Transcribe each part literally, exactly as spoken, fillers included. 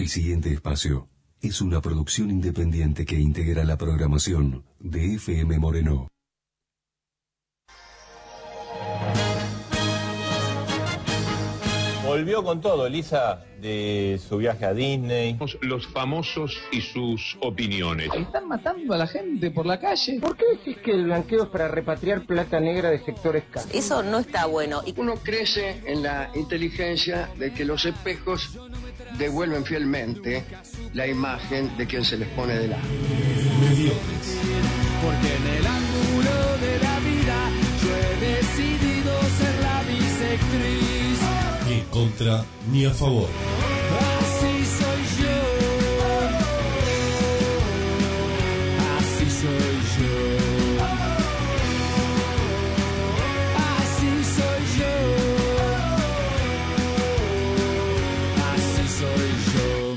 El siguiente espacio es una producción independiente que integra la programación de F M Moreno. Volvió con todo, Elisa, de su viaje a Disney. Los famosos y sus opiniones. Están matando a la gente por la calle. ¿Por qué decís que el blanqueo es para repatriar plata negra de sectores caros? Eso no está bueno. Uno crece en la inteligencia de que los espejos devuelven fielmente la imagen de quien se les pone de lado. Porque en el ángulo de la vida yo he decidido ser la bisectriz. Ni en contra ni a favor. Así soy yo. Así soy yo. Así soy yo. Así soy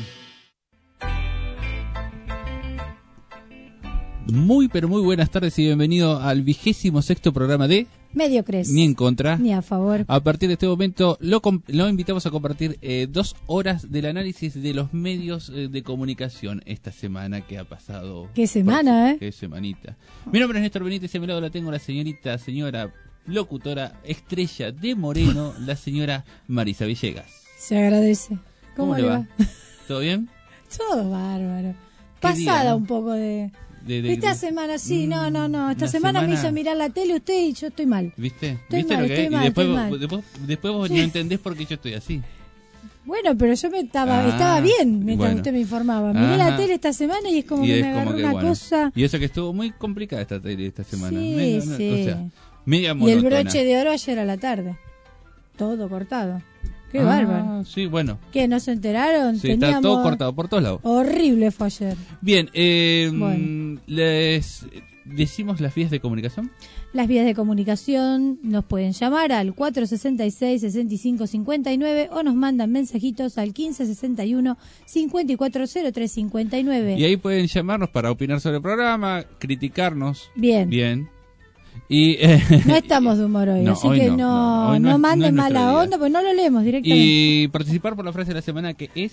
yo. Muy pero muy buenas tardes y bienvenido al vigésimo sexto programa de Mediocres. Ni en contra. Ni a favor. A partir de este momento lo, lo invitamos a compartir eh, dos horas del análisis de los medios eh, de comunicación esta semana que ha pasado. Qué semana, ¿eh? Qué semanita. Mi nombre es Néstor Benítez y a mi lado la tengo la señorita, señora locutora estrella de Moreno, la señora Marisa Villegas. Se agradece. ¿Cómo, ¿Cómo le va? va? ¿Todo bien? Todo bárbaro. Pasada día, ¿no? Un poco de... De, de, esta de, semana sí, no, no, no. Esta semana, semana me hizo mirar la tele usted y yo estoy mal. ¿Viste? Estoy ¿Viste mal, lo que estoy es? Mal, y después, vos, después, después vos sí. No entendés por qué yo estoy así. Bueno, pero yo me estaba ah, estaba bien mientras bueno. usted me informaba. Miré Ajá. la tele esta semana y es como y que es me agarró como que, una bueno. cosa. Y eso que estuvo muy complicada esta tele esta semana. Sí, media, sí. O sea, media y monótona. el broche de oro ayer a la tarde. Todo cortado. Qué ah, bárbaro. Sí, bueno. ¿Qué? ¿No se enteraron? Sí, Teníamos... está todo cortado por todos lados. Horrible fue ayer. Bien, eh, bueno. les decimos las vías de comunicación. Las vías de comunicación nos pueden llamar al cuatro sesenta y seis, sesenta y cinco cincuenta y nueve o nos mandan mensajitos al quince sesenta y uno, cincuenta y cuatro cero tres cincuenta y nueve. Y ahí pueden llamarnos para opinar sobre el programa, criticarnos. Bien. Bien. Y, eh, no estamos de humor hoy, no, así hoy que no, no, no, no, no manden no mala día. onda, porque no lo leemos directamente. Y participar por la frase de la semana que es...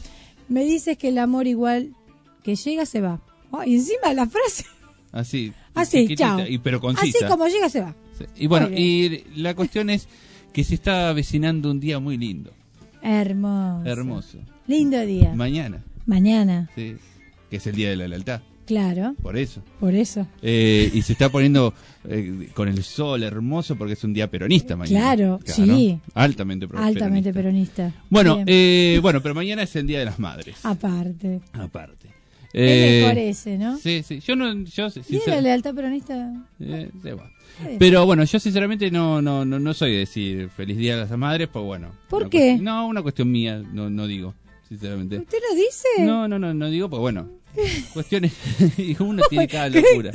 Me dices que el amor igual que llega se va. Oh, y encima la frase... Así. Así, chao. Y, pero concisa. Así como llega se va. Sí. Y bueno, y la cuestión es que se está avecinando un día muy lindo. Hermoso. Hermoso. Lindo día. Mañana. Mañana. Sí, que es el Día de la Lealtad. Claro. Por eso. Por eso. Eh, y se está poniendo eh, con el sol hermoso porque es un día peronista mañana. Claro, claro. sí. Altamente peronista. Altamente peronista. Bueno, eh, bueno, pero mañana es el Día de las Madres. Aparte. Aparte. Eh, es mejor ese, ¿no? Sí, sí. Yo no... Yo, ¿Y la lealtad peronista? Eh, sí, bueno. Pero bueno, yo sinceramente no no no, no soy de decir feliz día a las madres, pues bueno. ¿Por qué? Cuestión, no, una cuestión mía, no no digo, sinceramente. ¿Usted lo dice? No, no, no, no digo, pues bueno. Cuestiones y uno tiene cada locura.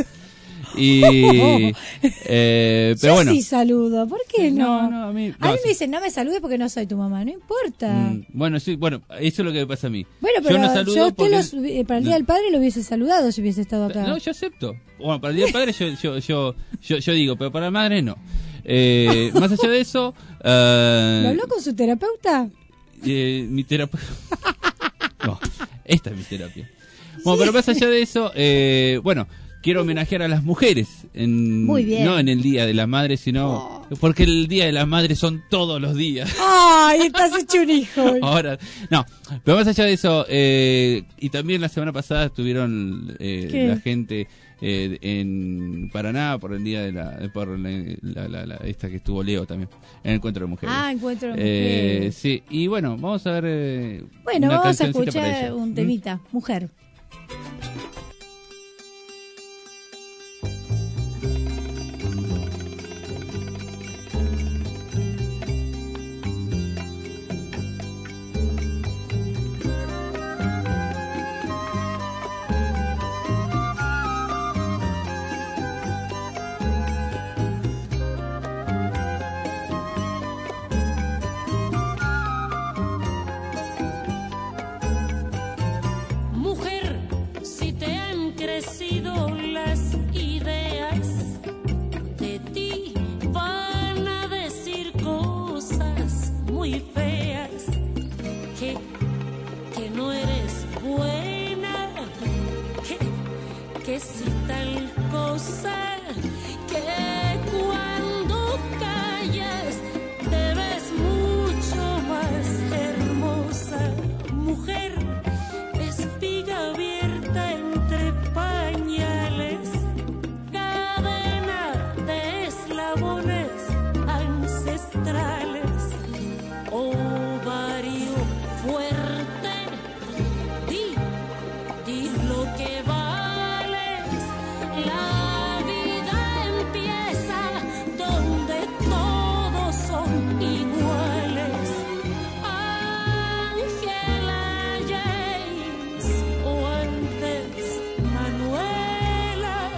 Y eh, pero yo bueno. sí saludo, ¿por qué no? No, no, a mí, no, a mí sí. me dicen, no me saludes porque no soy tu mamá, no importa. Mm, bueno, sí, bueno, eso es lo que me pasa a mí. Bueno, pero yo no saludo yo porque... los, eh, para el Día no. del Padre lo hubiese saludado si hubiese estado acá. No, yo acepto. Bueno, para el Día del Padre yo yo yo yo, yo digo, pero para la madre no. Eh, más allá de eso, uh, ¿lo habló con su terapeuta? Eh, mi terapeuta. No, esta es mi terapia. Bueno, sí. Pero más allá de eso, eh, bueno, quiero homenajear a las mujeres, en, Muy bien. No en el Día de la Madre, sino oh. porque el Día de la Madre son todos los días. ¡Ay, estás hecho un hijo! Ahora, no, pero más allá de eso, eh, y también la semana pasada estuvieron eh, la gente eh, en Paraná por el Día de la, por la, la, la, la esta que estuvo Leo también, en el Encuentro de Mujeres. Ah, Encuentro de eh, Mujeres. Sí, y bueno, vamos a ver eh, Bueno, una vamos a cancioncita escuchar un temita, ¿Mm? Mujer. muy feas que, que no eres es y tal cosa que cuando callas te ves mucho más hermosa. Mujer, espiga abierta entre pañales, cadena de eslabones ancestrales, ovario fuerte, di, di lo que vales. La vida empieza donde todos son iguales. Ángela James o antes Manuela,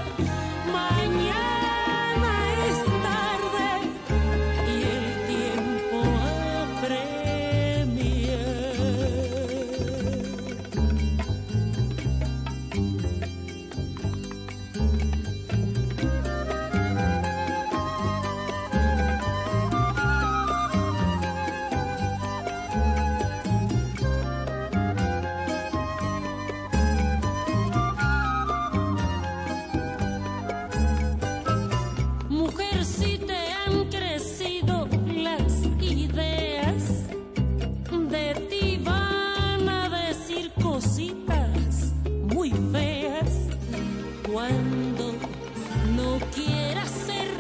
mañana es tarde y el tiempo apremia. Mujer, si te han crecido las ideas, de ti van a decir cositas muy feas. Cuando no quieras ser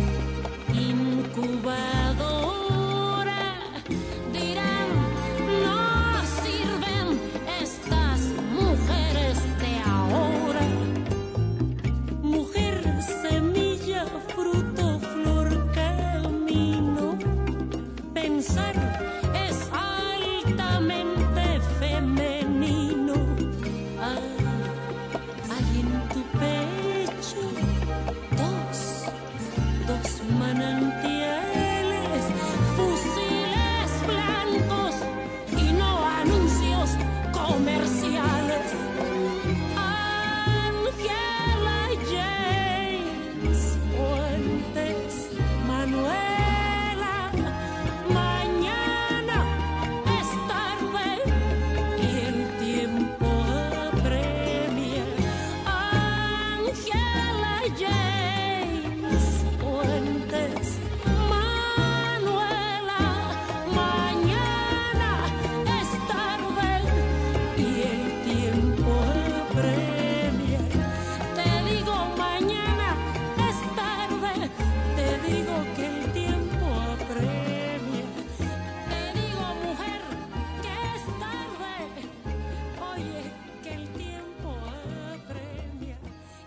incubadora, dirán, no sirven estas mujeres de ahora. Mujer, semilla, fruto, flor, camino. Pensar es altamente femenino. Ah, hay en tu pecho dos, dos manantiales, fusiles blancos y no anuncios comerciales. Ángela James o antes Manuela, mañana es tarde y el tiempo apremia. Ángela James o antes Manuela, mañana es tarde y el tiempo apremia. Te digo mañana es tarde, te digo que el tiempo apremia. Te digo mujer que es tarde, oye que el tiempo apremia.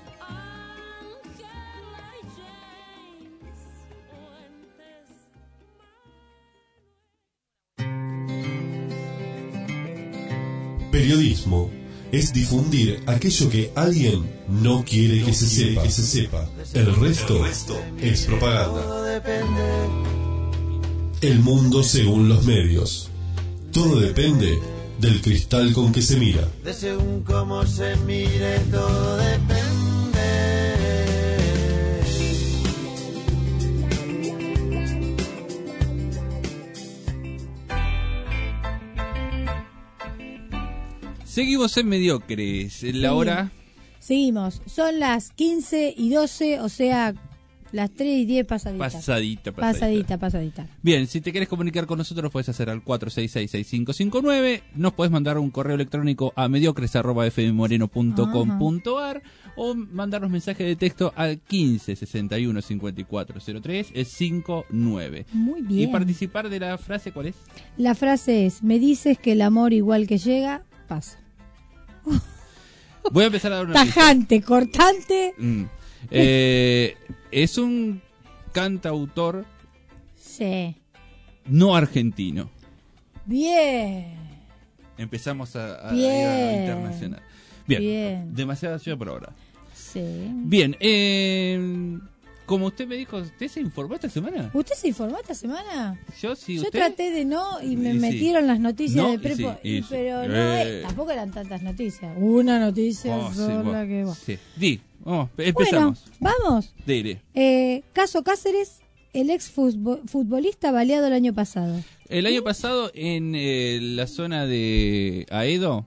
Ángela James o antes Periodismo es difundir aquello que alguien no quiere que se sepa. Que se sepa. El resto es propaganda. El mundo según los medios. Todo depende del cristal con que se mira. De según cómo se mire, todo depende. Seguimos en Mediocres. En la Sí. hora. Seguimos. Son las quince y doce, o sea, las tres y diez pasaditas. Pasadita, pasadita. Pasadita, pasadita. Bien, si te quieres comunicar con nosotros, puedes hacer al cuatro seis seis, seis cinco cinco nueve. Nos puedes mandar un correo electrónico a mediocres arroba f m moreno punto com punto a r o mandarnos mensaje de texto al quince sesenta y uno cincuenta y cuatro cero tres cincuenta y nueve. Muy bien. Y participar de la frase, ¿cuál es? La frase es: me dices que el amor igual que llega, pasa. Voy a empezar a dar una pista. Tajante, cortante. Mm. Eh, es un cantautor Sí. no argentino. Bien. Empezamos a, a Bien. ir a lo internacional. Bien, Bien. demasiada ciudad por ahora. Sí. Bien, eh, como usted me dijo, ¿usted se informó esta semana? ¿Usted se informó esta semana? Yo sí, Yo usted. traté de no y me Y sí. metieron las noticias No, de y Prepo, sí, y y- sí. pero no, Eh. eh, tampoco eran tantas noticias. Una noticia Oh, sí, sola bueno, que va. sí. Di, vamos, Bueno, empezamos. vamos. Dile. Eh, caso Cáceres, el ex fusbo- futbolista baleado el año pasado. El año pasado en eh, la zona de Aedo,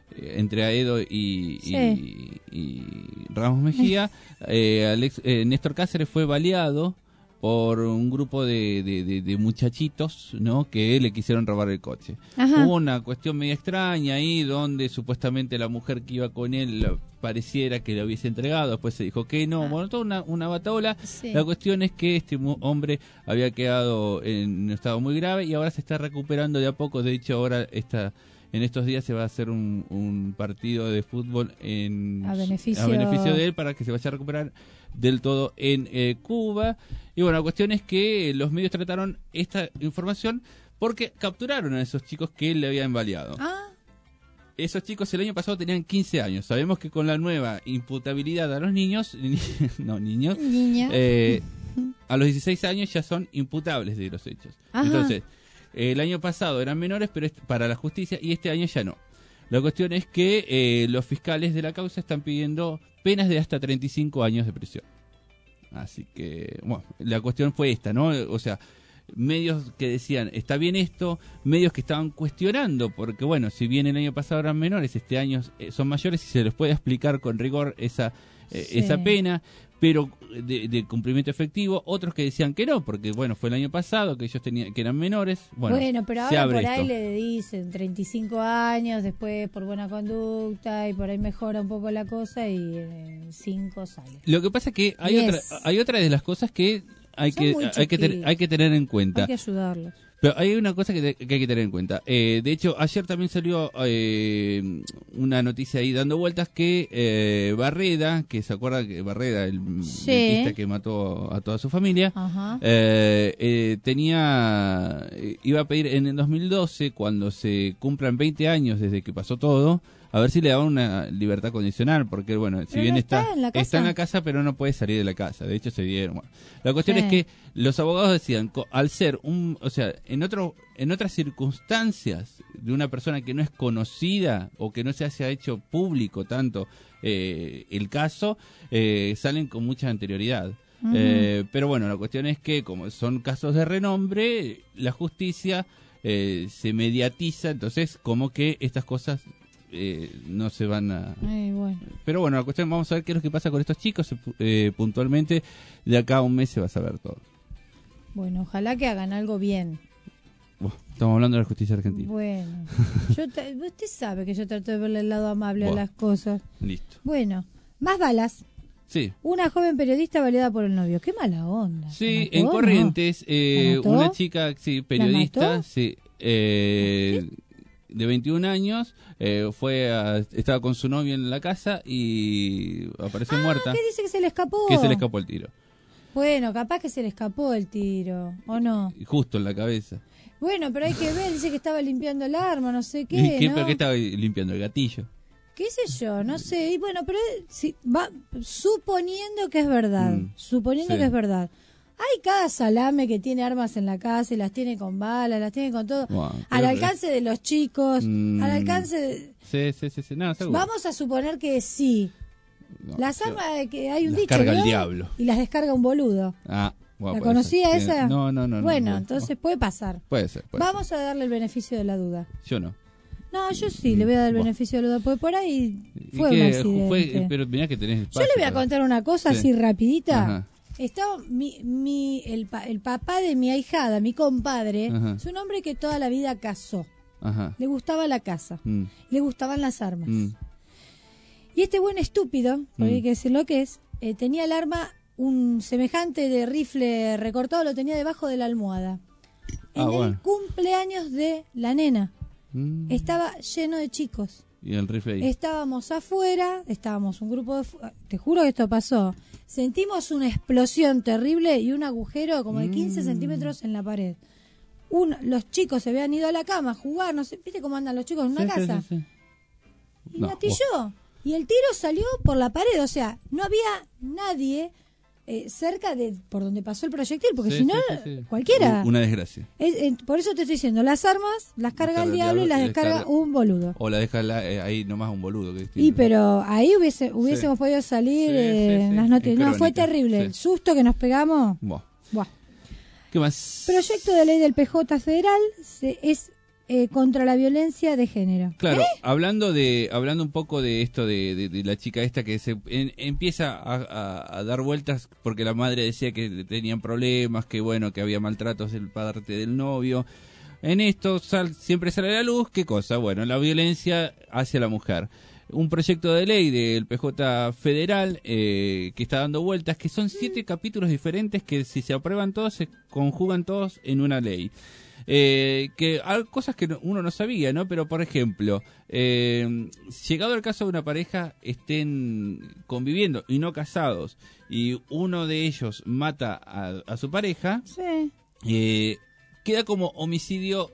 entre Aedo y, Sí. y, y Ramos Mejía, eh, Alex, eh, Néstor Cáceres fue baleado por un grupo de, de, de, de muchachitos, ¿no? Que le quisieron robar el coche. Ajá. Hubo una cuestión media extraña ahí donde supuestamente la mujer que iba con él la- pareciera que le hubiese entregado, después se dijo que no, bueno, toda una, una bataola. Sí. La cuestión es que este mu- hombre había quedado en un estado muy grave y ahora se está recuperando de a poco. De hecho, ahora está, en estos días se va a hacer un, un partido de fútbol en, A beneficio- a beneficio de él para que se vaya a recuperar del todo en eh, Cuba. Y bueno, la cuestión es que los medios trataron esta información porque capturaron a esos chicos que él le habían baleado. Ah, Esos chicos el año pasado tenían quince años. Sabemos que con la nueva imputabilidad a los niños, ni- no niños, niña. eh, a los dieciséis años ya son imputables de los hechos. Ajá. Entonces, eh, el año pasado eran menores pero est- para la justicia y este año ya no. La cuestión es que eh, los fiscales de la causa están pidiendo penas de hasta treinta y cinco años de prisión. Así que, bueno, la cuestión fue esta, ¿no? O sea, medios que decían, está bien esto, medios que estaban cuestionando, porque bueno, si bien el año pasado eran menores, este año eh, son mayores y se les puede explicar con rigor esa, eh, Sí. esa pena, pero de, de cumplimiento efectivo, otros que decían que no, porque bueno, fue el año pasado que ellos tenían que eran menores. Bueno, Bueno, pero se ahora abre por ahí esto. le dicen treinta y cinco años, después por buena conducta y por ahí mejora un poco la cosa y en cinco sale. Lo que pasa es que hay Yes. otra, hay otra de las cosas que hay Son que muy hay que, ten- chiquitos. hay que tener en cuenta. Hay que ayudarlos. Pero hay una cosa que, te- que hay que tener en cuenta. Eh, de hecho, ayer también salió eh, una noticia ahí dando vueltas que eh, Barreda, que se acuerda que Barreda, el Sí. dentista que mató a toda su familia, Ajá. eh, eh, tenía, eh, iba a pedir en el dos mil doce, cuando se cumplan veinte años desde que pasó todo, a ver si le daban una libertad condicional, porque bueno, si Pero bien no está, está en la casa. está en la casa, pero no puede salir de la casa. De hecho, se dieron. Bueno, la cuestión Sí. es que los abogados decían, co- al ser un, o sea, en otro, en otras circunstancias de una persona que no es conocida o que no se haya hecho público tanto eh, el caso, eh, salen con mucha anterioridad. Ujú. Eh, pero bueno, la cuestión es que como son casos de renombre, la justicia eh, se mediatiza, entonces como que estas cosas eh, no se van a... Ay, bueno. Pero bueno, la cuestión, vamos a ver qué es lo que pasa con estos chicos eh, puntualmente. De acá a un mes se va a saber todo. Bueno, ojalá que hagan algo bien. Bueno, estamos hablando de la justicia argentina. Bueno, yo ta- usted sabe que yo trato de verle el lado amable Bueno. a las cosas. Listo. Bueno, más balas. Sí. Una joven periodista baleada por el novio. Qué mala onda. Sí, ¿La mató, en no? Corrientes, eh, ¿La mató? una chica, sí, periodista, mató? sí, eh, de veintiún años, eh, fue a- estaba con su novio en la casa y apareció muerta. ¿Qué dice que se le escapó? Que se le escapó el tiro. Bueno, capaz que se le escapó el tiro, ¿o no? Y justo en la cabeza. Bueno, pero hay que ver, dice que estaba limpiando el arma, no sé qué, ¿Y qué, ¿no? ¿Pero qué estaba limpiando? ¿El gatillo? ¿Qué sé yo? No sé. Y bueno, pero si, va, suponiendo que es verdad, Mm, suponiendo sí. que es verdad. Hay cada salame que tiene armas en la casa y las tiene con balas, las tiene con todo. Bueno, al pero- alcance de los chicos, Mm. al alcance de... Sí, sí, sí, sí. No, seguro. Vamos a suponer que sí. No, Las yo- armas, de que hay un las dicho, carga el ¿no? diablo. Y las descarga un boludo. Ah, bueno, ¿La puede conocía ser. Sí, esa? No, no, no. no, Bueno, no, entonces puede pasar. Puede ser, puede Vamos a darle el beneficio de la duda. ser. Yo no. No, yo sí, le voy a dar el Bueno. beneficio de la duda, porque por ahí ¿Y fue un qué? accidente. Fue- pero mirá que tenés Yo espacio le voy a para- contar una cosa Sí. así rapidita. Ajá. Estaba mi, mi, el, pa- el papá de mi ahijada, mi compadre, Ajá. es un hombre que toda la vida cazó. Ajá. Le gustaba la caza, Mm, le gustaban las armas. mm. Y este buen estúpido, porque Mm. hay que decir lo que es, eh, tenía el arma, un semejante de rifle recortado, lo tenía debajo de la almohada. En Ah, el bueno. cumpleaños de la nena. Mm. Estaba lleno de chicos. Y el rifle ahí. Estábamos afuera, estábamos un grupo de... fu- Te juro que esto pasó. Sentimos una explosión terrible y un agujero como de quince Mm. centímetros en la pared. Uno, los chicos se habían ido a la cama a jugar, no sé, ¿viste cómo andan los chicos en una Sí, sí, casa? sí, sí. Y No, gatilló. Y el tiro salió por la pared, o sea, no había nadie eh, cerca de por donde pasó el proyectil, porque Sí, si no, sí, sí, sí. cualquiera. Una desgracia. Es- eh, por eso te estoy diciendo, las armas las carga el diablo y las descarga descarga- un boludo. O la deja la- eh, ahí nomás un boludo. Que es Y distinto. pero ahí hubiese, hubiésemos Sí. podido salir Sí, eh, sí, sí, en las en noticias. No, fue crónica, terrible. sí. El susto que nos pegamos. Buah. Buah. ¿Qué más? Proyecto de ley del P J federal se, es eh, contra la violencia de género. Claro, ¿Eh? hablando de hablando un poco de esto de, de, de la chica esta que se en, empieza a, a, a dar vueltas porque la madre decía que tenían problemas, que bueno, que había maltratos del parte del novio. En esto sal, siempre sale a la luz, ¿qué cosa? Bueno, la violencia hacia la mujer. Un proyecto de ley del P J federal eh, que está dando vueltas, que son siete capítulos diferentes que si se aprueban todos se conjugan todos en una ley. Eh, que hay cosas que uno no sabía, ¿no? Pero por ejemplo, eh, llegado el caso de una pareja estén conviviendo y no casados y uno de ellos mata a, a su pareja, Sí. eh, queda como homicidio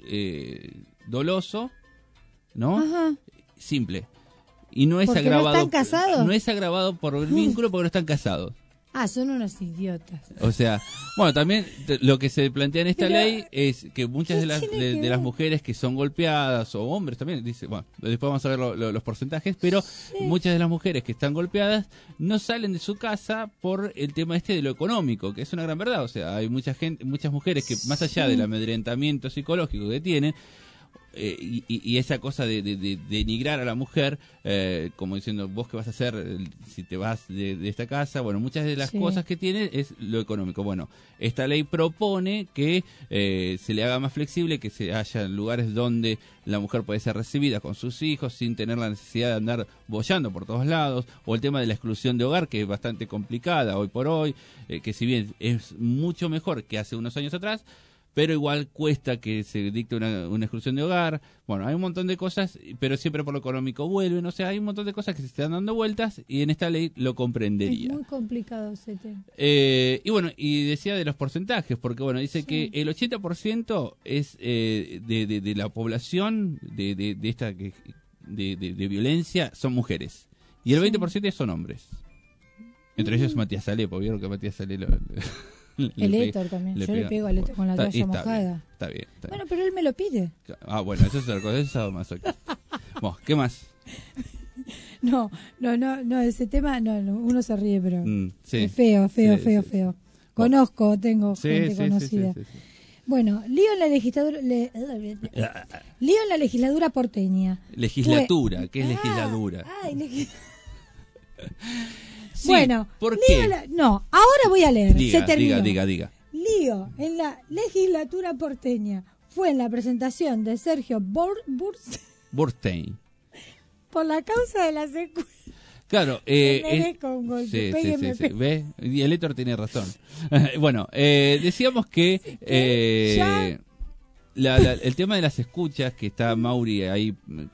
eh, doloso, ¿no? Ajá. Simple. Y no es ¿Porque no agravado. están casados? No es agravado por el vínculo porque no están casados. Ah, son unos idiotas. O sea, bueno, también te- lo que se plantea en esta Pero, ley es que muchas ¿qué de las tiene de, que de las ver? mujeres que son golpeadas o hombres también, dice, bueno, después vamos a ver lo- lo- los porcentajes, pero muchas de las mujeres que están golpeadas no salen de su casa por el tema este de lo económico, que es una gran verdad. O sea, hay mucha gente, muchas mujeres que más allá Sí. del amedrentamiento psicológico que tienen, Eh, y, y- y esa cosa de, de- de denigrar a la mujer, eh, como diciendo, vos qué vas a hacer eh, si te vas de, de esta casa, bueno, muchas de las Sí. cosas que tiene es lo económico. Bueno, esta ley propone que eh, se le haga más flexible, que se haya lugares donde la mujer puede ser recibida con sus hijos sin tener la necesidad de andar boyando por todos lados, o el tema de la exclusión de hogar, que es bastante complicada hoy por hoy, eh, que si bien es mucho mejor que hace unos años atrás, pero igual cuesta que se dicte una, una exclusión de hogar. Bueno, hay un montón de cosas, pero siempre por lo económico vuelven. O sea, hay un montón de cosas que se están dando vueltas y en esta ley lo Es comprendería. muy complicado ese tema. Eh, y bueno, y decía de los porcentajes, porque bueno, dice que el ochenta por ciento es eh, de, de, de la población de, de, de esta que, de, de, de violencia son mujeres. Y el veinte por ciento son hombres. Entre ellos Matías Alepo, vieron que Matías Sale lo... Le El pe- Héctor también. Yo pega. le pego al Héctor con la Está- toalla está mojada. bien, está bien, está bien. Bueno, pero él me lo pide. Ah, bueno, eso es otra cosa, eso es sadomasoquismo. Bueno, ¿qué más? No, no, no, no, ese tema, no, no, uno se ríe, pero Mm, sí. es feo, feo, Sí, feo, sí, feo. Conozco, tengo Sí, gente sí, sí, conocida. sí, sí, sí. Bueno, lío en la legislatura, le- lío en la legislatura porteña. Legislatura, Fue- ¿qué es Ah, legislatura? ay, legi- Sí, bueno, ¿por lío qué? en la- no, ahora voy a leer. Diga, se terminó. diga, diga, diga. Lío en la legislatura porteña fue en la presentación de Sergio Bor- Burs Burstein. por la causa de la secu. Claro, eh, Me es- merezco un golpe, sí, sí, pégueme, sí, sí. ¿Ve? Y el Héctor tiene razón. Bueno, eh, decíamos que eh, ya. la- la- el tema de las escuchas, que está Mauri ahí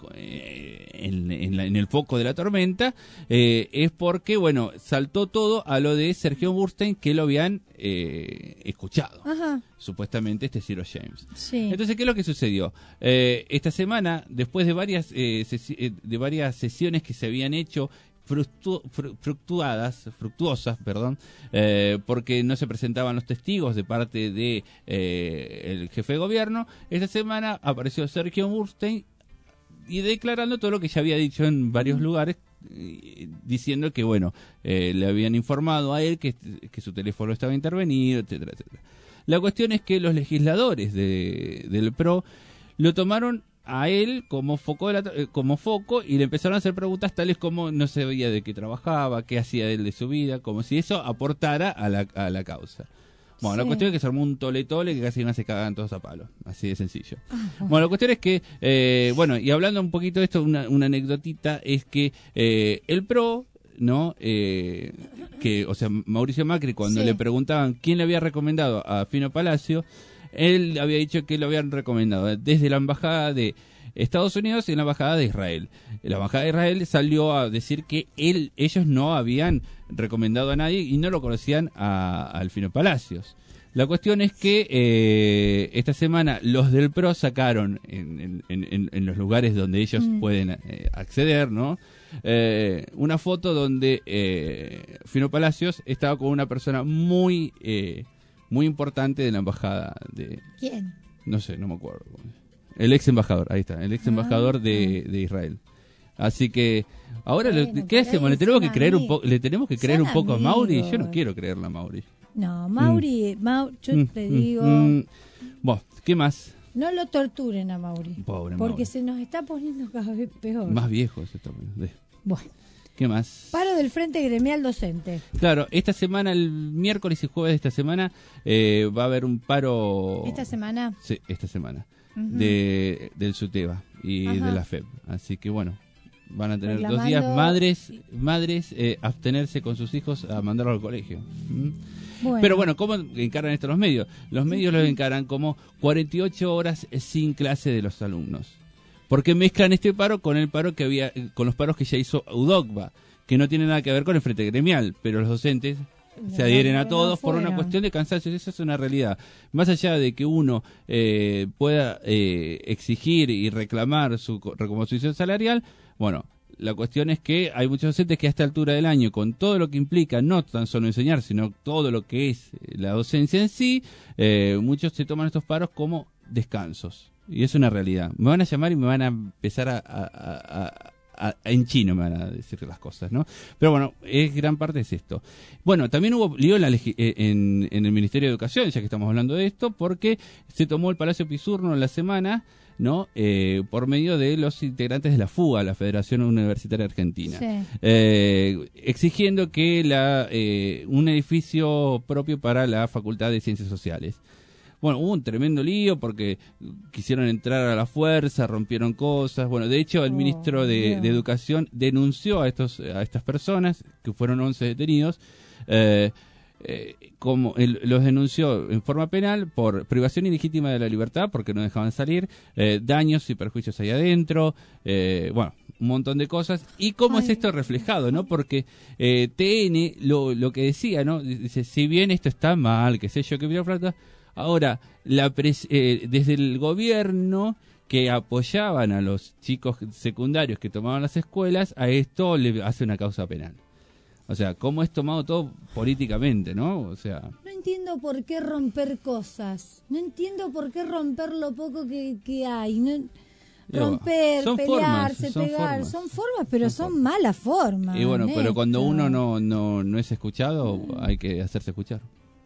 eh, en, en la- en el foco de la tormenta, eh, es porque, bueno, saltó todo a lo de Sergio Burstein, que lo habían eh, escuchado. Ajá, Supuestamente este Ciro James. sí. Entonces, ¿qué es lo que sucedió? Eh, esta semana, después de varias eh, sesi- eh, de varias sesiones que se habían hecho fructu- fru- fructuadas, fructuosas, perdón, eh, porque no se presentaban los testigos de parte de eh, el jefe de gobierno, esta semana apareció Sergio Burstein y declarando todo lo que ya había dicho en varios lugares, eh, diciendo que, bueno, eh, le habían informado a él que, que su teléfono estaba intervenido, etcétera, etcétera. La cuestión es que los legisladores de, del P R O lo tomaron a él como foco, de la, eh, como foco y le empezaron a hacer preguntas tales como no sabía de qué trabajaba, qué hacía él de su vida, como si eso aportara a la, a la causa. Bueno, la Sí. cuestión es que se armó un tole tole que casi no se cagan todos a palos, así de sencillo. Bueno, la cuestión es que, eh, bueno, y hablando un poquito de esto, una, una anecdotita, es que eh, el P R O, ¿no? Eh, que, o sea, Mauricio Macri, cuando Sí. le preguntaban quién le había recomendado a Fino Palacio, él había dicho que lo habían recomendado desde la embajada de Estados Unidos y la embajada de Israel. La embajada de Israel salió a decir que él, ellos no habían recomendado a nadie y no lo conocían a, a Alfino Palacios. La cuestión es que eh, esta semana los del P R O sacaron en, en, en, en los lugares donde ellos Mm. pueden eh, acceder, ¿no? Eh, una foto donde eh, Fino Palacios estaba con una persona muy eh, muy importante de la embajada de, ¿Quién? no sé, no me acuerdo. El ex embajador, ahí está, el ex embajador de, de Israel. Así que ahora, Bueno, le- ¿qué pero hacemos? ahí ¿Le tenemos que son creer un amigos. poco, le tenemos que creer Son un poco a Mauri? Yo no amigos. quiero creerle a Mauri. No, Mauri, Mau- yo Mm, te mm, digo, mm. Bueno, ¿qué más? No lo torturen a Mauri. Pobre porque Mauri. se nos está poniendo cada vez peor. Más viejo se está poniendo. Bueno. ¿Qué más? Paro del Frente Gremial Docente. Claro, esta semana, el miércoles y jueves de esta semana, eh, va a haber un paro... ¿Esta semana? Sí, esta semana. Ujú. de Del SUTEBA y Ajá. de la F E B. Así que bueno, van a tener Reclamando- dos días madres, madres eh, abstenerse con sus hijos a mandarlos al colegio. ¿Mm? Bueno. Pero bueno, ¿cómo encaran esto los medios? Los medios los encaran como cuarenta y ocho horas sin clase de los alumnos. Porque mezclan este paro con el paro que había, con los paros que ya hizo UDOCBA, que no tiene nada que ver con el Frente Gremial, pero los docentes se adhieren No, a no todos por una fueron. cuestión de cansancio. Esa es una realidad. Más allá de que uno eh, pueda eh, exigir y reclamar su co- recomposición salarial, bueno, la cuestión es que hay muchos docentes que a esta altura del año, con todo lo que implica, no tan solo enseñar, sino todo lo que es la docencia en sí, eh, muchos se toman estos paros como descansos. Y es una realidad. Me van a llamar y me van a empezar a... a- a- a- a- en chino me van a decir las cosas, ¿no? Pero bueno, es gran parte es esto. Bueno, también hubo lío en, la legi- eh, en, en el Ministerio de Educación, ya que estamos hablando de esto, porque se tomó el Palacio Pisurno en la semana, ¿no? Eh, por medio de los integrantes de la FUA, la Federación Universitaria Argentina, Sí. eh, exigiendo que la eh, un edificio propio para la Facultad de Ciencias Sociales. Bueno, hubo un tremendo lío porque quisieron entrar a la fuerza, rompieron cosas. Bueno, de hecho, el Oh, ministro de, Dios. de Educación denunció a estos a estas personas, que fueron once detenidos, eh, eh, como él los denunció en forma penal por privación ilegítima de la libertad, porque no dejaban salir, eh, daños y perjuicios ahí adentro, eh, bueno, un montón de cosas. ¿Y cómo Ay. es esto reflejado, no? Porque eh, T N lo, lo que decía, ¿no? Dice, si bien esto está mal, qué sé yo, que plata. Ahora, la pres- eh, desde el gobierno que apoyaban a los chicos secundarios que tomaban las escuelas, a esto le hace una causa penal. O sea, cómo es tomado todo políticamente, ¿no? O sea, No entiendo por qué romper cosas. No entiendo por qué romper lo poco que, que hay. No, Digo, romper, son pelearse, formas, son pegar. formas. Son formas, pero son, malas formas. y bueno, pero cuando Néstor. uno no, no, no es escuchado, hay que hacerse escuchar.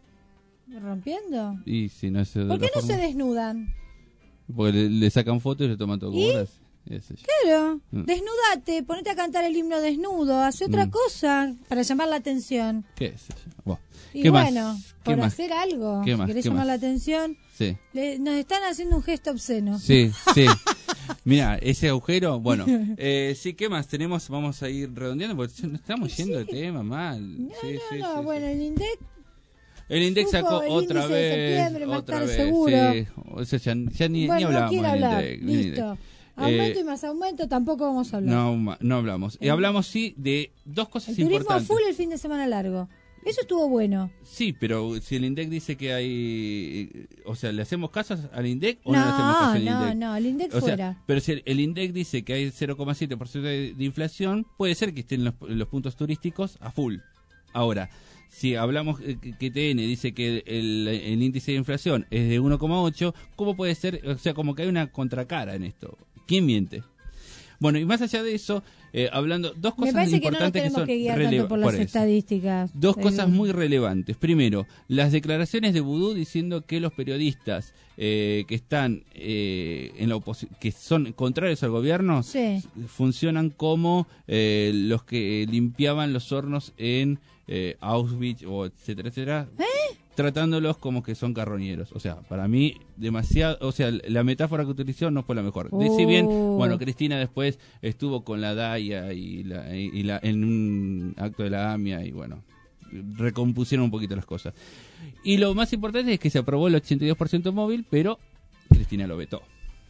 ¿Rompiendo? Y si no es de ¿Por qué otra no forma, se desnudan? porque le, le sacan fotos y le toman todo como ¿Y? gracia. Ese yo. Claro, Mm. desnudate, ponete a cantar el himno desnudo, hace otra Mm. cosa para llamar la atención. ¿Qué sé yo? Bueno, Y ¿qué bueno, más? por ¿Qué más? hacer algo, ¿Qué si más? querés ¿Qué llamar más? la atención, Sí. le- nos están haciendo un gesto obsceno. Sí, sí. Mira, ese agujero, bueno, eh, sí, ¿qué más tenemos? Vamos a ir redondeando porque ya nos estamos yendo de tema mal. No, sí, no, sí, no, sí, bueno, sí. el INDEC El INDEC supo sacó el otra índice de vez, septiembre, más otra tarde vez, seguro. sí. O sea, ya, ya ni, bueno, ni no hablamos quiero del hablar, INDEC. del listo. INDEC. Aumento Eh, y más aumento, tampoco vamos a hablar. no, ma- no hablamos. Y hablamos, sí, de dos cosas el turismo a importantes. full el fin de semana largo. Eso estuvo bueno. Sí, pero si el INDEC dice que hay... O sea, ¿le hacemos caso al INDEC o no, le hacemos No, caso al no, INDEC? no, el INDEC O sea, fuera. pero si el, el INDEC dice que hay cero coma siete por ciento de, de inflación, puede ser que estén los, los puntos turísticos a full. Ahora, si hablamos eh, que, que T N dice que el, el índice de inflación es de uno coma ocho, ¿cómo puede ser? O sea, como que hay una contracara en esto. ¿Quién miente? Bueno, y más allá de eso, eh, hablando, dos Me cosas parece que no nos importantes que, tenemos son que guiar releva- tanto por las eso. estadísticas. Dos Eh, cosas muy relevantes. Primero, las declaraciones de Vudú diciendo que los periodistas eh, que están eh, en la oposi- que son contrarios al gobierno Sí. funcionan como eh, los que limpiaban los hornos en eh, Auschwitz o etcétera, etcétera. Tratándolos como que son carroñeros. O sea, para mí, demasiado. O sea, la metáfora que utilizó no fue la mejor. De si bien, Oh. bueno, Cristina después estuvo con la Daya y la, y y la en un acto de la AMIA y bueno, recompusieron un poquito las cosas. Y lo más importante es que se aprobó el ochenta y dos por ciento móvil, pero Cristina lo vetó.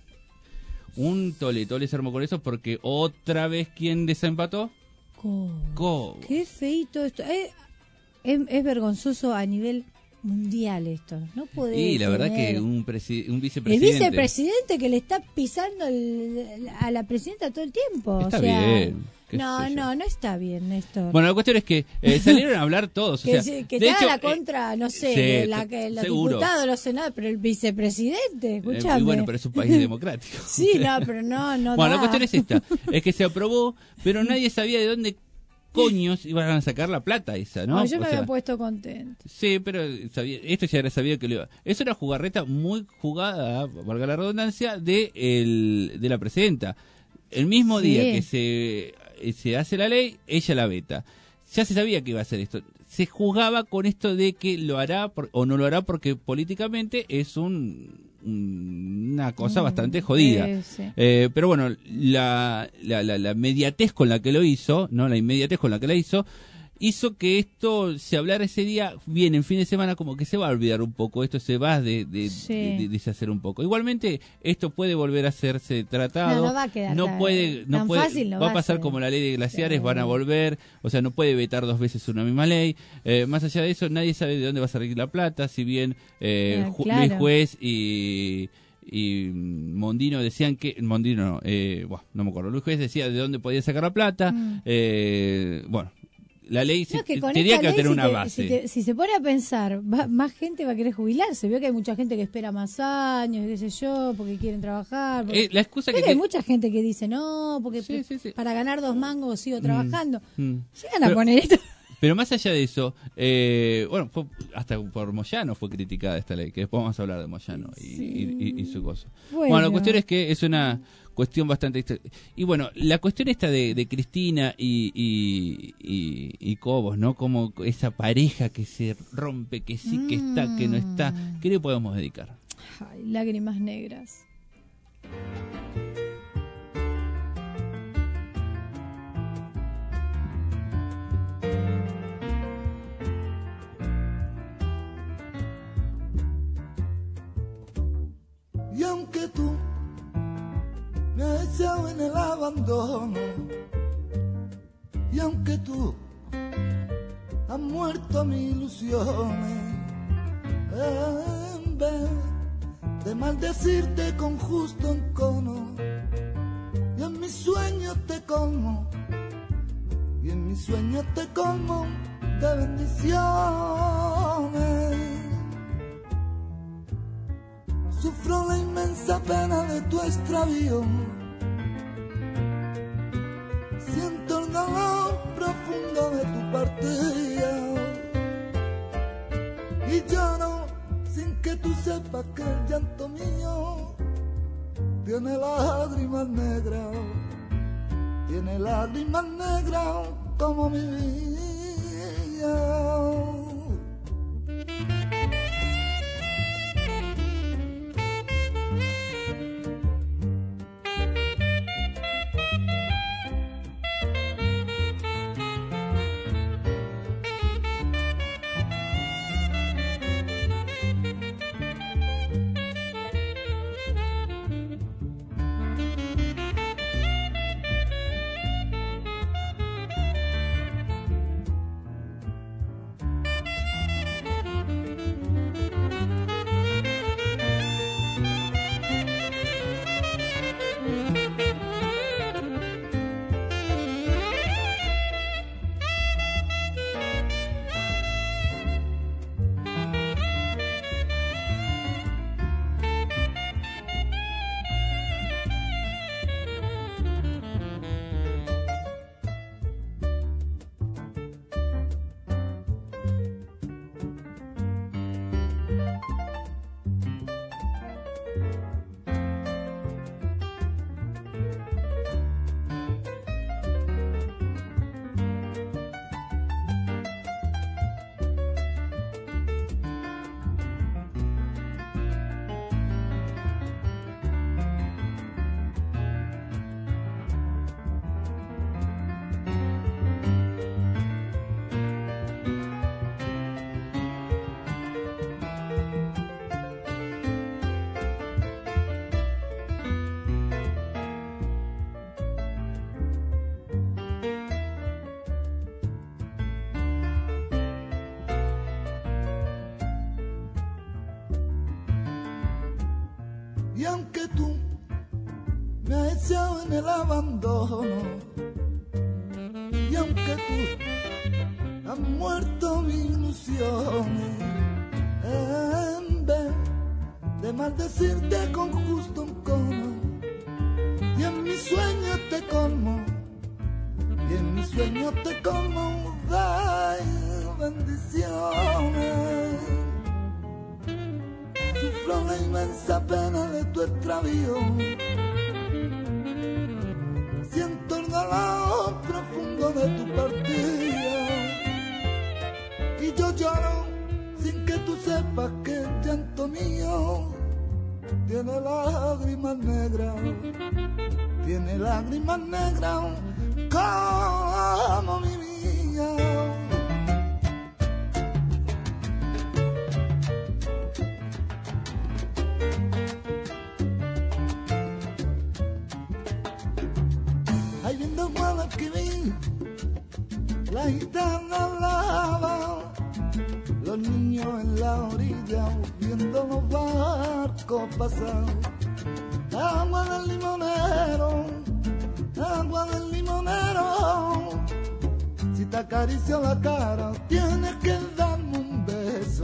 Un tole, tole se armó con eso porque otra vez, ¿quién desempató? Co- Co. Qué feito esto. Eh, es, es vergonzoso a nivel mundial esto. No puede Y la verdad tener- que un, presi- un el vicepresidente... vicepresidente que le está pisando el- a la presidenta todo el tiempo. Está o sea, bien, qué No, sé yo. no, no está bien, Néstor. Bueno, la cuestión es que eh, salieron a hablar todos. O que sea, se- que de te haga hecho, la eh, contra, no sé, sí, de la, que, los seguro. diputados, los senadores, pero el vicepresidente, eh, escúchame. y bueno, pero es un país democrático. Sí, no, pero no, no Bueno, da. la cuestión es esta, es que se aprobó, pero nadie sabía de dónde coños iban a sacar la plata esa, ¿no? No, yo O me sea, había puesto contento. Sí, pero sabía, esto ya era sabido que lo iba. Es una jugarreta muy jugada, valga la redundancia, de, el, de la presidenta. El mismo Sí. día que se, se hace la ley, ella la veta. Ya se sabía que iba a hacer esto. Se jugaba con esto de que lo hará por, o no lo hará porque políticamente es un una cosa Mm, bastante jodida. eh, sí. Eh, pero bueno, la, la, la, la inmediatez con la que lo hizo, ¿no? La inmediatez con la que la hizo, hizo que esto se hablara ese día, bien, en fin de semana, como que se va a olvidar un poco, esto se va de, de, Sí. de- de deshacer un poco. Igualmente, esto puede volver a hacerse tratado. No, no va a quedar no tan- puede, no tan puede, fácil, no va va a a pasar ser. como la ley de glaciares, Sí. van a volver, o sea, no puede vetar dos veces una misma ley. Eh, más allá de eso, nadie sabe de dónde va a salir la plata, si bien eh, Ah, Ju- claro. Luis Juez y y Mondino decían que Mondino no, eh, bueno, no me acuerdo, Luis Juez decía de dónde podía sacar la plata. Mm. eh, bueno, la ley No, se- es que con tenía esta que ley, tener si una te- base. Si, te- si se pone a pensar, va- más gente va a querer jubilarse. Veo que hay mucha gente que espera más años, qué sé yo, porque quieren trabajar. porque- Eh, la excusa Veo que que hay te- mucha gente que dice, no, porque Sí, sí, sí. para ganar dos mangos sigo trabajando. Mm. Llegan a Pero- poner esto. Pero más allá de eso, eh, bueno, fue- hasta por Moyano fue criticada esta ley, que después vamos a hablar de Moyano y, y- y- y su cosa. Bueno. Bueno. la cuestión es que es una cuestión bastante... extra- Y bueno, la cuestión esta de, de Cristina y, y, y, y Cobos, ¿no? Como esa pareja que se rompe, que sí, que está, que no está. ¿Qué le podemos dedicar? Ay, lágrimas negras. Y aunque tú me has echado en el abandono, y aunque tú has muerto mis ilusiones, en vez de maldecirte con justo encono, y en mis sueños te colmo, y en mis sueños te colmo de bendiciones. Sufro la inmensa pena de tu extravío, siento el dolor profundo de tu partida, y lloro sin que tú sepas que el llanto mío tiene lágrimas negras, tiene lágrimas negras como mi vida. Y aunque tú me has echado en el abandono, y aunque tú has muerto mis ilusiones, en vez de maldecirte con justo encono, y en mis sueños te colmo, y en mis sueños te como de bendiciones. Sufro la inmensa pena de tu extravío. Siento el dolor profundo de tu partida. Y yo lloro sin que tú sepas que el llanto mío tiene lágrimas negras, tiene lágrimas negras como mi vida. Ahí viendo Guadalquivir, la gitana hablaba, los niños en la orilla viendo los barcos pasar. Agua del limonero, agua del limonero, si te acaricio la cara tienes que darme un beso.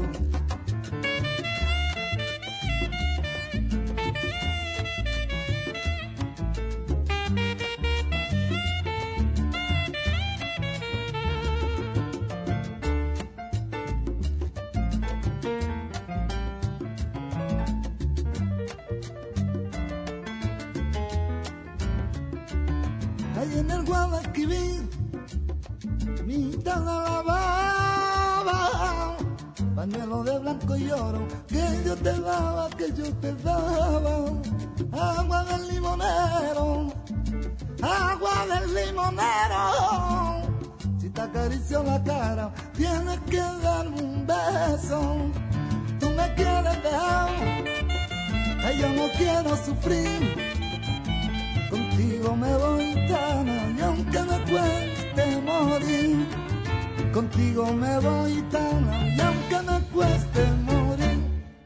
Ahí en el Guadalquivir, mi gitana lavaba, pañuelo de blanco y oro, que yo te daba, que yo te daba. Agua del limonero, agua del limonero, si te acaricio la cara, tienes que darme un beso. Tú me quieres dejar, ay, yo no quiero sufrir. Contigo me voy tana y aunque me cueste morir, contigo me voy tana y aunque me cueste morir.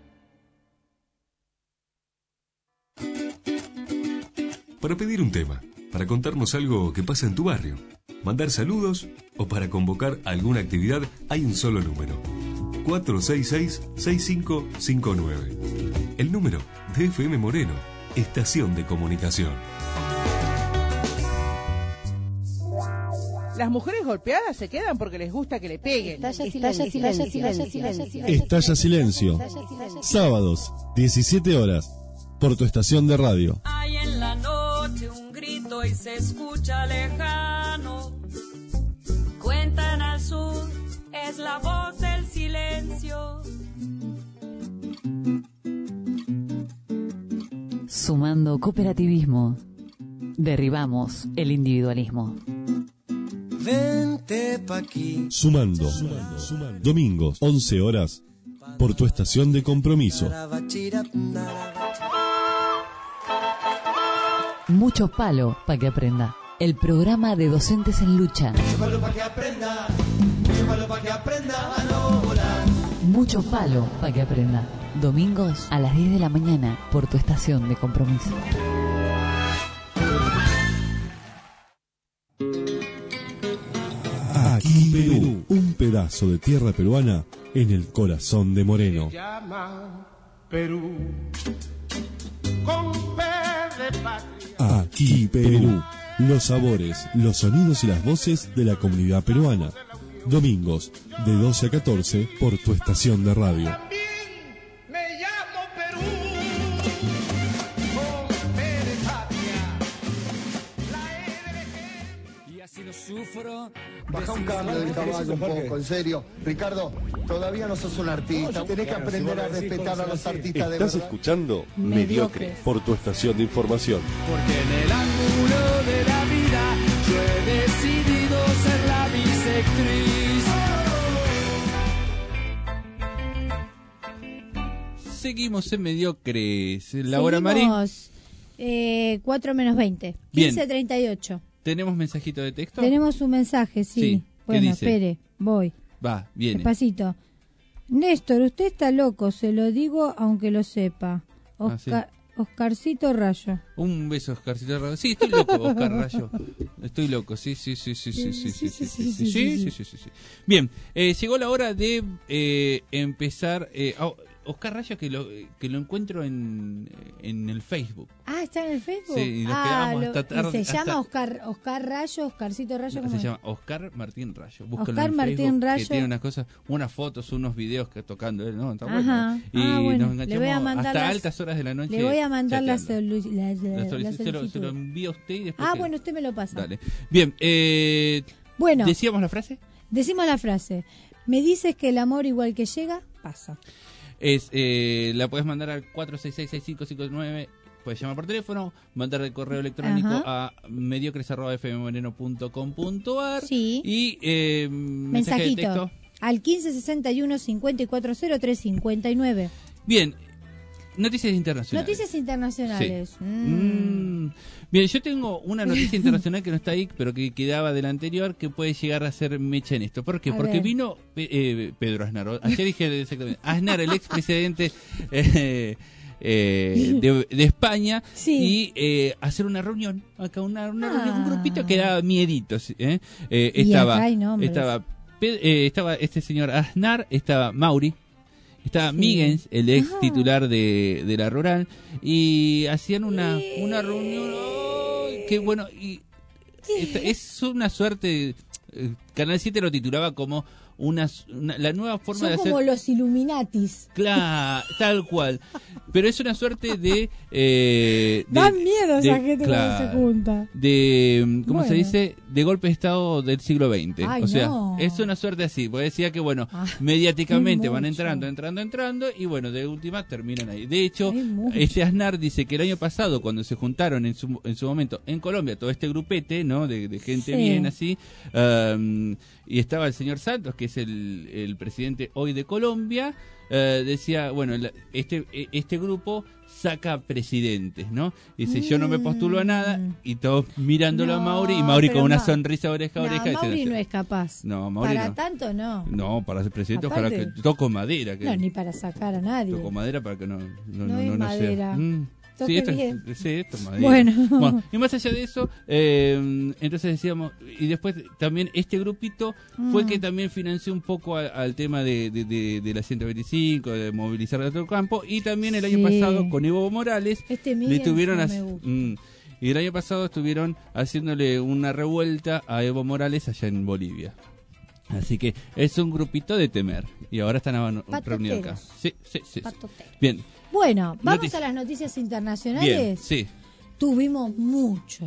Para pedir un tema, para contarnos algo que pasa en tu barrio, mandar saludos o para convocar alguna actividad, hay un solo número: cuatro seis seis, seis cinco cinco nueve. El número de F M Moreno, estación de comunicación. Las mujeres golpeadas se quedan porque les gusta que le peguen. Estalla silencio. Estalla silencio. Estalla silencio. Sábados, diecisiete horas, por tu estación de radio. Hay en la noche un grito y se escucha lejano. Cuentan al sur, es la voz del silencio. Sumando cooperativismo, derribamos el individualismo. Vente pa' aquí. Sumando. Sumando. Domingos, once horas, por tu estación de compromiso. Mucho palo para que aprenda. El programa de docentes en lucha. Mucho palo para que aprenda. Mucho palo para que aprenda a no volar. Mucho palo para que aprenda. Domingos a las diez de la mañana por tu estación de compromiso. Aquí Perú, un pedazo de tierra peruana en el corazón de Moreno. Se llama Perú, con P de patria. Aquí Perú, los sabores, los sonidos y las voces de la comunidad peruana. Domingos, de doce a catorce, por tu estación de radio. Me llamo Perú, con P de patria. La E de G. Y así lo sufro. Baja un cambio del caballo un poco, en serio. Ricardo, todavía no sos un artista. Tenés que aprender a respetar a los artistas de verdad. Estás escuchando Mediocre por tu estación de información. Porque en el ángulo de la vida yo he decidido ser la bisectriz. Seguimos en Mediocres. Laura Marín. Seguimos, eh, cuatro menos veinte. Bien. quince treinta y ocho. ¿Tenemos mensajito de texto? Tenemos un mensaje, sí. Sí. ¿Qué Bueno, dice? espere, voy. Va, viene. Despacito. Néstor, usted está loco, se lo digo aunque lo sepa. Oscar, Ah, Oscarcito Rayo. Un beso, Oscarcito Rayo. Sí, estoy loco, Oscar Rayo. Estoy loco, sí, sí, sí, sí, sí, sí, sí, sí, sí, sí, sí, sí, sí, sí. Bien, eh, llegó la hora de eh, empezar. Eh, oh, Oscar Rayo, que lo que lo encuentro en, en el Facebook. Ah, ¿está en el Facebook? Sí, y nos ah, quedamos lo- hasta tarde. ¿y se hasta- llama Oscar Oscar Rayo, Oscarcito Rayo? No, ¿cómo se es? llama Oscar Martín Rayo. Búscalo Oscar en Martín Facebook, Rayo. Que tiene unas cosas, unas fotos, unos videos que tocando él, ¿no? Está Ajá. bueno. Y Ah, bueno. nos Le enganchamos voy a mandar hasta las- altas horas de la noche. Le voy a mandar la, chateando. solu- la- la- La solici- la se, lo, se solicitud. lo envía a usted y después. Ah, que- bueno, usted me lo pasa. Dale. Bien, eh, Bueno. ¿decíamos la frase? Decimos la frase. Me dices que el amor igual que llega, pasa. Es, eh, la puedes mandar al cuatro seis seis, seis cinco cinco nueve, puedes llamar por teléfono, mandar el correo electrónico Ajá. a mediocres arroba f m moreno punto com punto a r Sí. y eh, mensaje de Mensajito. texto. Al quince sesenta y uno, cincuenta y cuatro cero tres, cincuenta y nueve. Bien, noticias internacionales. Noticias internacionales. Sí. Mm. Mm. Bien, yo tengo una noticia internacional que no está ahí, pero que quedaba de la anterior, que puede llegar a ser mecha en esto. ¿Por qué? A Porque ver. vino Pe- eh, Pedro Aznar. Ayer dije exactamente. Aznar, el expresidente eh, eh, de, de España, Sí. y eh, hacer una reunión. Acá una, una Ah. reunión, un grupito que daba miedito. ¿sí? ¿eh? Eh, Y estaba, acá hay nombres. estaba, Pe- eh, estaba este señor Aznar, estaba Mauri. Estaba Sí. Miguens, el ex Ajá. titular de, de la Rural, y hacían una, una reunión. ¡Ay! ¡Qué bueno! Y esta- es una suerte. eh, Canal siete lo titulaba como una, una- la nueva forma Son de hacer. como los Illuminatis. Claro, tal cual. Pero es una suerte de. Eh, de Dan miedo esa de- gente claro, cuando se junta. De, ¿cómo se Bueno. dice? De golpe de estado del siglo veinte. Ay, o sea, no. es una suerte así. Porque decía que, bueno, Ah, mediáticamente hay van mucho. entrando, entrando, entrando, y bueno, de última terminan ahí. De hecho, Hay mucho. este Aznar dice que el año pasado, cuando se juntaron en su, en su momento en Colombia, todo este grupete, ¿no? De, de gente Sí. bien así, um, y estaba el señor Santos, que es el, el presidente hoy de Colombia, eh, decía, bueno, la- este, este grupo saca presidentes, ¿no? Dice, yo no me postulo a nada, y todos mirándolo No, a Mauri, y Mauri con pero una Ma- sonrisa oreja a No, oreja. Mauri diciendo, no es capaz. No, Mauri Para no. tanto no. No, para ser presidente, Aparte- ojalá que toco madera. Que No, ni para sacar a nadie. Toco madera para que no, no, No no, es no, no sea. madera. Mm. Toque Sí, esto, bien. es- sí, esto es madera. Bueno. Y más allá de eso, eh, entonces decíamos, y después también este grupito fue Mm. que también financió un poco al, al tema de, de, de, de la ciento veinticinco, de movilizar a todo el campo, y también el año Sí. pasado con Evo Morales Este le Miguel tuvieron no as- me gusta. mm, y el año pasado estuvieron haciéndole una revuelta a Evo Morales allá en Bolivia. Así que es un grupito de temer. Y ahora están a- reunidos acá. Patoteros. Sí, sí, sí. sí. Patoteros. Bien. Bueno, vamos Noticia. a las noticias internacionales. Bien, sí. Tuvimos mucho.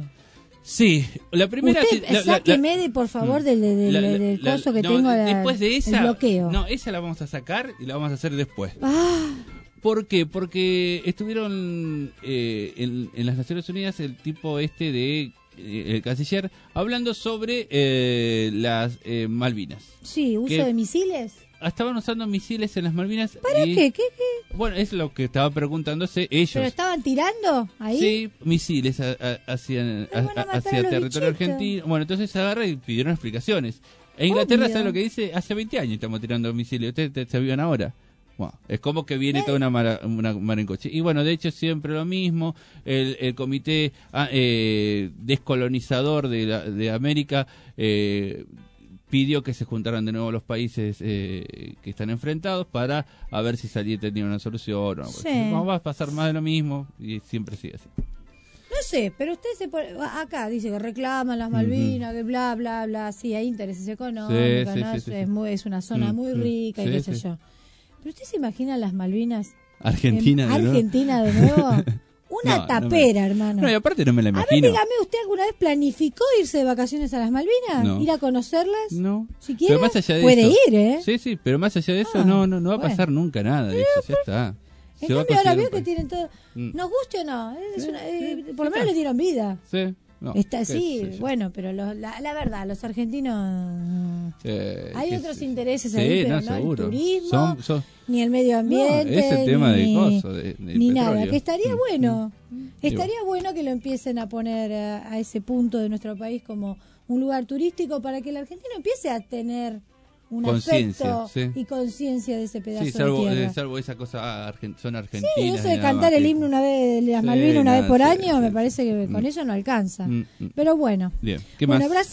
Sí, la primera... Usted, sí, la- la- sáqueme la- de, por favor, Mm. del, del, La- la- del la- coso que no, tengo. la- después de esa... el bloqueo. No, esa la vamos a sacar y la vamos a hacer después. Ah, ¿Por qué? Porque estuvieron eh, en, en las Naciones Unidas el tipo este de... eh, el canciller, hablando sobre eh, las eh, Malvinas. sí, uso ¿Qué? de misiles. Estaban usando misiles en las Malvinas. ¿Para y- qué? ¿Qué, qué? Bueno, es lo que estaba preguntándose ellos. ¿Pero estaban tirando ahí? Sí, misiles a- a- hacia, Pero van a a- matar hacia a los territorio bichitos. argentino. Bueno, entonces se agarra y pidieron explicaciones. En Inglaterra, Obvio. ¿sabe lo que dice? Hace veinte años estamos tirando misiles. ¿Ustedes te- se avivan ahora? Bueno, es como que viene toda una mara, una mar en coche. Y bueno, de hecho, siempre lo mismo. El, el comité ah, eh, descolonizador de, la- de América eh, pidió que se juntaran de nuevo los países eh, que están enfrentados para a ver si salía tenía una solución o algo así. Sí. No, va a pasar más de lo mismo y siempre sigue así. No sé, pero usted se pone, acá dice que reclaman las Malvinas, que bla, bla, bla, sí, hay intereses económicos, Sí, sí, ¿no? sí, es, sí, es sí. muy- es una zona Mm, muy mm. rica y Sí, qué sé sí. yo. Pero usted se imagina las Malvinas Argentina en de nuevo. Argentina de nuevo. Una No, no me- tapera, hermano. No, y aparte no me la A ver, imagino. dígame, ¿usted alguna vez planificó irse de vacaciones a las Malvinas? No. ¿Ir a conocerlas? No. Si quiere, Pero más allá de puede eso- ir, ¿eh? Sí, sí, pero más allá de eso, Ah, no, no, no va bueno. a pasar nunca nada de eso, ya está. En Se va a cambio, ahora conseguir veo un que país. tienen todo... Mm. ¿Nos guste o no? Es Sí, una- eh, sí, por lo ya menos está. le dieron vida. Sí. No, Está, qué sí, sé yo. bueno, pero los- la, la verdad, los argentinos... Eh, Hay qué otros sé- intereses Sí, ahí, pero no, no, seguro. el turismo, Son- son- ni el medio ambiente, No, es el tema de ni, coso, de- del ni nada, petróleo. que estaría Mm, bueno. mm. Estaría bueno que lo empiecen a poner a, a ese punto de nuestro país como un lugar turístico para que el argentino empiece a tener un Conciencia, afecto sí. y conciencia de ese pedazo Sí, salvo, de tierra. eh, salvo esa cosa, argen- son argentinas. Sí, eso y de nada cantar más el que- himno una vez, las Sí, Malvinas una nada, vez por sí, año, sí, me sí. parece que con Mm. eso no alcanza. Mm, mm. Pero bueno. Bien, ¿qué Bueno, más? Brasil.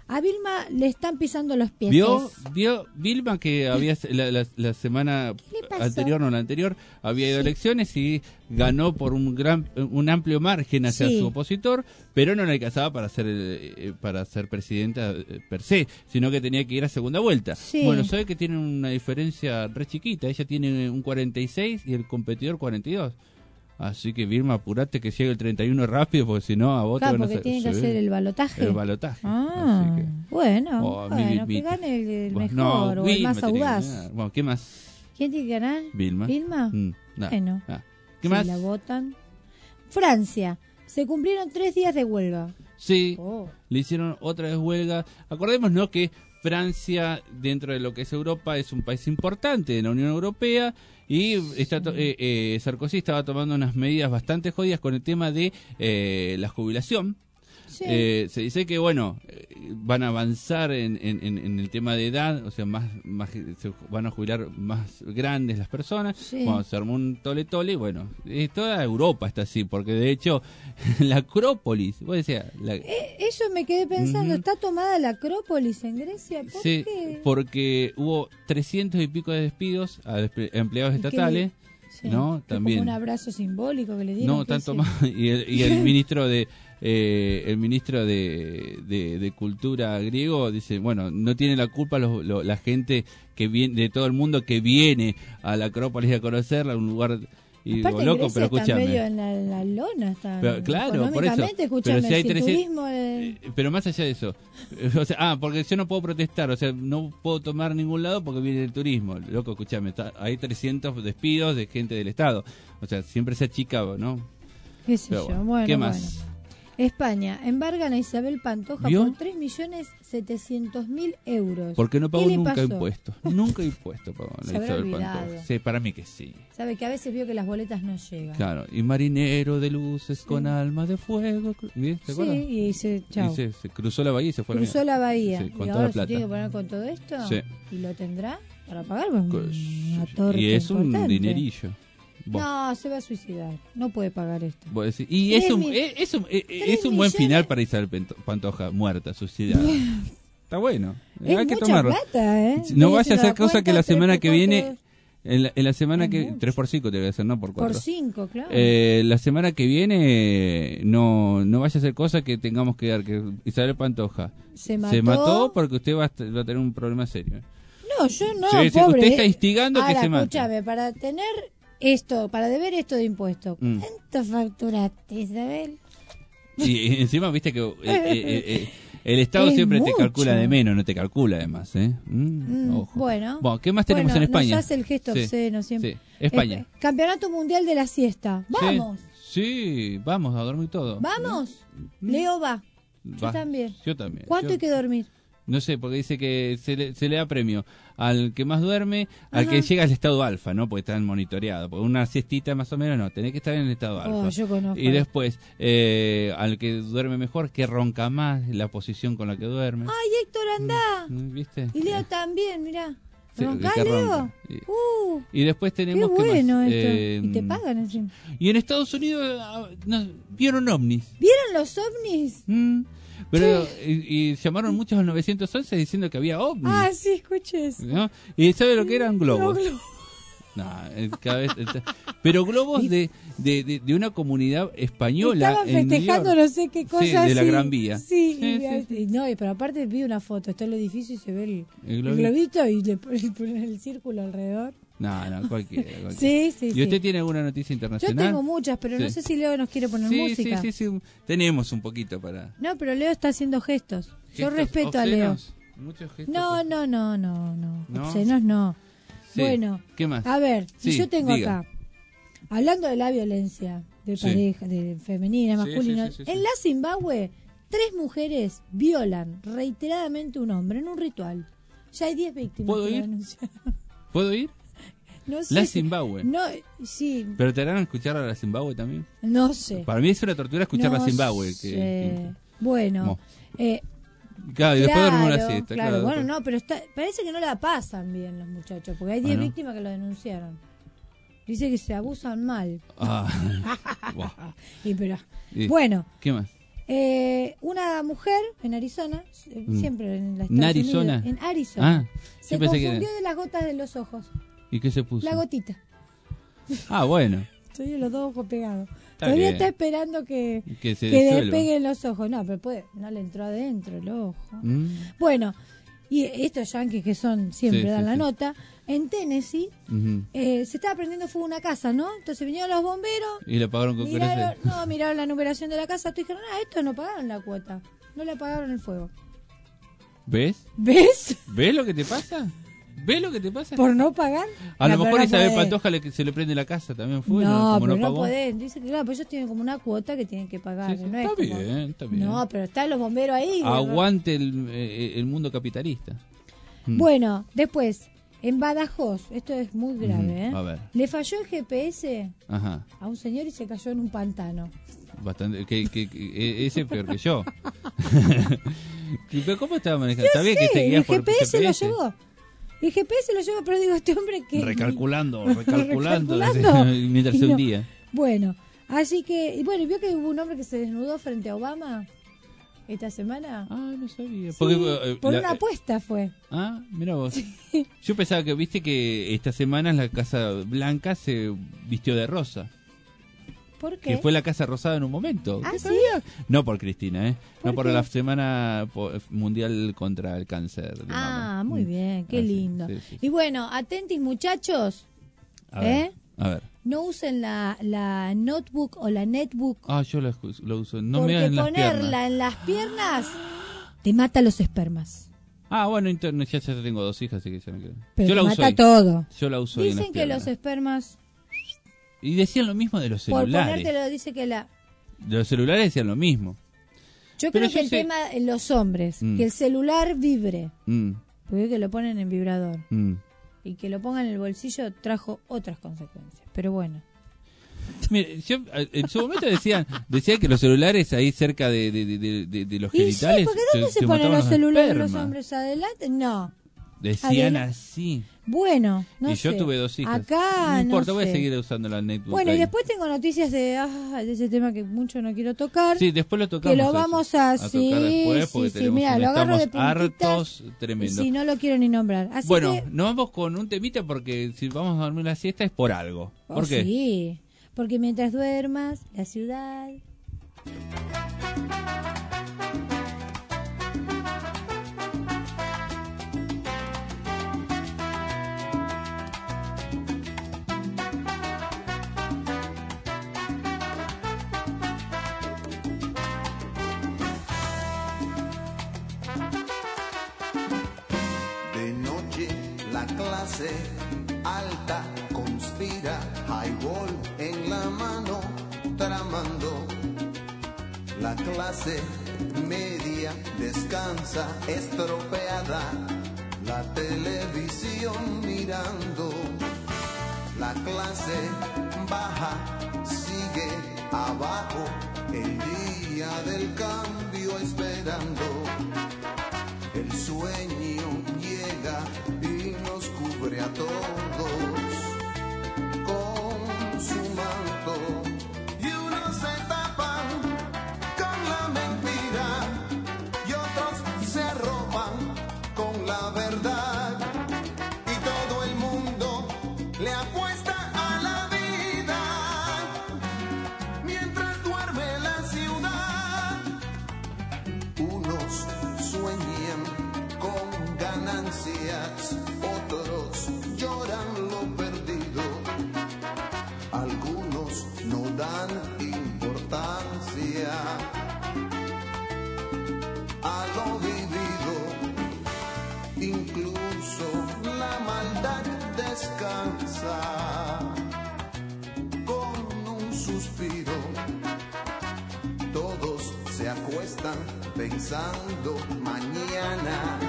A Vilma le están pisando los pies. ¿Vio, vio Vilma que había la, la, la semana anterior, no la anterior, había ido a Sí. elecciones y ganó por un gran un amplio margen hacia Sí. su opositor, pero no le alcanzaba para ser eh, para ser presidenta eh, per se, sino que tenía que ir a segunda vuelta. Sí. Bueno, sabe que tienen una diferencia re chiquita, ella tiene un cuarenta y seis y el competidor cuarenta y dos. Así que Vilma, apurate que llegue el treinta y uno rápido, porque si no a vos Claro, te van a porque hacer, tiene que se hacer ve el balotaje. el balotaje. Ah, Así que- bueno, Oh, mi- bueno, mi- que gane el, el Bueno, mejor no, o el Vilma más tiene que audaz. ganar. Bueno, ¿qué más? ¿Quién tiene que ganar? Vilma. ¿Vilma? Mm, nah, Bueno. nah. ¿Qué Si más? la votan. Francia. Se cumplieron tres días de huelga. Sí, Oh. le hicieron otra vez huelga. Acordémonos que Francia, dentro de lo que es Europa, es un país importante de la Unión Europea y está to- eh, eh, Sarkozy estaba tomando unas medidas bastante jodidas con el tema de eh, la jubilación. Sí. Eh, se dice que, bueno, eh, van a avanzar en, en, en- en el tema de edad, o sea, más, más se van a jubilar más grandes las personas. Sí. Bueno, se armó un tole tole, y bueno, eh, toda Europa está así, porque de hecho, la Acrópolis, vos decías, la, Eh, eso me quedé pensando. Ujú. ¿Está tomada la Acrópolis en Grecia? ¿Por sí, qué? porque hubo trescientos y pico de despidos a despe- empleados ¿Y qué? estatales, Sí, ¿no? fue También. como un abrazo simbólico que le dieron. No, ¿qué tanto sé? más. Y el, y el ministro de eh, el ministro de, de, de Cultura griego dice, bueno, no tiene la culpa los- lo- la gente que viene de todo el mundo que viene a la Acrópolis a conocerla, un lugar y Aparte, digo, loco, Grecia pero está escúchame. medio en la, en la lona. Está Pero, claro, por eso. económicamente, escúchame, Pero si hay sin trescientos turismo... eh, Pero más allá de eso, o sea, ah, porque yo no puedo protestar, o sea, no puedo tomar ningún lado porque viene el turismo. Loco, escúchame, está- hay trescientos despidos de gente del Estado. O sea, siempre se achica, ¿no? qué sé Pero yo. bueno, Bueno, ¿qué bueno. más? España embargan a Isabel Pantoja ¿Vio? por tres millones setecientos mil euros. Porque no pagó ¿Qué le nunca pasó? impuestos. Nunca impuestos pagó Se la habrá Isabel olvidado. Pantoja. Sí, para mí que sí. Sabe que a veces vio que las boletas no llegan. Claro, y marinero de luces con alma de fuego. ¿Bien? ¿Se Sí, acuerdan? y dice, chao. Y se, se cruzó la bahía y se fue a la Cruzó la bahía. Sí, y con toda ahora la se plata. tiene que poner con todo esto. Sí. ¿Y lo tendrá para pagar? Pues, una torta Y es un importante. dinerillo. Vos, No, se va a suicidar. No puede pagar esto. vos decís- y Tres es un, mil- es, es un, es- tres es un buen millones- final para Isabel Pento- Pantoja, muerta, suicidada. Está bueno. Es Hay que mucha tomarlo. plata, ¿eh? No Voy vaya a hacer hacer cosa que la cuenta, semana tres que por viene, cuatro, en la, en la semana Es que, mucho. tres por cinco te voy a hacer, no por cuatro. Por cinco, claro. Eh, la semana que viene no no vaya a ser cosa que tengamos que dar que Isabel Pantoja Se mató. mató porque usted va a, t- va a tener un problema serio. No, yo no, Sí, sí, pobre. usted está instigando que Ahora, se mate. escúchame, para tener esto, para deber esto de impuestos, Mm. ¿cuánto facturaste, Isabel? Y encima viste que eh, eh, eh, eh, el Estado Es siempre mucho. te calcula de menos, no te calcula además, ¿eh? Mm, Mm, ojo. Bueno. Bueno, ¿qué más tenemos Bueno, en España? Nos hace el gesto Sí, obsceno siempre. sí. España. Eh, Campeonato Mundial de la Siesta. Vamos, Sí, sí, vamos a dormir todo. vamos. Leo va. Yo Va. también. Yo también. ¿Cuánto Yo- hay que dormir? No sé, porque dice que se le, se le da premio al que más duerme, al Ajá. que llega al estado alfa, ¿no? Porque están monitoreados. Porque una siestita más o menos no, tenés que estar en el estado alfa. Oh, yo conozco. Y después, eh, al que duerme mejor, que ronca más, la posición con la que duerme. Ay, Héctor, andá. Mm, ¿Viste? Y Leo también, mirá. Sí, ¿Roncás, que Leo? ronca. Y, Uh, y después qué tenemos ¿qué más? bueno esto. Eh, y te pagan encima. Y en Estados Unidos ah, no, vieron ovnis. ¿Vieron los ovnis? Mm, pero y, y llamaron muchos al nueve once diciendo que había ovnis. Ah, sí, escuché eso. ¿No? ¿Y sabe lo que eran globos? Los globos. No, eh, cada vez, eh, pero globos de, de, de, de una comunidad española. Estaban en New festejando York. no sé qué cosa. Sí, de la sí. Gran Vía. Sí, Sí, y- sí, y- no, y- pero aparte vi una foto, está el edificio y se ve el, El el globito. globito y le ponen ponen el círculo alrededor. No, no, cualquiera. cualquiera. Sí, sí, ¿Y sí. usted tiene alguna noticia Yo internacional? tengo muchas, pero no Sí. sé si Leo nos quiere poner Sí, música. sí, sí, sí, tenemos un poquito para... No, pero Leo está haciendo gestos. Yo gestos respeto a Leo. obscenos. Muchos gestos No, no, no, no, no. ¿No? Obscenos no. Sí. Bueno, ¿Qué más? a ver, si Sí, yo tengo diga. acá, hablando de la violencia de Sí. pareja, de femenina, Sí, masculina, sí, sí, sí, sí. en la Zimbabue, tres mujeres violan reiteradamente a un hombre en un ritual. Ya hay diez víctimas. ¿Puedo que lo ir? denunciaron. ¿Puedo ir? No sé La si- Zimbabue. No, sí, ¿Pero te harán escuchar a la Zimbabue también? no sé. Para mí es una tortura escuchar No la Zimbabue. Que, sé. Bueno, Mo. eh, Claro, y después claro, dormir una siesta. claro, Claro, bueno, después- no, pero está, parece que no la pasan bien los muchachos, porque hay diez Ah, ¿no? víctimas que lo denunciaron. Dice que se abusan mal. Ah, buah. Y pero, Y- bueno, ¿Qué más? Eh, una mujer en Arizona, eh, Mm. siempre en la ¿En Arizona? en Arizona, Ah, se yo pensé que confundió era- de las gotas de los ojos. ¿Y qué se puso? La gotita. Ah, bueno. Estoy en los dos ojos pegados. Está Todavía bien. está esperando que, Que se que disuelva. despeguen los ojos. No, pero puede, no le entró adentro el ojo. Mm. Bueno, y estos yanquis que son siempre Sí, dan sí, la sí. nota, en Tennessee Ujú. eh, se estaba prendiendo fuego una casa, ¿no? Entonces vinieron los bomberos, Y le pagaron con miraron, creces. no, miraron la numeración de la casa, tú dijeron, ah, estos no pagaron la cuota, no le pagaron el fuego. ¿Ves? ¿Ves? ¿Ves lo que te pasa? ¿Ves lo que te pasa? ¿Por no pagar? A lo No, mejor pero no Isabel podés. Pantoja le, se le prende la casa también fue, No, como pero no no, pagó. podés. Dice que claro, pues ellos tienen como una cuota que tienen que pagar. Sí, sí, no es está como- bien, está bien. No, pero están los bomberos ahí. Aguante el, eh, el mundo capitalista. Mm. Bueno, después, en Badajoz, esto es muy grave, Ujú, ¿eh? a ver. Le falló el G P S Ajá. a un señor y se cayó en un pantano. Bastante, que, que, que- e- ese es peor que yo. ¿Pero cómo estaba manejando? Está bien que Sí, te el guías por G P S G P lo S. llevó. El G P S lo llevó, pero digo, este hombre que... Recalculando, recalculando, Recalculando. mientras Y se no. hundía. Bueno, así que... Y bueno, ¿vio que hubo un hombre que se desnudó frente a Obama esta semana? Ah, no sabía. Sí, Porque, eh, por la- una apuesta fue. Ah, mira vos. Yo pensaba que, viste que esta semana la Casa Blanca se vistió de rosa. ¿Por qué? Que fue la Casa Rosada en un momento. ¿Ah, ¿Qué sí? sabía? No por Cristina, ¿eh? ¿Por no por qué? la Semana po- Mundial contra el Cáncer de Ah, Mama. muy Mm. bien, qué Ah, sí, lindo. sí, sí, sí. Y bueno, atentis muchachos, A ver, ¿eh? a ver. No usen la, la notebook o la netbook, Ah, yo lo, lo uso. No me porque hagan las ponerla piernas. en las piernas te mata los espermas. Ah, bueno, interno, ya, ya tengo dos hijas, así que ya no quiero. Pero yo te la uso mata ahí. todo. Yo la uso ahí en las Dicen que los piernas. espermas, Y decían lo mismo de los por celulares. ponértelo, dice que la... De los celulares decían lo mismo. Yo Pero creo yo que el sé- tema en los hombres, Mm. que el celular vibre, Mm, porque que lo ponen en vibrador, mm. y que lo pongan en el bolsillo trajo otras consecuencias. Pero bueno. Mire, yo, eh, en su momento decían, decían que los celulares ahí cerca de, de, de, de- de los Y sí, genitales porque ¿dónde se, ponen mataban los celulares de los espermas. hombres adelante? No. Decían Adela- así. Bueno, no y yo sé. tuve dos hijas. Acá no importa, no voy a sé. seguir usando la netbook. Bueno, y ahí. después tengo noticias de, ah, de ese tema que mucho no quiero tocar. Sí, después lo tocamos. Que lo eso, vamos a, a sí, tocar después porque sí, sí, tenemos mira, un- lo agarro de estamos puntitas hartos, y tremendo. si no lo quiero ni nombrar. Así Bueno, que, nos vamos con un temita porque si vamos a dormir la siesta es por algo. oh, ¿Por qué? sí, porque mientras duermas, la ciudad... De noche la clase alta conspira, highball en la mano, tramando. La clase media descansa estropeada, la televisión mirando. La clase baja sigue abajo, el día del cambio esperando. El sueño llega y nos cubre a todos con su manto. Y unos se tapan con la mentira y otros se arropan con la verdad. Y todo el mundo le apuesta a la vida mientras duerme la ciudad. Unos sueñan con ganancias, otros lloran lo perdido, algunos no dan importancia a lo vivido, incluso la maldad descansa con un suspiro. Todos se acuestan pensando mañana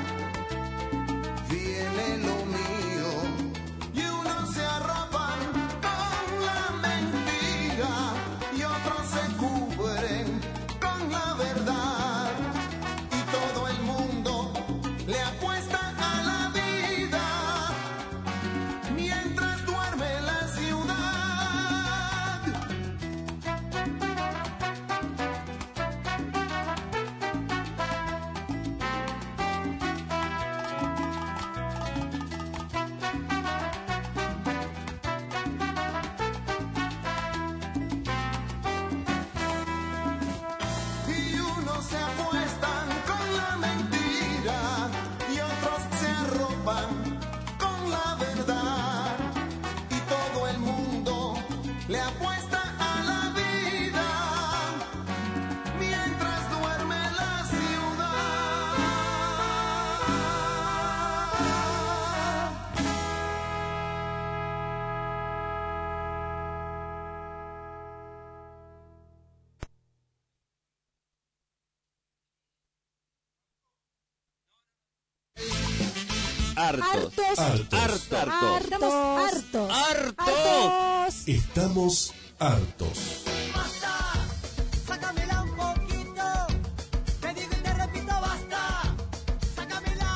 viene lo mío y unos se arropan con la mentira y otros se cubren con la verdad y todo el mundo le apuesta a la vida mientras duerme la ciudad. hartos. Hartos. Hartos. Hartos. Estamos hartos. Hartos. Estamos hartos. Sácamela un poquito, te digo y te repito, basta. Sácamela.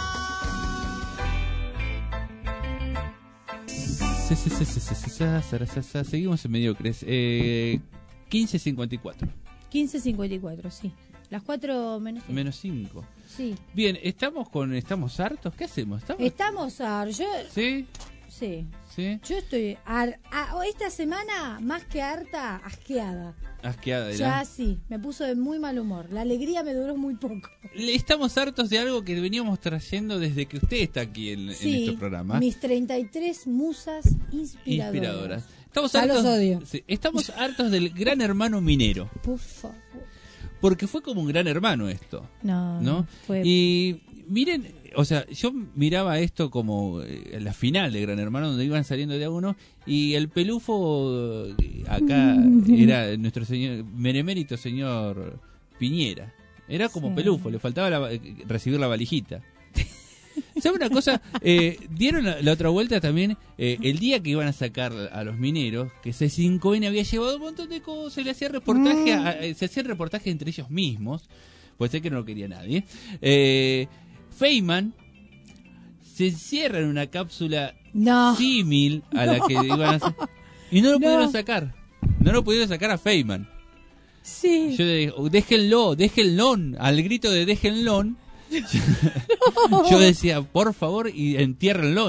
Se- se- se- se- se- se- sa- sa- sa- sa- Seguimos en mediocres. Eh, quince cincuenta y cuatro. quince cincuenta y cuatro, sí. Las cuatro menos cinco. Menos cinco. Sí. Bien, estamos con estamos hartos. ¿Qué hacemos? ¿Estamos? Estamos a... Yo, ¿Sí? sí. ¿Sí? Yo estoy... ar- a- esta semana, más que harta, asqueada. Asqueada de Ya la... sí, me puso de muy mal humor. La alegría me duró muy poco. Estamos hartos de algo que veníamos trayendo desde que usted está aquí en, en Sí, este programa. mis treinta y tres musas inspiradoras. Inspiradoras. Estamos Ya hartos, los odio. sí, estamos hartos del Gran Hermano minero. Por favor. Porque fue como un gran hermano esto. No, ¿No? fue... Y miren, o sea, yo miraba esto como eh, la final de Gran Hermano, donde iban saliendo de a uno, y el pelufo eh, acá era nuestro señor, benemérito señor Piñera. Era como Sí. pelufo, le faltaba la- recibir la valijita. ¿Sabe una cosa? Eh, dieron la, la otra vuelta también, eh, el día que iban a sacar a los mineros, que C cinco N había llevado un montón de cosas, le hacía reportaje, a- a- se hacían reportajes entre ellos mismos, pues sé que no lo quería nadie. Eh, Feynman se encierra en una cápsula No. símil a la No. que iban a hacer, y no lo No. pudieron sacar, no lo pudieron sacar a Feynman. Sí. Yo le digo, déjenlo, déjenlo, al grito de déjenlo. Yo decía, por favor, y entiérrenlo.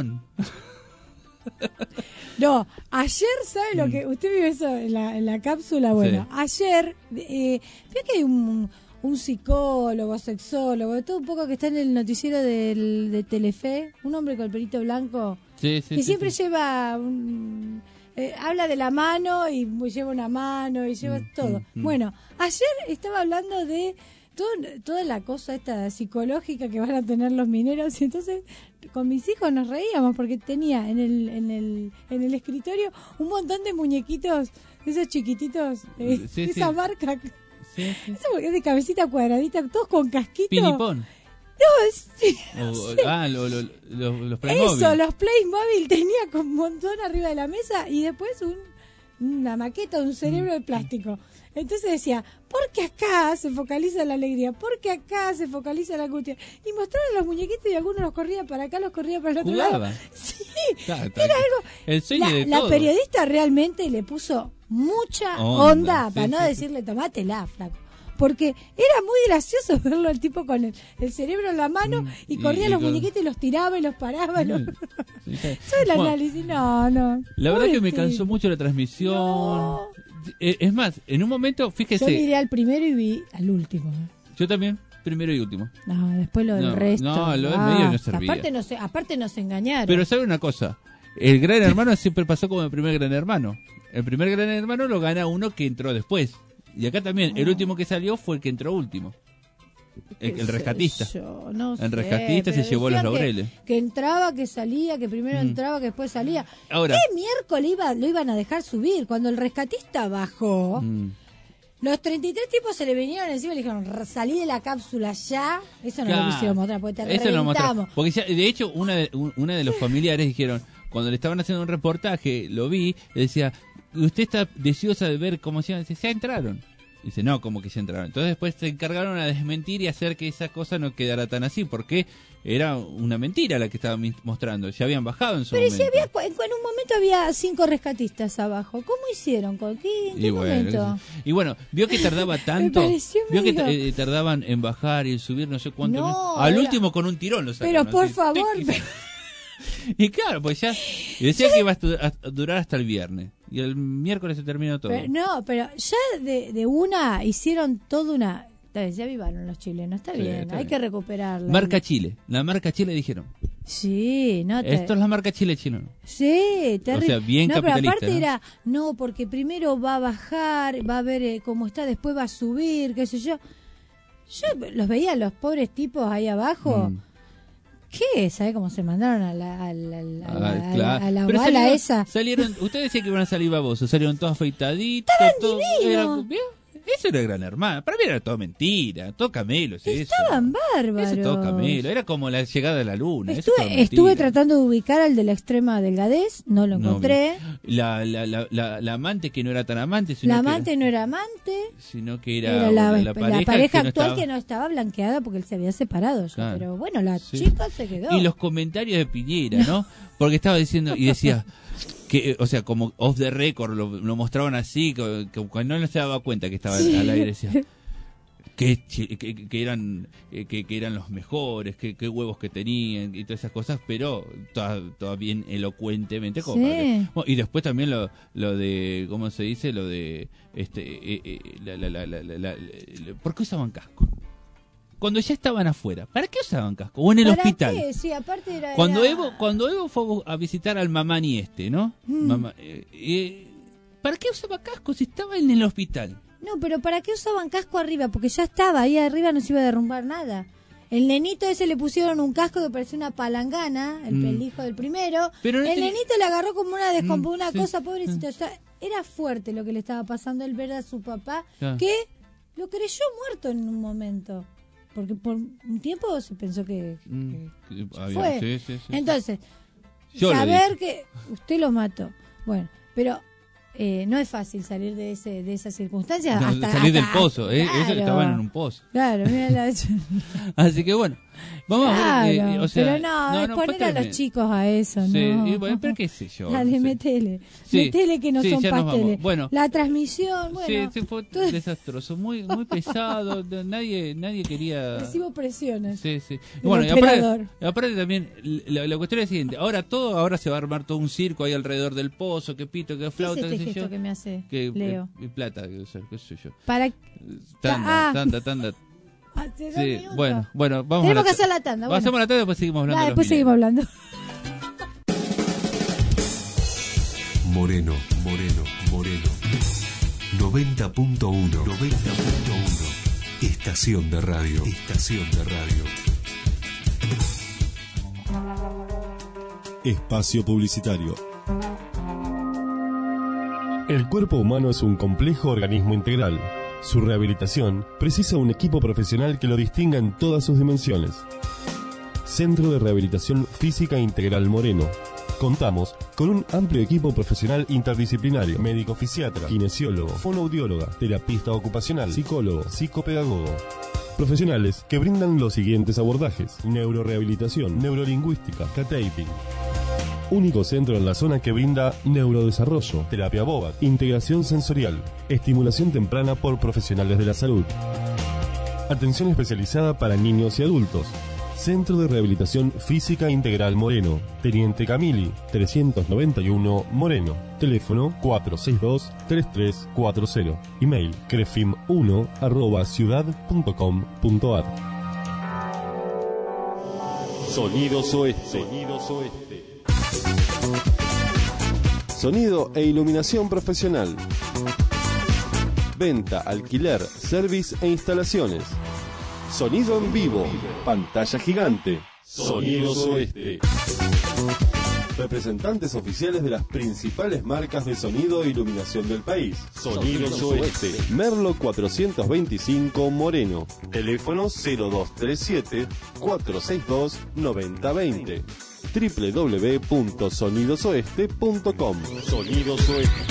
No, ayer, ¿sabe lo que? Usted vio eso en la, en la cápsula. Bueno, Sí. ayer, eh, vio que hay un, un psicólogo, sexólogo, de todo un poco que está en el noticiero del, de Telefe, un hombre con el pelito blanco, Sí, sí, que sí, siempre sí. lleva, un- eh, habla de la mano y lleva una mano y lleva Mm, todo. mm, mm. Bueno, ayer estaba hablando de todo, toda la cosa esta psicológica que van a tener los mineros, y entonces con mis hijos nos reíamos porque tenía en el en el en el escritorio un montón de muñequitos, esos chiquititos, eh, Sí, de esa sí. marca, Sí, sí. eso es de cabecita cuadradita, todos con casquito. Pinipón. No, es- sí, O- ah, lo- lo- lo- los Playmobil. eso, los Playmobil tenía con un montón arriba de la mesa y después un, una maqueta de un cerebro de plástico. Entonces decía, ¿por qué acá se focaliza la alegría? ¿Por qué acá se focaliza la angustia? Y mostraron los muñequitos y algunos los corrían para acá, los corrían para el otro lado. Jugaban. Sí, Claro, era algo... el sueño La, de la todo. periodista realmente le puso mucha Onda, onda, sí, para no sí, sí. decirle, tomátela, flaco. Porque era muy gracioso verlo al tipo con el, el cerebro en la mano Mm, y y- corría y los con- muñequitos y los tiraba y los paraba. y los- Mm, sí, sí. Todo el Bueno, análisis, no, no. la verdad que me Pobrecito. cansó mucho la transmisión. No. Eh, Es más, en un momento, Yo fíjese, miré al primero y vi al último. yo también, primero y último. No, después lo del No, resto. no, lo del Ah, medio no servía. Aparte nos, aparte nos engañaron. Pero sabe una cosa, el Gran Hermano siempre pasó como el primer Gran Hermano. El primer Gran Hermano lo gana uno que entró después. Y acá también, el último que salió fue el que entró último. El, ¿Qué el sé rescatista. yo? No el sé, rescatista se pero llevó los decían que- laureles. Que, entraba, que salía, que primero Mm. entraba, que después salía. Ahora- ¿Qué miércoles iba, lo iban a dejar subir? Cuando el rescatista bajó, Mm. los treinta y tres tipos se le vinieron encima y le dijeron, "R- salí de la cápsula ya". Eso no Claro. lo quisieron mostrar, porque te Eso lo mostró. reventamos. Porque ya- de hecho, una de, un- una de los familiares dijeron, cuando le estaban haciendo un reportaje, lo vi, le decía, usted está deseosa de ver cómo se llaman. Dice, ya entraron. Dice, no, como que ya entraron. Entonces después se encargaron a desmentir y hacer que esa cosa no quedara tan así, porque era una mentira la que estaban mis- mostrando. Ya habían bajado en su Pero y momento. si había, cu- en en un momento había cinco rescatistas abajo. ¿Cómo hicieron? ¿Con qué? ¿En qué Y bueno, momento? y bueno, vio que tardaba tanto. pareció Vio que medio- eh, tardaban en bajar y en subir no sé cuánto. No, minutos. Al era- último con un tirón lo sacaron. Pero por así, favor, tic, y claro, pues ya y decía que iba a, estu- a durar hasta el viernes. Y el miércoles se terminó todo. pero, no, pero ya de, de una hicieron toda una... Está bien, ya vivaron los chilenos, está Sí, bien, está hay bien. que recuperarla. Marca Chile. La marca Chile dijeron. Sí, no te... Esto es la marca Chile chino. Sí, terrible. O sea, bien no, pero capitalista, aparte ¿no? era, no, porque primero va a bajar, va a ver eh, cómo está, después va a subir, qué sé yo. Yo los veía, los pobres tipos ahí abajo. Mm. ¿Qué? ¿Sabe cómo se mandaron a la, a la, a la, Ah, a la- claro. a la Pero bala salieron, esa? Salieron, usted decía que iban a salir babosos, salieron todos afeitaditos. Estaban todo- divinos. era- ¿vio? Eso era Gran Hermano. Para mí era todo mentira, todo camelo. Es eso. Estaban bárbaros. Eso todo camelo. Era como la llegada de la luna. Eso Estuve, todo mentira. estuve tratando de ubicar al de la extrema delgadez, no lo No encontré. vi. La, la, la, la, la amante que no era tan amante, sino La que, amante no era amante. sino que era, Era la, la, la pareja, pareja que no actual estaba- que no estaba blanqueada porque él se había separado ya. Claro. Pero bueno, la Sí. chica se quedó. Y los comentarios de Piñera, ¿no? Porque estaba diciendo y decía que, eh, o sea, como off the record lo, lo mostraban así, que, que cuando no se daba cuenta que estaba Sí. al aire decía que, que, que- que eran eh, que, que eran los mejores, que, que huevos que tenían y todas esas cosas, pero todas toda bien elocuentemente como Sí. para que- bueno, y después también lo, lo de ¿cómo se dice? Lo de este eh, eh, la, la, la, la, la- la- la- ¿por qué usaban casco? Cuando ya estaban afuera, ¿para qué usaban casco? O en el ¿Para hospital. qué? Sí, aparte era, Cuando era- Evo, cuando Evo fue a visitar al mamani este, ¿no? Mm. Mamá, eh, eh, ¿para qué usaba casco si estaba en el hospital? No, pero ¿para qué usaban casco arriba? Porque ya estaba, ahí arriba no se iba a derrumbar nada. El nenito ese le pusieron un casco que parecía una palangana, el, Mm. el hijo del primero. Pero no el tenía- nenito le agarró como una descompo- Mm, una sí. cosa, pobrecito. O sea, era fuerte lo que le estaba pasando el ver a su papá, Claro. que lo creyó muerto en un momento. Porque por un tiempo se pensó que, Mm, que que había- fue. sí, sí, sí. Entonces, Yo lo saber dije. que usted lo mató. Bueno, pero eh, no es fácil salir de ese de esa circunstancia. No, hasta, salir del hasta- pozo, ¿eh? Ellos claro. estaban en un pozo. Claro, mira la... Así que bueno, vamos a ver. Claro, eh, o sea, pero no, es no, fue poner a los tremendo. chicos a eso, Sí, ¿no? y bueno, pero qué sé yo. Dale, no sé. metele. Sí, Metele que no sí, son ya nos pasteles. vamos. Bueno. La transmisión, bueno. Sí, sí, fue desastroso, muy muy pesado, no- nadie nadie quería. Recibo presiones. Sí, sí. Y del bueno, y operador. aparte, aparte también la, la cuestión es la siguiente, ahora todo ahora se va a armar todo un circo ahí alrededor del pozo, que pito, que ¿Qué es flauta, este qué sé gesto yo. que me hace Que Leo? eh, plata, que sé, qué sé yo. Para... Tanda, Ah. tanda, tanda. Hace dos Sí, minutos. bueno, bueno, vamos Tenemos a que hacer la tanda. Bueno. Hacemos la tanda y después seguimos hablando. Ah, de los después seguimos hablando. Moreno, Moreno, Moreno. noventa punto uno. noventa punto uno. Estación de radio. Estación de radio. Espacio publicitario. El cuerpo humano es un complejo organismo integral. Su rehabilitación precisa un equipo profesional que lo distinga en todas sus dimensiones. Centro de Rehabilitación Física Integral Moreno. Contamos con un amplio equipo profesional interdisciplinario: médico fisiatra, kinesiólogo, fonoaudióloga, terapista ocupacional, psicólogo, psicopedagogo. Profesionales que brindan los siguientes abordajes: neurorehabilitación, neurolingüística, K-taping. Único centro en la zona que brinda neurodesarrollo, terapia boba, integración sensorial, estimulación temprana por profesionales de la salud. Atención especializada para niños y adultos. Centro de Rehabilitación Física Integral Moreno, Teniente Camili, trescientos noventa y uno Moreno. Teléfono cuatro seis dos, tres tres cuatro cero. Email crefim uno arroba ciudad punto com punto ar. Sonidos Oeste. Sonidos Oeste. Sonido e iluminación profesional. Venta, alquiler, service e instalaciones. Sonido en vivo. Pantalla gigante. Sonidos Oeste. Representantes oficiales de las principales marcas de sonido e iluminación del país. Sonidos Oeste. Merlo cuatrocientos veinticinco Moreno. Teléfono cero dos tres siete, cuatro seis dos, nueve cero dos cero. doble u doble u doble u punto sonidos oeste punto com. Sonidos Oeste.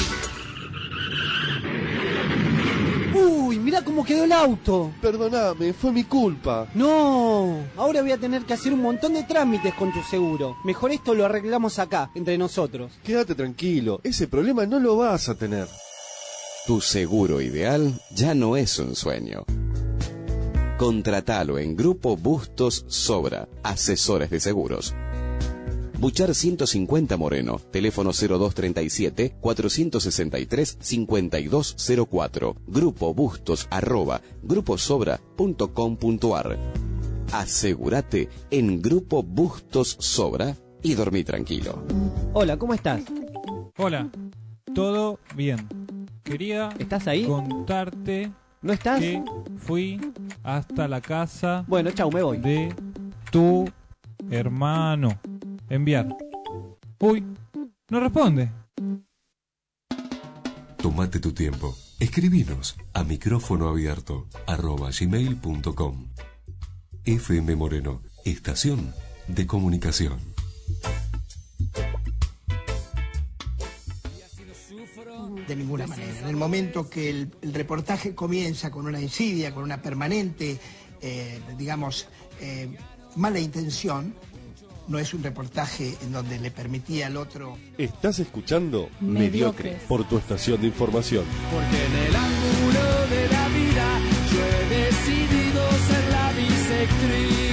Uy, mirá cómo quedó el auto. Perdóname, fue mi culpa. No, ahora voy a tener que hacer un montón de trámites con tu seguro. Mejor esto lo arreglamos acá, entre nosotros. Quédate tranquilo, ese problema no lo vas a tener. Tu seguro ideal ya no es un sueño. Contratalo en Grupo Bustos Sobra, asesores de seguros. Buchar ciento cincuenta Moreno, teléfono cero dos treinta y siete, cuatrocientos sesenta y tres, cincuenta y dos cero cuatro, Grupo Bustos arroba gruposobra punto com punto ar. Asegúrate en Grupo Bustos Sobra y dormí tranquilo. Hola, ¿cómo estás? Hola, todo bien. Quería ¿Estás ahí? contarte ¿No estás? que fui hasta la casa Bueno, chau, me voy. de tu hermano. Enviar. Uy, no responde. Tómate tu tiempo. Escribinos a micrófono abierto arroba gmail punto com. F M Moreno, estación de comunicación. De ninguna manera. En el momento que el, el reportaje comienza con una insidia, con una permanente, eh, digamos, eh, mala intención, no es un reportaje en donde le permitía al otro... Estás escuchando Mediocres. Mediocre por tu estación de información. Porque en el ángulo de la vida yo he decidido ser la bisectriz.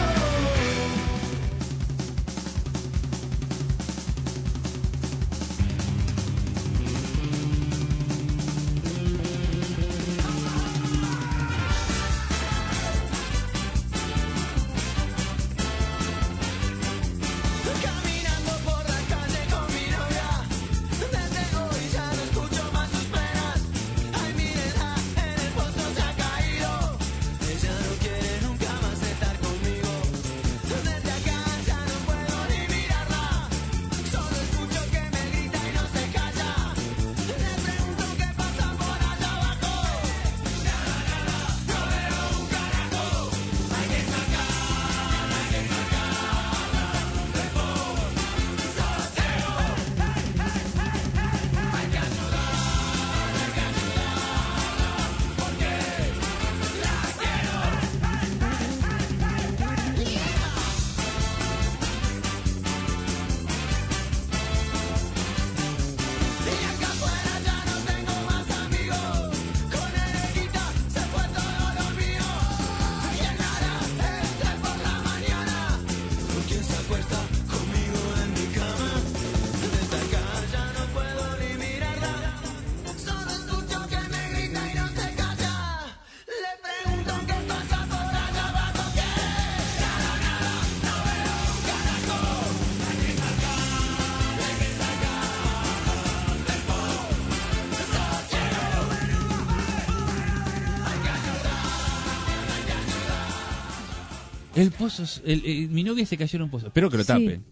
El pozo, el, el- mi novia se cayó en un pozo. Espero que lo Sí. tapen.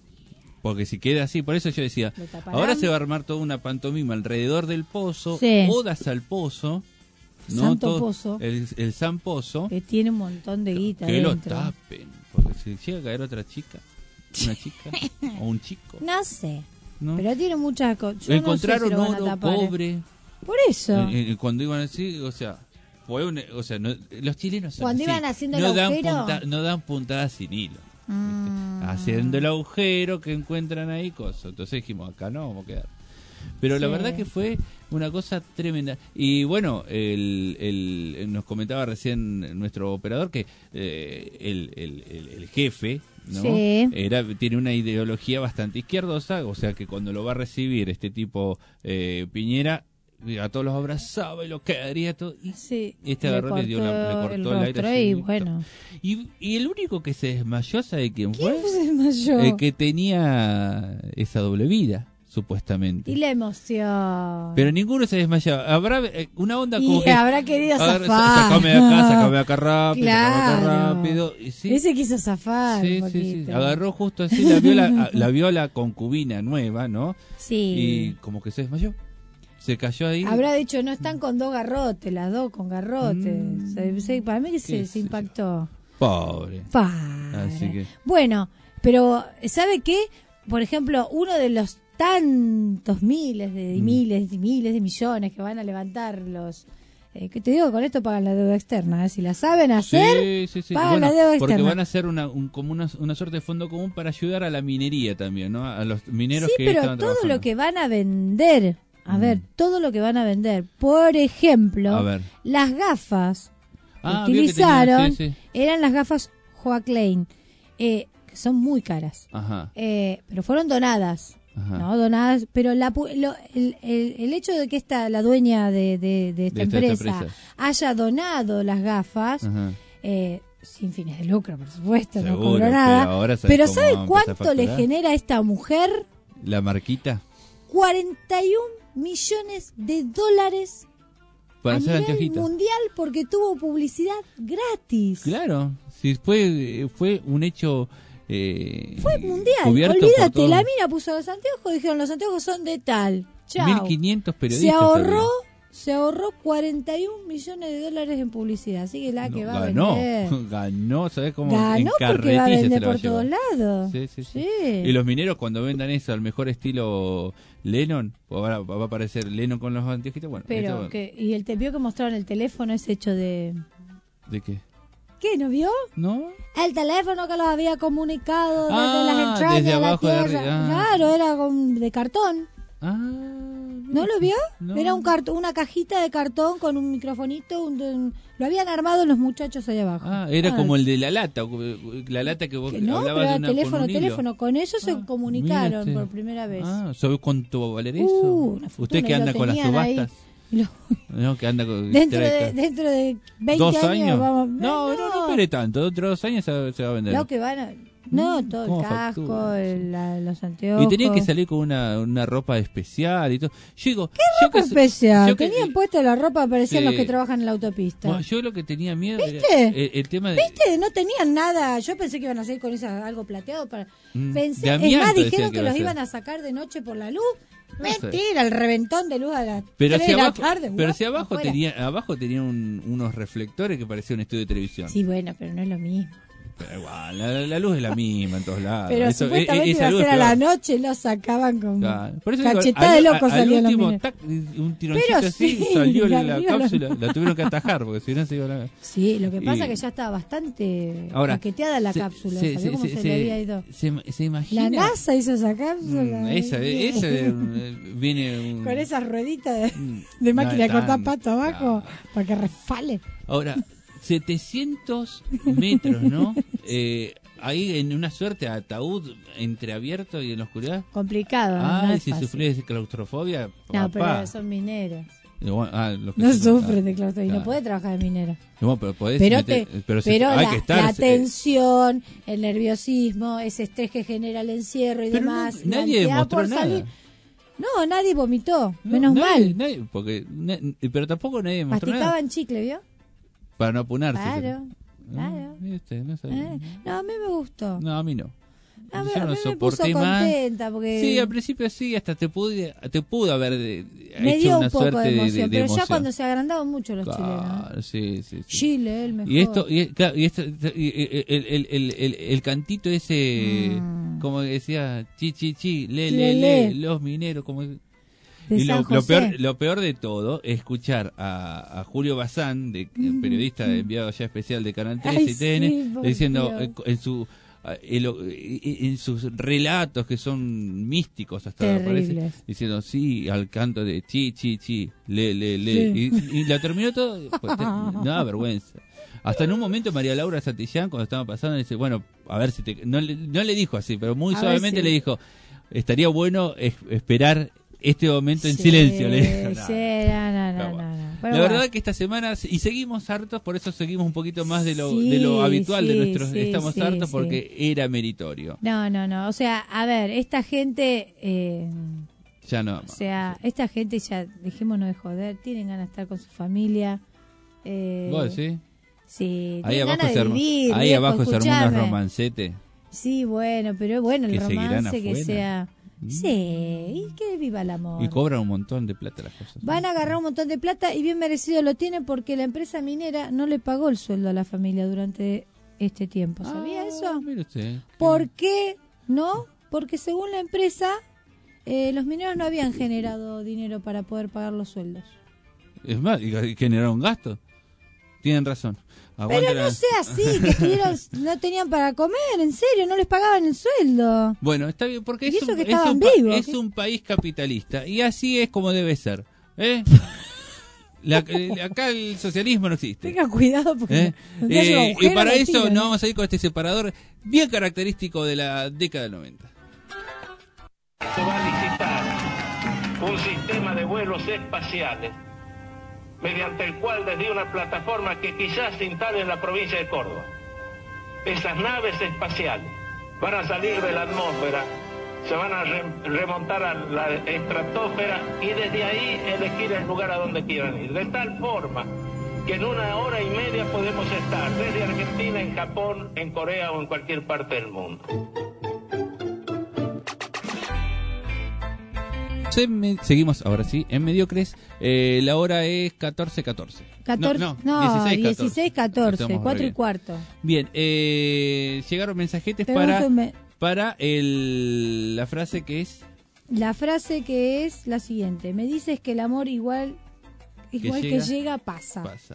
Porque si queda así, por eso yo decía, ¿Lo taparán? ahora se va a armar toda una pantomima alrededor del pozo, Sí. odas al pozo, ¿no? Santo Todo- Pozo. El, el San Pozo, Que tiene un montón de guita que lo dentro. tapen. Porque si llega a caer otra chica, una chica o un chico. No sé. ¿No? Pero tiene muchas cosas. Encontraron no sé si lo van a oro, tapar, ¿eh? cobre. Por eso. Eh, eh, cuando iban así, o sea, fue un, o sea, no- los chilenos son Cuando así. iban haciendo no el dan agujero. punta- no dan puntadas sin hilo. Mm. Haciendo el agujero que encuentran ahí cosas. Entonces dijimos, acá no vamos a quedar. Pero la Sí. verdad que fue una cosa tremenda. Y bueno, el, el- nos comentaba recién nuestro operador que eh, el, el- el- el jefe, ¿no? Sí. Era, tiene una ideología bastante izquierdosa, o sea que cuando lo va a recibir este tipo eh, Piñera, a todos los abrazaba y lo quedaría todo. Y Sí, este le agarró, le dio la- le cortó cortó el el, aire. rostro así, y listo. bueno. Y, y el único que se desmayó, ¿sabe quién fue? ¿Quién se desmayó? El que tenía esa doble vida, supuestamente. Y la emoción. Pero ninguno se desmayaba. Habrá eh, una onda Y como que... habrá querido agarra, zafar. Sacame de acá, sacame de acá rápido, Claro. sacame de acá rápido. Y sí, Ese quiso zafar sí, un sí, sí. poquito. Agarró justo así, la vio la, la vio la concubina nueva, ¿no? Sí. Y como que se desmayó. Se cayó ahí. Habrá dicho, no están con dos garrotes, las dos con garrotes. Mm. Se- se- para mí que Qué se, se sé yo. impactó. Pobre. Padre. Así que... Bueno, pero ¿sabe qué? Por ejemplo, uno de los tantos miles de Mm. miles y miles de millones que van a levantar los... Eh, que te digo, con esto pagan la deuda externa. ¿eh? Si la saben hacer, Sí, sí, sí. pagan Bueno, la deuda porque externa. van a hacer una, un, como una, una suerte de fondo común para ayudar a la minería también, ¿no? A los mineros Sí, que pero estaban todo trabajando. lo que van a vender, a ver, todo lo que van a vender, por ejemplo, A ver. las gafas que Ah, vio que utilizaron tenía- sí, sí. eran las gafas Joa Klein, eh, que son muy caras, Ajá. eh, pero fueron donadas. Ajá. No, donadas, pero la, pu- lo- el, el, el hecho de que esta, la dueña de, de, de esta, De esta- empresa, esta empresa. haya donado las gafas, Ajá. eh, sin fines de lucro, por supuesto, no Seguro, cobró pero nada. ahora ¿sabes Pero cómo ¿sabe va a empezar a cuánto le facturar? genera a esta mujer? La marquita cuarenta y un millones de dólares para a hacer nivel anteojitos. mundial porque tuvo publicidad gratis. Claro, sí, fue, fue un hecho eh, Fue mundial. cubierto por Olvídate, todo- la mina puso los anteojos, dijeron los anteojos son de tal. Chao. mil quinientos Se periodistas. ahorró también. se ahorró cuarenta y un millones de dólares en publicidad. Así que la No, que va ganó, a vender. ganó, ¿sabés cómo? Ganó en porque va a carretilla se vender la va por a llevar. todos lados. Sí, sí, sí. Sí. Y los mineros cuando vendan eso al mejor estilo Lennon, pues va, va a aparecer Lennon con los anteojitos. Bueno, Pero esto- que y el te vio que mostraron el teléfono es hecho de ¿de qué? ¿qué no vio? No. El teléfono que los había comunicado desde Ah, las entrañas desde a la abajo de tierra. arri- ah. Claro, era con- de cartón. Ah, ¿No lo vio? no. Era un cartón, una cajita de cartón con un microfonito, un- un- lo habían armado los muchachos ahí abajo. Ah, era Ah, como el de la lata, la lata que vos que no, hablabas pero de era una teléfono, con un hilo. teléfono. Con eso se comunicaron mira por usted. primera vez. Ah, ¿sabés cuánto va a valer eso? Uh, una fortuna, Usted que y anda lo con las tenían ahí. subastas. Lo- No, que anda con Dentro trae- de, dentro de veinte ¿Dos años, años? vamos. No, no, no espere tanto. Dentro de dos años se, se va a vender. Lo que van a- no, todo el ¿cómo casco, factura? el- la- los anteojos. Y tenía que salir con una, una ropa especial y todo. Yo digo, ¿Qué yo ropa que- especial? yo que- Tenían puesta la ropa, parecían Sí. los que trabajan en la autopista. Bueno, yo lo que tenía miedo ¿Viste? era el, el tema de... ¿Viste? No tenían nada. Yo pensé que iban a salir con esa, algo plateado. para Mm, Pensé, de es más, amianto decían dijeron que que, iba a los ser. iban a sacar de noche por la luz. No sé. Mentira, el reventón de luz a las Pero tres si de la abajo, tarde. pero guau, si abajo afuera. tenía, abajo tenía un- unos reflectores que parecía un estudio de televisión. Sí, bueno, pero no es lo mismo. Pero igual, la, la luz es la misma en todos lados. Pero Eso- supuestamente e- esa iba a luz ser es a la peor. noche, lo sacaban con Claro. Por eso digo, cachetada al- de loco al salían los último, mineros. tac, un tironcito Pero así, sí, salió la, la- la la- cápsula, la tuvieron que atajar porque si no se iba a... Sí, lo que pasa Y- es que ya estaba bastante Ahora, paqueteada la se- cápsula. se- ¿Sabía se- cómo se- se, se- le había ido? Se, se imagina... La NASA hizo esa cápsula. Mm, esa, esa de- viene un... Con esas rueditas de, de máquina de no, cortar tan- pasto abajo para que resfale. Ahora, setecientos metros, ¿no? Eh, ahí en una suerte de ataúd entreabierto y en la oscuridad. Complicado. ¿no? Ah, No y es si fácil. sufrís de claustrofobia, No, papá. pero son mineros. Y bueno, ah, los que No se- sufren ah, de claustrofobia. Y no claro. puede trabajar de minero. Y bueno, pero podés Pero, meter- te- pero, se- pero hay la, que estar... la eh, tensión, el nerviosismo, ese estrés que genera el encierro y Pero demás. no- la nadie ansiedad demostró por nada. salir. No, nadie vomitó. no, menos nadie- mal. nadie- porque, na- pero tampoco nadie demostró nada. Masticaban chicle, ¿vio? Para no apunarse. Claro, Ah, claro. viste, no sabía. Eh, No, a mí me gustó. No, a mí no. A mí, Yo a no mí me puso soporté más. contenta porque Sí, al principio sí, hasta te pude, te pudo haber de- me hecho dio una un poco suerte de emoción, de, de pero ya emoción. cuando se agrandaban mucho los chilenos. Claro, sí, sí, sí. Chile, el mejor. Y esto, y, claro, y esto, y el, el, el, el, el cantito ese, como decía, chi, chi, chi, le, le, Le, le, le. los mineros, como... De Y lo, San lo José. peor, lo peor de todo es escuchar a, a Julio Bazán, de, el periodista enviado ya especial de Canal tres Ay, y T N, sí, por diciendo Dios. eh, en su en, lo- en sus relatos que son místicos hasta ahora, Terribles. parece, diciendo sí al canto de chi chi chi le le le Sí. y, y la terminó todo pues, te- no vergüenza. Hasta en un momento María Laura Santillán, cuando estaba pasando, dice, bueno, a ver si te... No le, no le dijo así, pero muy A ver suavemente si- le dijo, estaría bueno es- esperar este momento en Sí, silencio. Le dijo. sí, no, no, no, no, no. Pero La bueno. verdad que esta semana, y seguimos hartos, por eso seguimos un poquito más de lo, Sí, de lo habitual de sí, nuestros... sí, estamos sí, hartos sí. porque era meritorio. No, no, no. O sea, a ver, esta gente... Eh, Ya no. o sea, esta gente ya, dejémonos de joder, tienen ganas de estar con su familia. Eh, ¿Vos decís? Sí, Ahí tienen abajo, ganas se de armó, vivir. ahí viejo, abajo se armó unos escuchame. romancetes. Sí, bueno, pero es bueno el Que seguirán romance que afuera. sea... Sí, y que viva el amor. Y cobran un montón de plata las cosas. Van a agarrar un montón de plata y bien merecido lo tienen porque la empresa minera no le pagó el sueldo a la familia durante este tiempo. ¿Sabía eso? Mire usted. ¿Por qué no? Porque según la empresa, eh, los mineros no habían generado dinero para poder pagar los sueldos. Es más, y y generaron gastos. Tienen razón. Aguante Pero la- no sea así, que estuvieron, no tenían para comer, en serio, no les pagaban el sueldo. Bueno, está bien, porque Y es, eso un, que es, estaban un pa- vivos. es un país capitalista y así es como debe ser. ¿eh? La- eh, acá el socialismo no existe. Tenga cuidado porque ¿eh? donde haya un Eh, y agujero, para lo eso tiran. nos vamos a ir con este separador bien característico de la década del noventa. Se va a licitar un sistema de vuelos espaciales mediante el cual desde una plataforma que quizás se instale en la provincia de Córdoba, esas naves espaciales van a salir de la atmósfera, se van a re- remontar a la estratosfera y desde ahí elegir el lugar a donde quieran ir, de tal forma que en una hora y media podemos estar desde Argentina, en Japón, en Corea o en cualquier parte del mundo. Seguimos ahora sí, en Mediocres. Eh, la hora es catorce catorce. catorce, no, no, dieciséis dieciséis catorce, cuatro y cuarto. Bien, eh, llegaron mensajetes Pero para, no se me- para el, la frase que es... La frase que es la siguiente: me dices que el amor igual igual que llega, llega, pasa. pasa.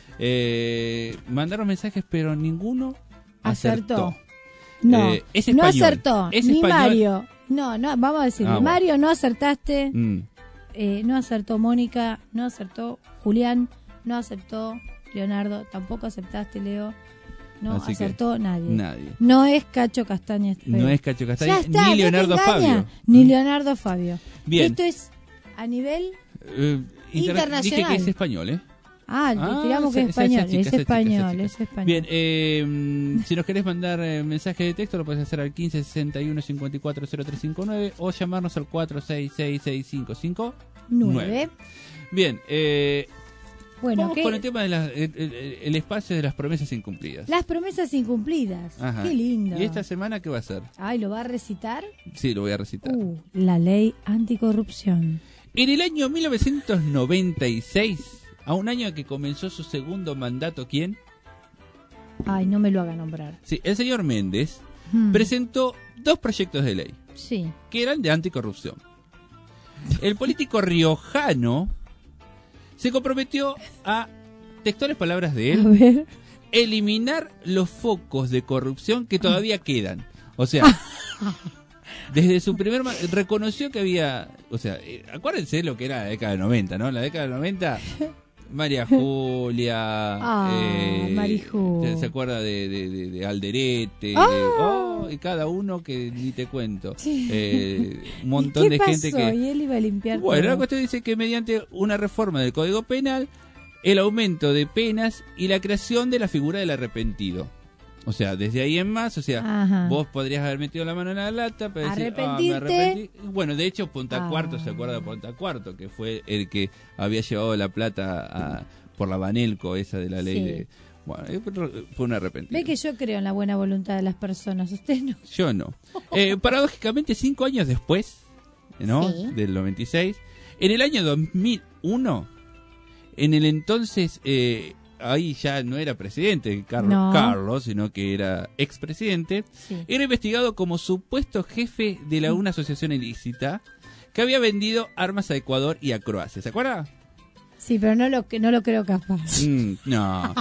Eh, mandaron mensajes, pero ninguno Acertó. acertó. No, Eh, es no español. acertó. Es Ni español. Mario. No, no, vamos a decirle. Ah, bueno. Mario, no acertaste. Mm. Eh, no acertó Mónica. No acertó Julián. No acertó Leonardo. Tampoco acertaste, Leo. No Así que, acertó nadie. nadie. No es Cacho Castaña. esta No vez. es Cacho Castaña, Ya está, ni no te Leonardo engaña. Fabio. Ni Leonardo Fabio. Bien. Esto es a nivel... Eh, inter- Internacional. Dije que es español, ¿eh? Ah, le Ah, tiramos que esa- es esa español. chica, Es esa chica, esa español, chica. es español. Bien, eh, si nos querés mandar eh, mensaje de texto, lo puedes hacer al quince sesenta y uno cincuenta y cuatro cero tres cincuenta y nueve o llamarnos al cuatro seis seis seis cinco cinco nueve. Bien, eh, Bueno, vamos ¿qué? con el tema del el, el- el espacio de las promesas incumplidas. Las promesas incumplidas. Ajá. Qué lindo. ¿Y esta semana qué va a ser? Ay, ¿lo va a recitar? Sí, lo voy a recitar. Uh, la ley anticorrupción. En el año mil novecientos noventa y seis, a un año que comenzó su segundo mandato, ¿quién? Ay, no me lo haga nombrar. Sí, el señor Méndez Hmm. presentó dos proyectos de ley Sí. que eran de anticorrupción. El político riojano se comprometió a, textuales palabras de A él, ver. eliminar los focos de corrupción que todavía quedan. O sea, desde su primer... ma- reconoció que había... O sea, eh, acuérdense lo que era la década del noventa, ¿no? La década del noventa... María Julia, Ah, eh, Mariju. se acuerda de, de, de- de Alderete, Ah. de- oh, y cada uno que ni te cuento, Sí. eh, un montón ¿Qué de pasó? gente que... Y él iba a limpiar Bueno, todo. la cuestión dice que mediante una reforma del Código Penal, el aumento de penas y la creación de la figura del arrepentido. O sea, desde ahí en más, o sea, Ajá. vos podrías haber metido la mano en la lata, pero decir, ah, me Arrepentirte. arrepentí. Bueno, de hecho, Punta Ah. Cuarto, ¿se acuerda de Punta Cuarto? Que fue el que había llevado la plata a- por la Banelco, esa de la ley Sí. de... Bueno, eh, fue un arrepentido. Ve que yo creo en la buena voluntad de las personas. Usted no. Yo no. Eh, paradójicamente, cinco años después, ¿no? Sí. Del noventa y seis, en el año dos mil uno, en el entonces, eh, ahí ya no era presidente Carlos, No. Carlos, sino que era expresidente, Sí. era investigado como supuesto jefe de la, una asociación ilícita que había vendido armas a Ecuador y a Croacia. ¿Se acuerda? Sí, pero no lo, no lo creo capaz. Mm, no.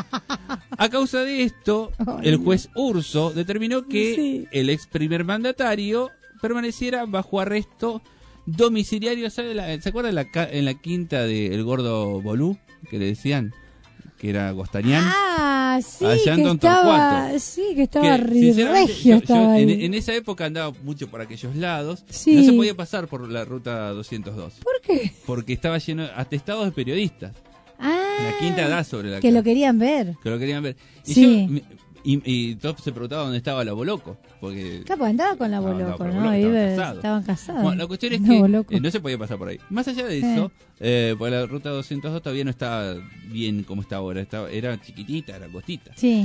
A causa de esto, el juez Urso determinó que Sí. el ex primer mandatario permaneciera bajo arresto domiciliario. ¿Sabe la- ¿Se acuerda en la, ca- en la quinta del gordo Bolú? Que le decían que era Gostañán. Ah, sí, Allá en que Don estaba, Torcuato. sí, que estaba Que, ri- sinceramente, regio. yo- estaba yo ahí. en, en esa época andaba mucho por aquellos lados. Sí. No se podía pasar por la ruta doscientos dos. ¿Por qué? Porque estaba lleno de atestados de periodistas. Ah, La quinta da sobre la que cara. lo querían ver. Que lo querían ver. Y, Sí. yo, mi- y, y todos se preguntaban dónde estaba la Boloco. Porque Capo, andaba con la No, andaba Boloco, con la ¿no? Boloco, Iba- estaban casados. estaban casados. Bueno, la cuestión es No, que Boloco. eh, no se podía pasar por ahí. Más allá de eso, eh, porque la ruta doscientos dos todavía no estaba bien como está ahora. Estaba, era chiquitita, era costita. Sí.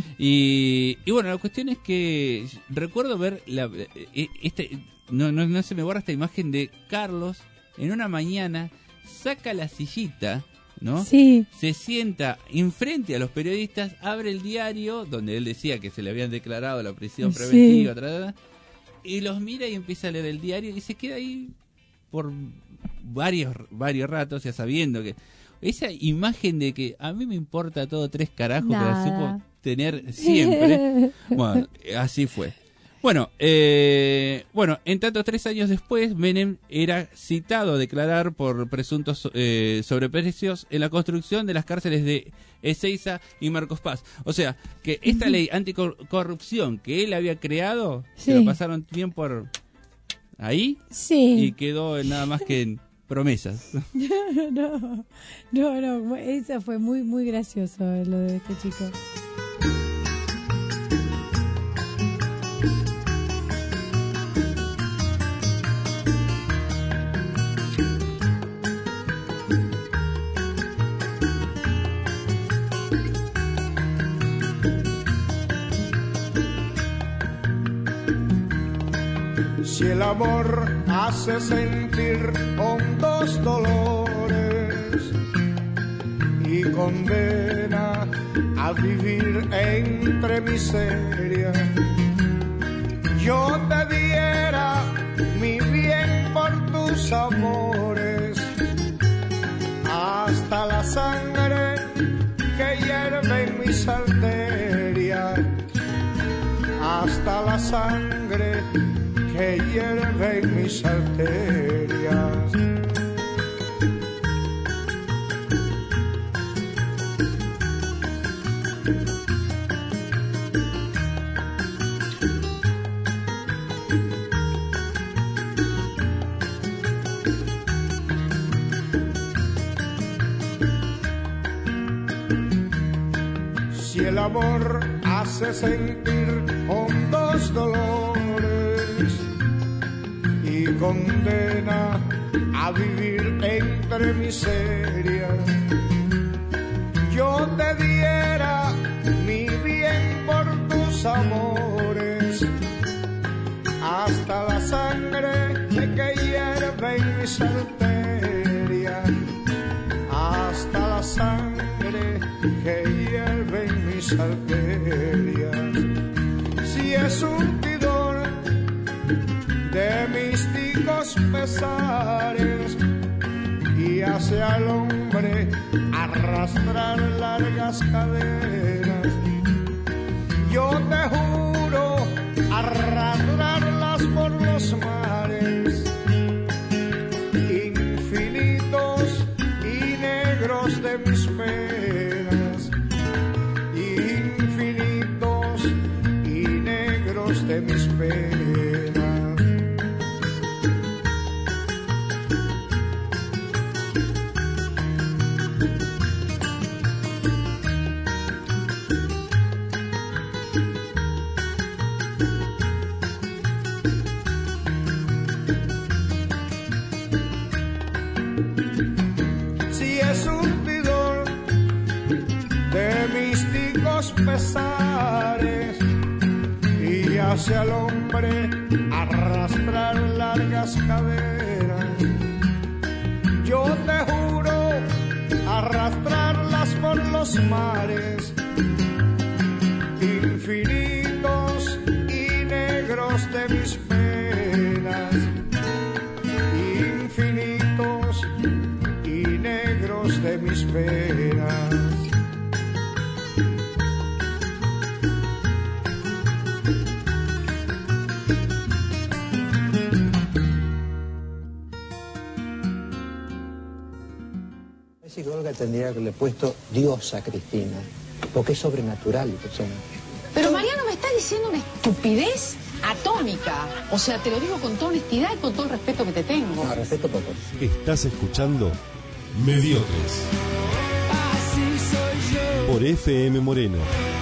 Y, y bueno, la cuestión es que recuerdo ver la, eh, este, no, no, no se me borra esta imagen de Carlos en una mañana, saca la sillita, ¿no? Sí. Se sienta enfrente a los periodistas, abre el diario donde él decía que se le habían declarado la prisión Sí. preventiva, tra, tra, tra, y los mira y empieza a leer el diario y se queda ahí por varios varios ratos, ya sabiendo que esa imagen de que a mí me importa todo tres carajos, que la Nada. supo tener siempre. Bueno, así fue. Bueno, eh, bueno, en tanto tres años después, Menem era citado a declarar por presuntos eh, sobreprecios en la construcción de las cárceles de Ezeiza y Marcos Paz. O sea, que esta ley anticorrupción que él había creado, se Sí. la pasaron bien por ahí Sí. y quedó en nada más que en promesas. no, no, no, eso fue muy, muy gracioso lo de este chico. Si el amor hace sentir hondos dolores y condena a vivir entre miseria, yo te diera mi bien por tus amores, hasta la sangre que hierve en mis arterias, hasta la sangre que hierve en mis arterias. Si el amor hace sentir hondos dolores y condena a vivir entre miserias, yo te diera mi bien por tus amores, hasta la sangre que hierve en mis arterias, hasta la sangre que hierve en mis arterias. Si es surtidor de místicos pesares y hace al hombre arrastrar largas cadenas, yo te juro arrastrarlas por los mares infinitos y negros de mis penas, infinitos y negros de mis penas. Si es surtidor de místicos pesares y hace al hombre arrastrar largas cadenas, yo te juro arrastrarlas por los mares infinitos y negros de mis penas, infinitos y negros de mis penas. Parece que Olga tendría que haberle puesto Dios a Cristina, porque es sobrenatural el personaje. Pero Mariano, me está diciendo una estupidez atómica. O sea, te lo digo con toda honestidad y con todo el respeto que te tengo. No, respeto poco. Estás escuchando Mediocres Así soy yo. por F M Moreno.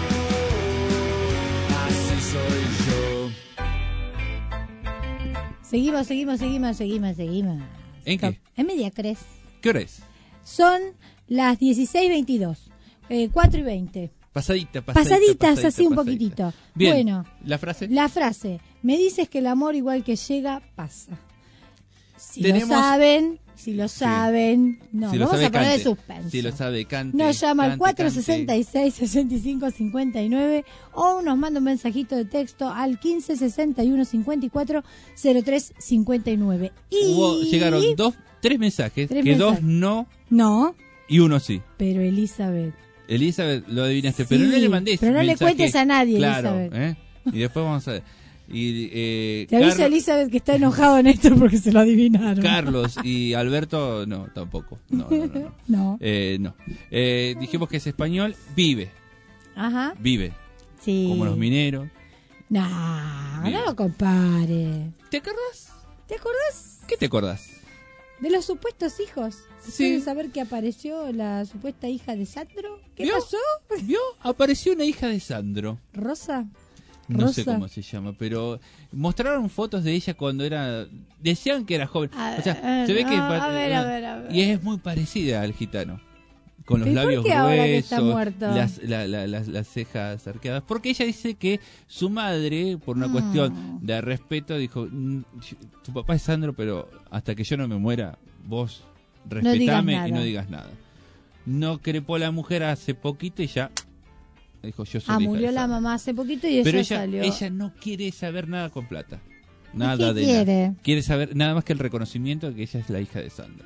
Así soy yo. Seguimos, seguimos, seguimos, seguimos, seguimos. ¿En qué? En Mediacres. ¿Qué hora es? Son las dieciséis veintidós, eh, cuatro y veinte. Pasadita, pasadita. Pasaditas, pasadita, así un pasadita. poquitito. Bien. Bueno, ¿La frase? la frase. Me dices que el amor igual que llega, pasa. Si Tenemos- lo saben, si lo saben, no, Si lo vamos sabe, a poner cante. suspenso. Si lo sabe, cante. Nos llama al cante, cuatro cante. sesenta y seis, sesenta y cinco cincuenta y nueve o nos manda un mensajito de texto al quince sesenta y uno cincuenta y cuatro cero tres cincuenta y nueve. Y Hubo- llegaron dos, tres mensajes, Tres que dos mensajes. no No, y uno sí. pero Elizabeth. Elizabeth, lo adivinaste, Sí, pero no le mandé pero no le mensaje. cuentes a nadie, Claro, Elizabeth. ¿eh? Y después vamos a ver. Y, eh, Te aviso Car- Elizabeth que está enojado en esto porque se lo adivinaron. Carlos y Alberto, no, tampoco. No, no, no. no. No. Eh, no. Eh, dijimos que es español, vive, Ajá. vive. Sí. Como los mineros. No, Bien. no lo compare. ¿Te acordás? ¿Te acordás ¿Qué te acordás? de los supuestos hijos? Sí. ¿Quieres saber que apareció la supuesta hija de Sandro? ¿Qué ¿Vio? pasó? ¿Vio? Apareció una hija de Sandro. Rosa. No Rosa. sé cómo se llama, pero mostraron fotos de ella cuando era... Decían que era joven. A- O sea, a- se ve que... no, pa- a ver, a ver, a ver. Y es muy parecida al gitano. con los ¿Y por labios qué ahora que está gruesos, muerto? las, la- la- las, las cejas arqueadas. Porque ella dice que su madre, por una Ah. cuestión de respeto, dijo, "Mm, tu papá es Sandro, pero hasta que yo no me muera, vos respetame digas y no nada". digas nada. No crepó la mujer hace poquito y ya dijo, yo soy Ah, la hija murió de la Sandro. mamá hace poquito y Pero ella, ella, salió. ella no quiere saber nada con plata. Nada qué de quiere? nada. Quiere saber nada más que el reconocimiento de que ella es la hija de Sandro.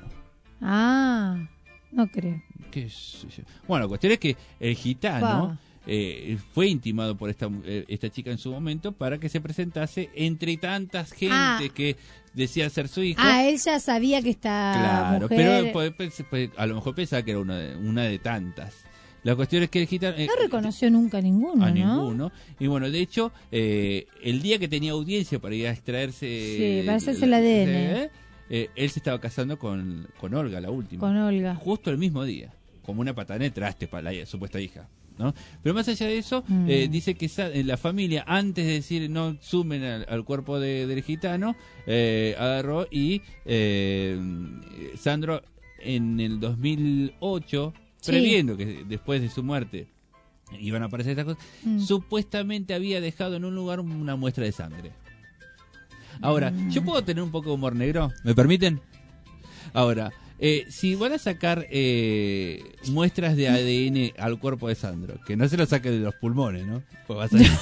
Ah, no creo. ¿Qué sé yo? Bueno, la cuestión es que el gitano Pa. eh, fue intimado por esta, eh, esta chica en su momento para que se presentase entre tantas gente Ah. que decía ser su hijo. Ah, él ya sabía que esta Claro, mujer... pero pues, pues, pues, a lo mejor pensaba que era una de, una de tantas. La cuestión es que el gitano... eh, No reconoció nunca a ninguno, a ¿no? ninguno. Y bueno, de hecho, eh, el día que tenía audiencia para ir a extraerse... Sí, para hacerse el A D N. eh, eh, él se estaba casando con, con Olga, la última. Con Olga. Justo el mismo día. Como una patada de traste para la supuesta hija. ¿No? Pero más allá de eso, Mm. eh, dice que sa- eh, la familia, antes de decir no exhumen al, al cuerpo de- del gitano, eh, agarró y eh, Sandro en el dos mil ocho, Sí. previendo que después de su muerte iban a aparecer estas cosas, Mm. supuestamente había dejado en un lugar una muestra de sangre. Ahora, Mm. ¿yo puedo tener un poco de humor negro? ¿Me permiten? Ahora, eh, si van a sacar eh, muestras de A D N al cuerpo de Sandro, que no se lo saquen de los pulmones, ¿no? Pues va a salir,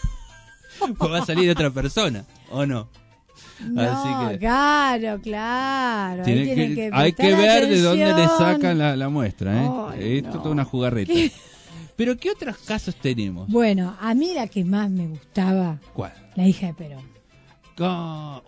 pues va a salir de otra persona, ¿o no? No, Así que claro, claro. Ahí tiene tienen que- que hay que prestar ver de dónde le atención. sacan la, la muestra, ¿eh? Ay, Esto es no. toda una jugarreta. ¿Qué? Pero ¿qué otros casos tenemos? Bueno, a mí la que más me gustaba, ¿Cuál? la hija de Perón. Ah, Olga.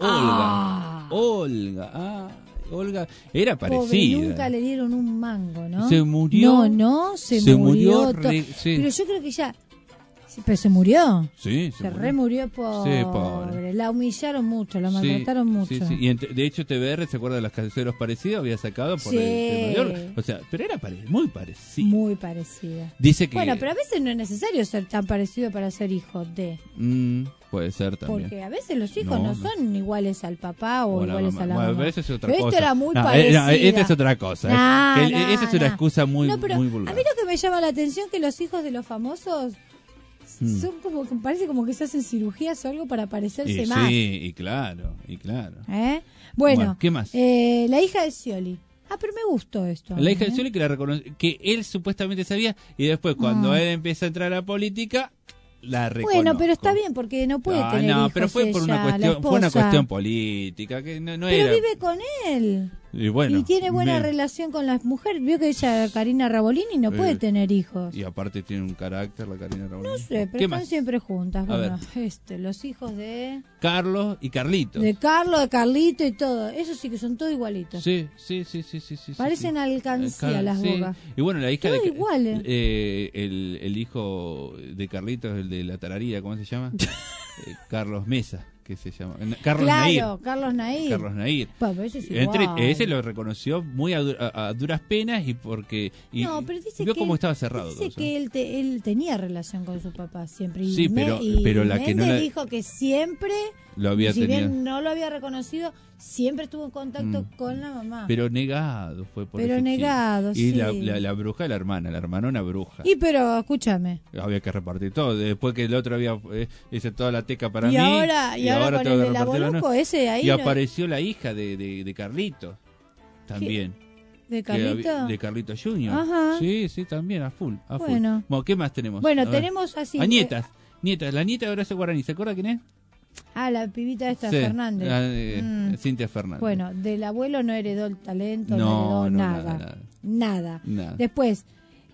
Ah. Olga. Ah, Olga era Pobre, parecida. nunca le dieron un mango, ¿no? Se murió. No, no, se, Se murió. murió to- re- sí. Pero yo creo que ya... sí, pero se murió. Sí, Se remurió, pobre. Sí, pobre. La humillaron mucho, la Sí, maltrataron mucho. sí, sí. Y ent- de hecho T V R, ¿se acuerda de los caseros parecidos? Había sacado por Sí. el tema de Olga. O sea, pero era pare- muy parecido. Muy parecida. Dice que... Bueno, pero a veces no es necesario ser tan parecido para ser hijo de... Mm, puede ser también. Porque a veces los hijos No, no, no. son iguales al papá o, O la iguales mamá. a la Bueno, mamá. pero eso es otra Pero cosa. esto era muy No, eh, parecida. no, esta es otra cosa. es- No, que el- no, esa es una no. excusa muy, No, pero muy a vulgar. mí lo que me llama la atención es que los hijos de los famosos Mm. son como, parece como que se hacen cirugías o algo para parecerse Y más. sí, y claro, y claro. ¿Eh? Bueno, Bueno, ¿qué más? eh, la hija de Scioli. Ah, pero me gustó esto. La hija ¿eh? de Scioli que la reconoce, que él supuestamente sabía, y después cuando Ah. él empieza a entrar a la política, la reconoce. Bueno, pero está bien porque no puede Ah, tener no, hijos pero fue por una ella, la cuestión, fue una esposa. cuestión política, que no, no Pero era. vive con él. Y bueno, y tiene buena me- relación con las mujeres. Vio que ella, Karina Rabolini, no Eh, puede tener hijos. Y aparte tiene un carácter la Karina Raúl. No sé, pero ¿Qué están más? siempre juntas. A Bueno, este, los hijos de... Carlos y Carlitos. De Carlos, de Carlito y todo. Esos sí que son todos igualitos. Sí, sí, sí, sí, sí, sí. Parecen sí. alcancía Car- las sí. bocas. Y bueno, la hija Todos de iguales. eh, el, el hijo de Carlitos, el de la tararía, ¿cómo se llama? Eh, Carlos Mesa, que se llama. Eh, Carlos claro, Nair. Carlos Nair. Carlos Nair. Pa, pero ese es Entre, igual. ese lo reconoció muy a, du- a- a duras penas y porque y No, pero dice vio que, cómo estaba cerrado todo dice eso. que él, te- él tenía relación con su papá siempre. Y Sí, Me- pero- y pero la que no Méndez la- dijo que siempre, Lo había si tenido. bien no lo había reconocido, siempre estuvo en contacto Mm. con la mamá. Pero negado fue por Pero ese chico. negado, Y sí. la, la, la bruja de la hermana, la hermana una bruja. Y pero, escúchame. Había que repartir todo. Después que el otro había eh, hizo toda la teca para Y mí. ahora- y ahora con tengo el que del repartirlo, aboloco, ¿no? ese ahí Y no- apareció la hija de, de, de Carlito. También. ¿De Que había- Carlito? De Carlito Junior. Ajá. Sí, sí, también, a full. A full. Bueno. Bueno, ¿qué más tenemos? Bueno, A ver. tenemos así, A nietas. Nietas. La nieta de Horacio Guaraní. ¿Se acuerda quién es? Ah, la pibita esta Sí, Fernández. la de- Mm. Cintia Fernández. Bueno, del abuelo no heredó el talento, no, No, heredó no, nada. nada, nada. Nada. Nada. Después,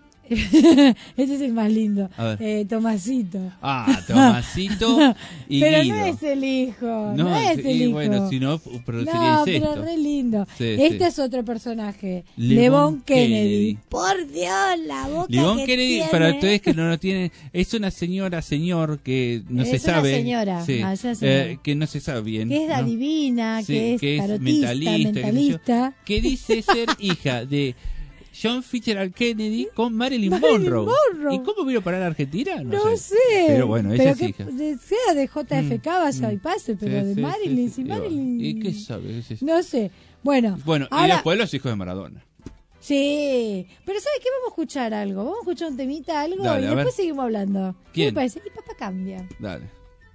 ese es el más lindo. A ver. Eh, Tomasito. Ah, Tomasito y Pero Guido. no es el hijo. No, No, es sí, el y hijo. bueno, si no, produciría no, incesto. pero re lindo. Sí, este sí. es otro personaje. Levon Levon Kennedy. Kennedy. Por Dios, la boca Livón que Kennedy, tiene. para ustedes que no lo tienen, es una señora, señor, que no Es se una sabe. señora, sí, ah, es una señora. eh, que no se sabe bien. Que es ¿no? adivina, Sí, que es que es tarotista, mentalista, mentalista. Que, que dice ser hija de John Fitzgerald Kennedy con Marilyn, Marilyn Monroe. Monroe. ¿Y cómo vino a parar a Argentina? No, No sé. sé. Pero bueno, ella pero es que hija. de- sea de J F K, vaya y pase, pero Sí, de sí, Marilyn, sí, si sí. Marilyn... ¿Y qué sabe? Sí, sí. No sé. Bueno, Bueno, y ahora... después los hijos de Maradona. Sí, pero ¿sabes qué? Vamos a escuchar algo. Vamos a escuchar un temita, algo, Dale, y a después ver. seguimos hablando. ¿Qué ¿Quién? me parece? Y papá cambia. Dale.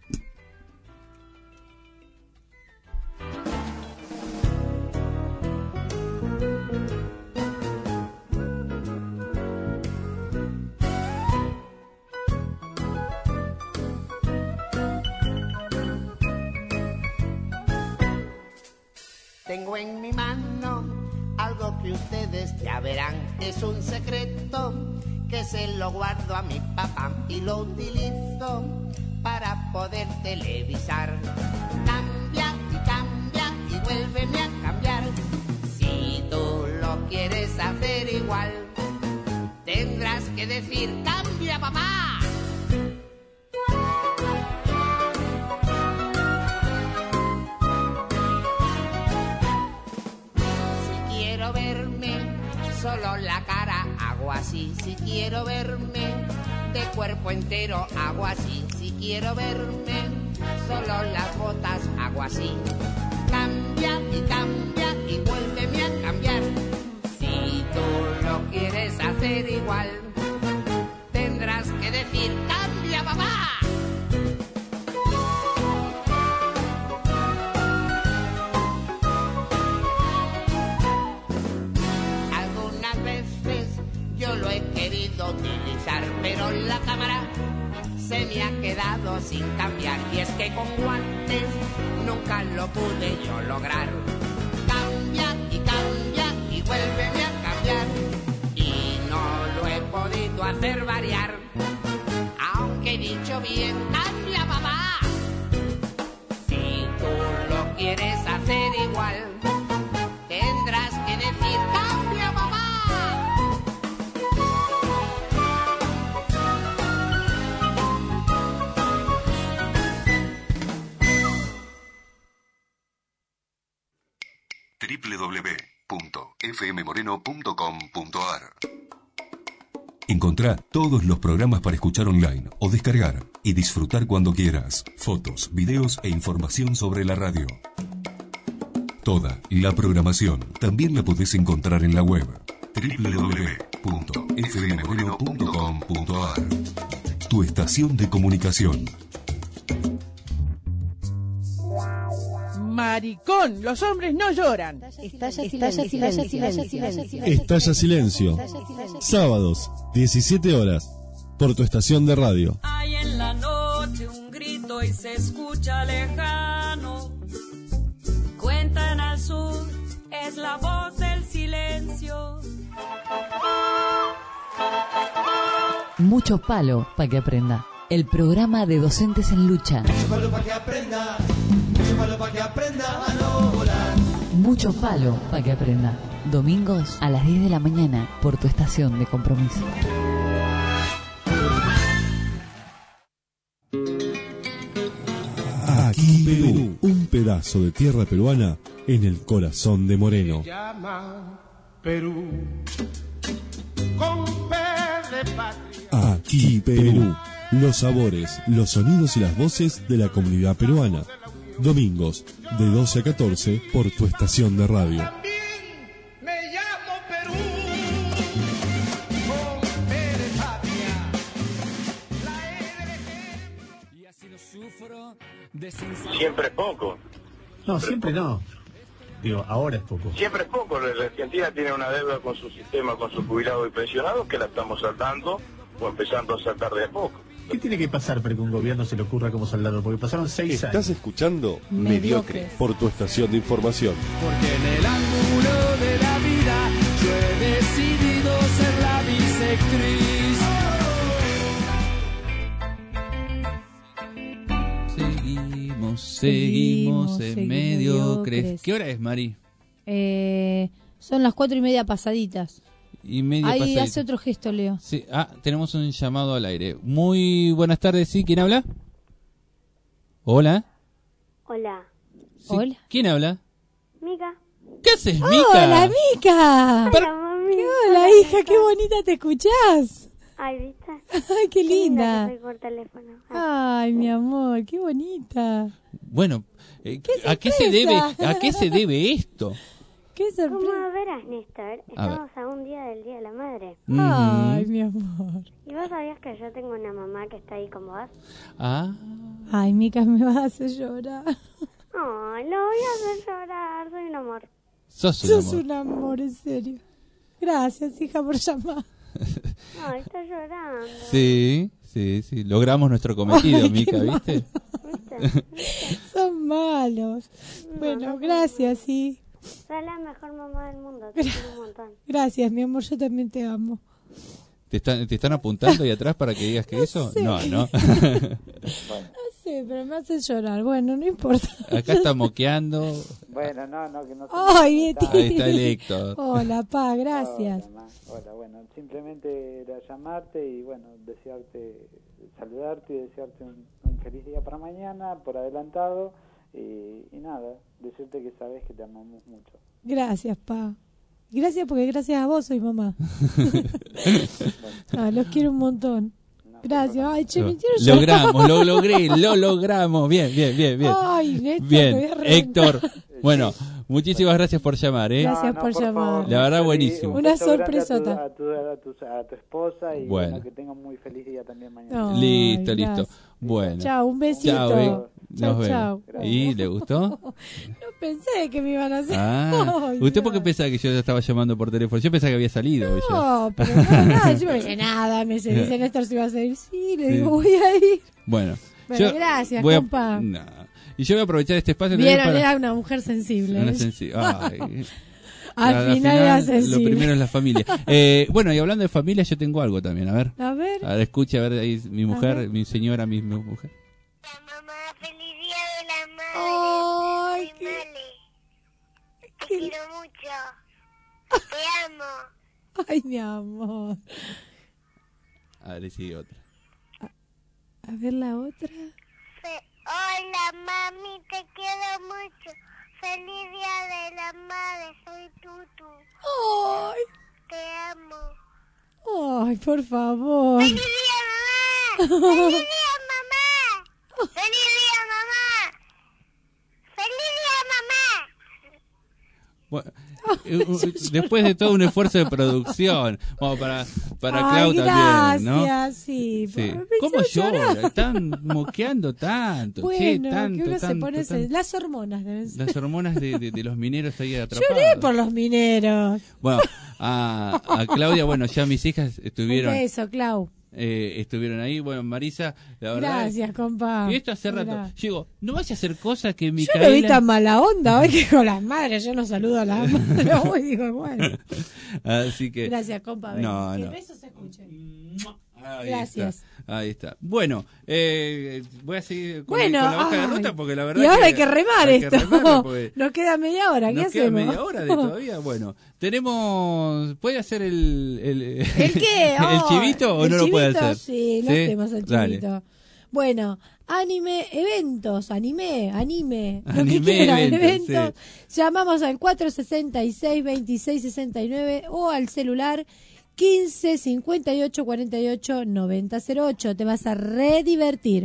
Tengo en mi mano algo que ustedes ya verán. Es un secreto que se lo guardo a mi papá y lo utilizo para poder televisar. Cambia y cambia y vuélveme a cambiar. Si tú lo quieres hacer igual, tendrás que decir cambia, papá. Quiero verme, solo la cara hago así. Si quiero verme, de cuerpo entero hago así. Si quiero verme, solo las botas hago así. Cambia y cambia y vuélveme a cambiar. Si tú lo quieres hacer igual, tendrás que decir cambia, papá. Yo lo he querido utilizar, pero la cámara se me ha quedado sin cambiar. Y es que con guantes nunca lo pude yo lograr. Cambia y cambia y vuélveme a cambiar. Y no lo he podido hacer variar. Aunque he dicho bien, cambia, papá. Si tú lo quieres hacer igual, tendrás que decir cambia, papá. doble u doble u doble u punto f m moreno punto com punto a r. Encontrá todos los programas para escuchar online o descargar y disfrutar cuando quieras. Fotos, videos e información sobre la radio. Toda la programación también la podés encontrar en la web doble u doble u doble u punto f m moreno punto com punto a r. Tu estación de comunicación. Maricón, los hombres no lloran. Estalla silencio, estalla silencio, silencio. Estalla Silencio. Sábados, diecisiete horas, por tu estación de radio. Hay en la noche un grito y se escucha lejano. Cuentan al sur, es la voz del silencio. Mucho palo para que aprenda. El programa de docentes en lucha. Mucho palo para que aprenda, mucho palo para que aprenda a no volar. Mucho palo para que aprenda. Domingos a las diez de la mañana por tu estación de compromiso. Aquí Perú, un pedazo de tierra peruana en el corazón de Moreno. Llama Perú con P de patria. Aquí Perú, los sabores, los sonidos y las voces de la comunidad peruana. Domingos de doce a catorce por tu estación de radio. Me llamo Perú con P de patria. Y así no sufro de Siempre es poco. No, siempre no. Digo, ahora es poco. Siempre es poco. La Argentina tiene una deuda con su sistema, con sus jubilados y pensionados, que la estamos saldando o empezando a saldar de a poco. ¿Qué tiene que pasar para que un gobierno se le ocurra como soldado? Porque pasaron seis Estás años. escuchando Mediocres. por tu estación de información. Porque en el ángulo de la vida yo he decidido ser la bisectriz. Seguimos, seguimos en seguimos mediocres. mediocres. ¿Qué hora es, Mari? Eh, son las cuatro y media pasaditas. Y media Ahí pasadita. hace otro gesto, Leo. Sí. Ah, tenemos un llamado al aire. Muy buenas tardes, ¿sí? ¿Quién habla? Hola. Hola. Sí. ¿Quién habla? Mica. ¿Qué haces, Mica? ¡Hola, Mica! Hola, mami. ¿Qué hola, hija? ¡Qué bonita te escuchás! Ay, ¿viste? ¡Ay, qué linda! que soy por teléfono. ¡Ay, mi amor! ¡Qué bonita! Bueno, eh, ¡Qué ¿a qué se debe, sorpresa! a qué se debe esto? Qué sorpresa. ¿Cómo verás, Néstor? A Estamos a, un día del Día de la Madre. Ay, mi amor. ¿Y vos sabías que yo tengo una mamá que está ahí con vos? Ah. Ay, Mica, me vas a hacer llorar. Ay, lo voy a hacer llorar. Soy un amor. Sos un Sos amor. un amor, en serio. Gracias, hija, por llamar. Ay, está llorando. Sí, sí, sí. Logramos nuestro cometido, Ay, Mica, qué ¿viste? Son malos. Bueno, gracias, sí. Sos la mejor mamá del mundo. Te quiero un montón. Gracias, mi amor, yo también te amo. ¿Te están, ¿Te están apuntando ahí atrás para que digas que No eso? sé. No, no. No sé, pero me hace llorar. Bueno, no importa. Acá está moqueando. Bueno, no, no, que no se Ay, me Betty. nota. Ahí está el Héctor. Hola, pa, gracias. Hola, ma. Hola, bueno, simplemente era llamarte y bueno, desearte, saludarte y desearte un, un feliz día para mañana, por adelantado, y, y nada, decirte que sabes que te amamos mucho. Gracias, pa. Gracias porque gracias a vos soy mamá. Ah, los quiero un montón. Gracias. Ay, che, me quiero llorar. Logramos, lo logré, lo logramos. Bien, bien, bien, bien. Ay, Néstor, bien, te voy a reventar. Héctor. Bueno, muchísimas gracias por llamar, ¿eh? Gracias No, no, por por llamar. favor. La verdad, Y buenísimo. un Una beso grande sorpresota. A tu, a, tu, a, tu, a tu esposa y Bueno. bueno, que tengan un muy feliz día también mañana. Ay, Listo, gracias. listo. Bueno. Chao, un besito. Chao, eh. Nos Chao, vemos. chao. ¿Y le gustó? No pensé que me iban a hacer. Ah, Ay, ¿usted no. por qué pensaba que yo ya estaba llamando por teléfono? Yo pensaba que había salido ella. No, pero no, nada, yo me dice nada, me dice, dice Néstor si va a salir. Sí, le digo, Sí. voy a ir. Bueno, Bueno, yo gracias, voy a- compa. No. Y yo voy a aprovechar este espacio también Vieron, para... era una mujer sensible. Una ¿eh? sensi- Ay. Al Al final era Lo sensible. primero es la familia. Eh, bueno, y hablando de familia, yo tengo algo también. A ver. A ver. A ver, escuche, a ver, ahí mi mujer, ver. mi señora, mi, mi mujer. Ay, qué... Te quiero mucho. Te amo. Ay, mi amor. A ver, sigue otra. A ver la otra. Fe- Hola, mami, te quiero mucho. Feliz día de la madre, soy Tutu. Ay. Te amo. Ay, por favor. ¡Feliz día, mamá! ¡Feliz día, mamá! ¡Feliz día, mamá! ¡Feliz día, mamá! Bueno, eh, uh, después de todo un esfuerzo de producción, bueno, para, para Ay, Clau también, ¿no? gracias, sí. Sí. Me ¿Cómo hizo llorar. llora? Están moqueando tanto, che, Bueno, tanto, que uno se tanto, pone... tanto. Las hormonas deben ser. Las hormonas de, de, de los mineros ahí atrapados. Lloré por los mineros. Bueno, a, a Claudia, bueno, ya mis hijas estuvieron... Un beso, Clau. Eh, estuvieron ahí, bueno, Marisa, la verdad. Gracias, compa. Y esto hace rato. Mirá. Yo digo, no vaya a hacer cosa que Yo Micaela. no vi tan mala onda hoy que con las madres. Yo no saludo a las madres hoy. Digo, bueno. Así que. Gracias, compa. ven, No, que no. el beso se escuche. Ahí Gracias. Está, ahí está. Bueno, eh, voy a seguir con, Bueno, con la hoja de ay. ruta porque la verdad. Y ahora que hay que remar hay que esto. remarlo porque Nos queda media hora. ¿Qué nos queda hacemos? media hora de todavía. Bueno, tenemos. ¿Puede hacer el. ¿El, ¿El qué? el Oh, chivito o ¿el no lo puede chivito? hacer? Sí, lo hacemos el Dale. chivito. Bueno, anime, eventos, anime, anime, lo Anime, que quieran, eventos, eventos. Llamamos al cuatro sesenta y seis, veintiséis sesenta y nueve o al celular quince cincuenta y ocho cuarenta y ocho noventa cero ocho. Te vas a redivertir.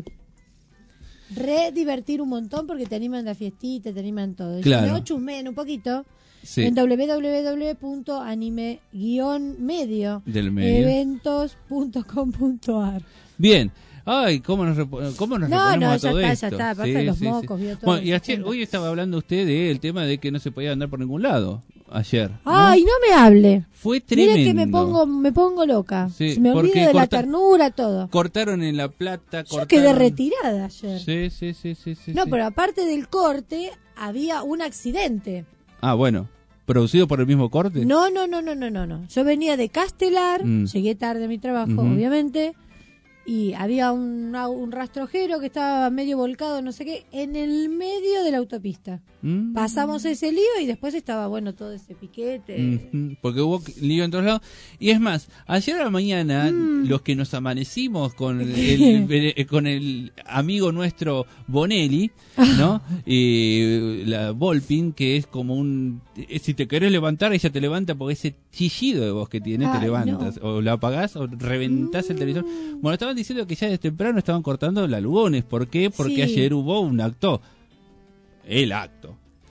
Redivertir un montón porque te animan la fiestita, te animan todo. Y Claro. si no, chusmeen un poquito Sí. en doble u doble u doble u punto anime guión medio Del medio. eventos punto com punto ar. Bien. Ay, ¿cómo nos, repo- cómo nos No, reponemos no, a ya todo está, esto? ya está, aparte de los mocos, vio todo, Bueno, y se ayer, junta. hoy estaba hablando usted del tema de que no se podía andar por ningún lado, ayer. ¿no? Ay, no me hable. Fue tremendo. Mire que me pongo, me pongo loca. Sí, me porque olvido de la corta- ternura, todo. Cortaron en La Plata, Yo cortaron... quedé retirada ayer. Sí, sí, sí, sí, sí. no, sí. pero aparte del corte, había un accidente. Ah, bueno. ¿Producido por el mismo corte? No, no, no, no, no, no, no. Yo venía de Castelar, Mm. llegué tarde a mi trabajo, Ujú. obviamente, y había un, un rastrojero que estaba medio volcado, no sé qué, en el medio de la autopista. Mm. Pasamos ese lío y después estaba, bueno, todo ese piquete. Ujú, porque hubo lío en todos lados. Y es más, ayer a la mañana, Mm. los que nos amanecimos con el, el- el- con el amigo nuestro Bonelli, ¿no? Y la Volpin, que es como un... eh, Si te querés levantar, ella te levanta porque ese chillido de voz que tiene, te Ay, levantas. O la apagás o reventás el televisor. Bueno, estaban diciendo que ya desde temprano estaban cortando la Lugones. ¿Por qué? Porque Sí. ayer hubo un acto. El acto.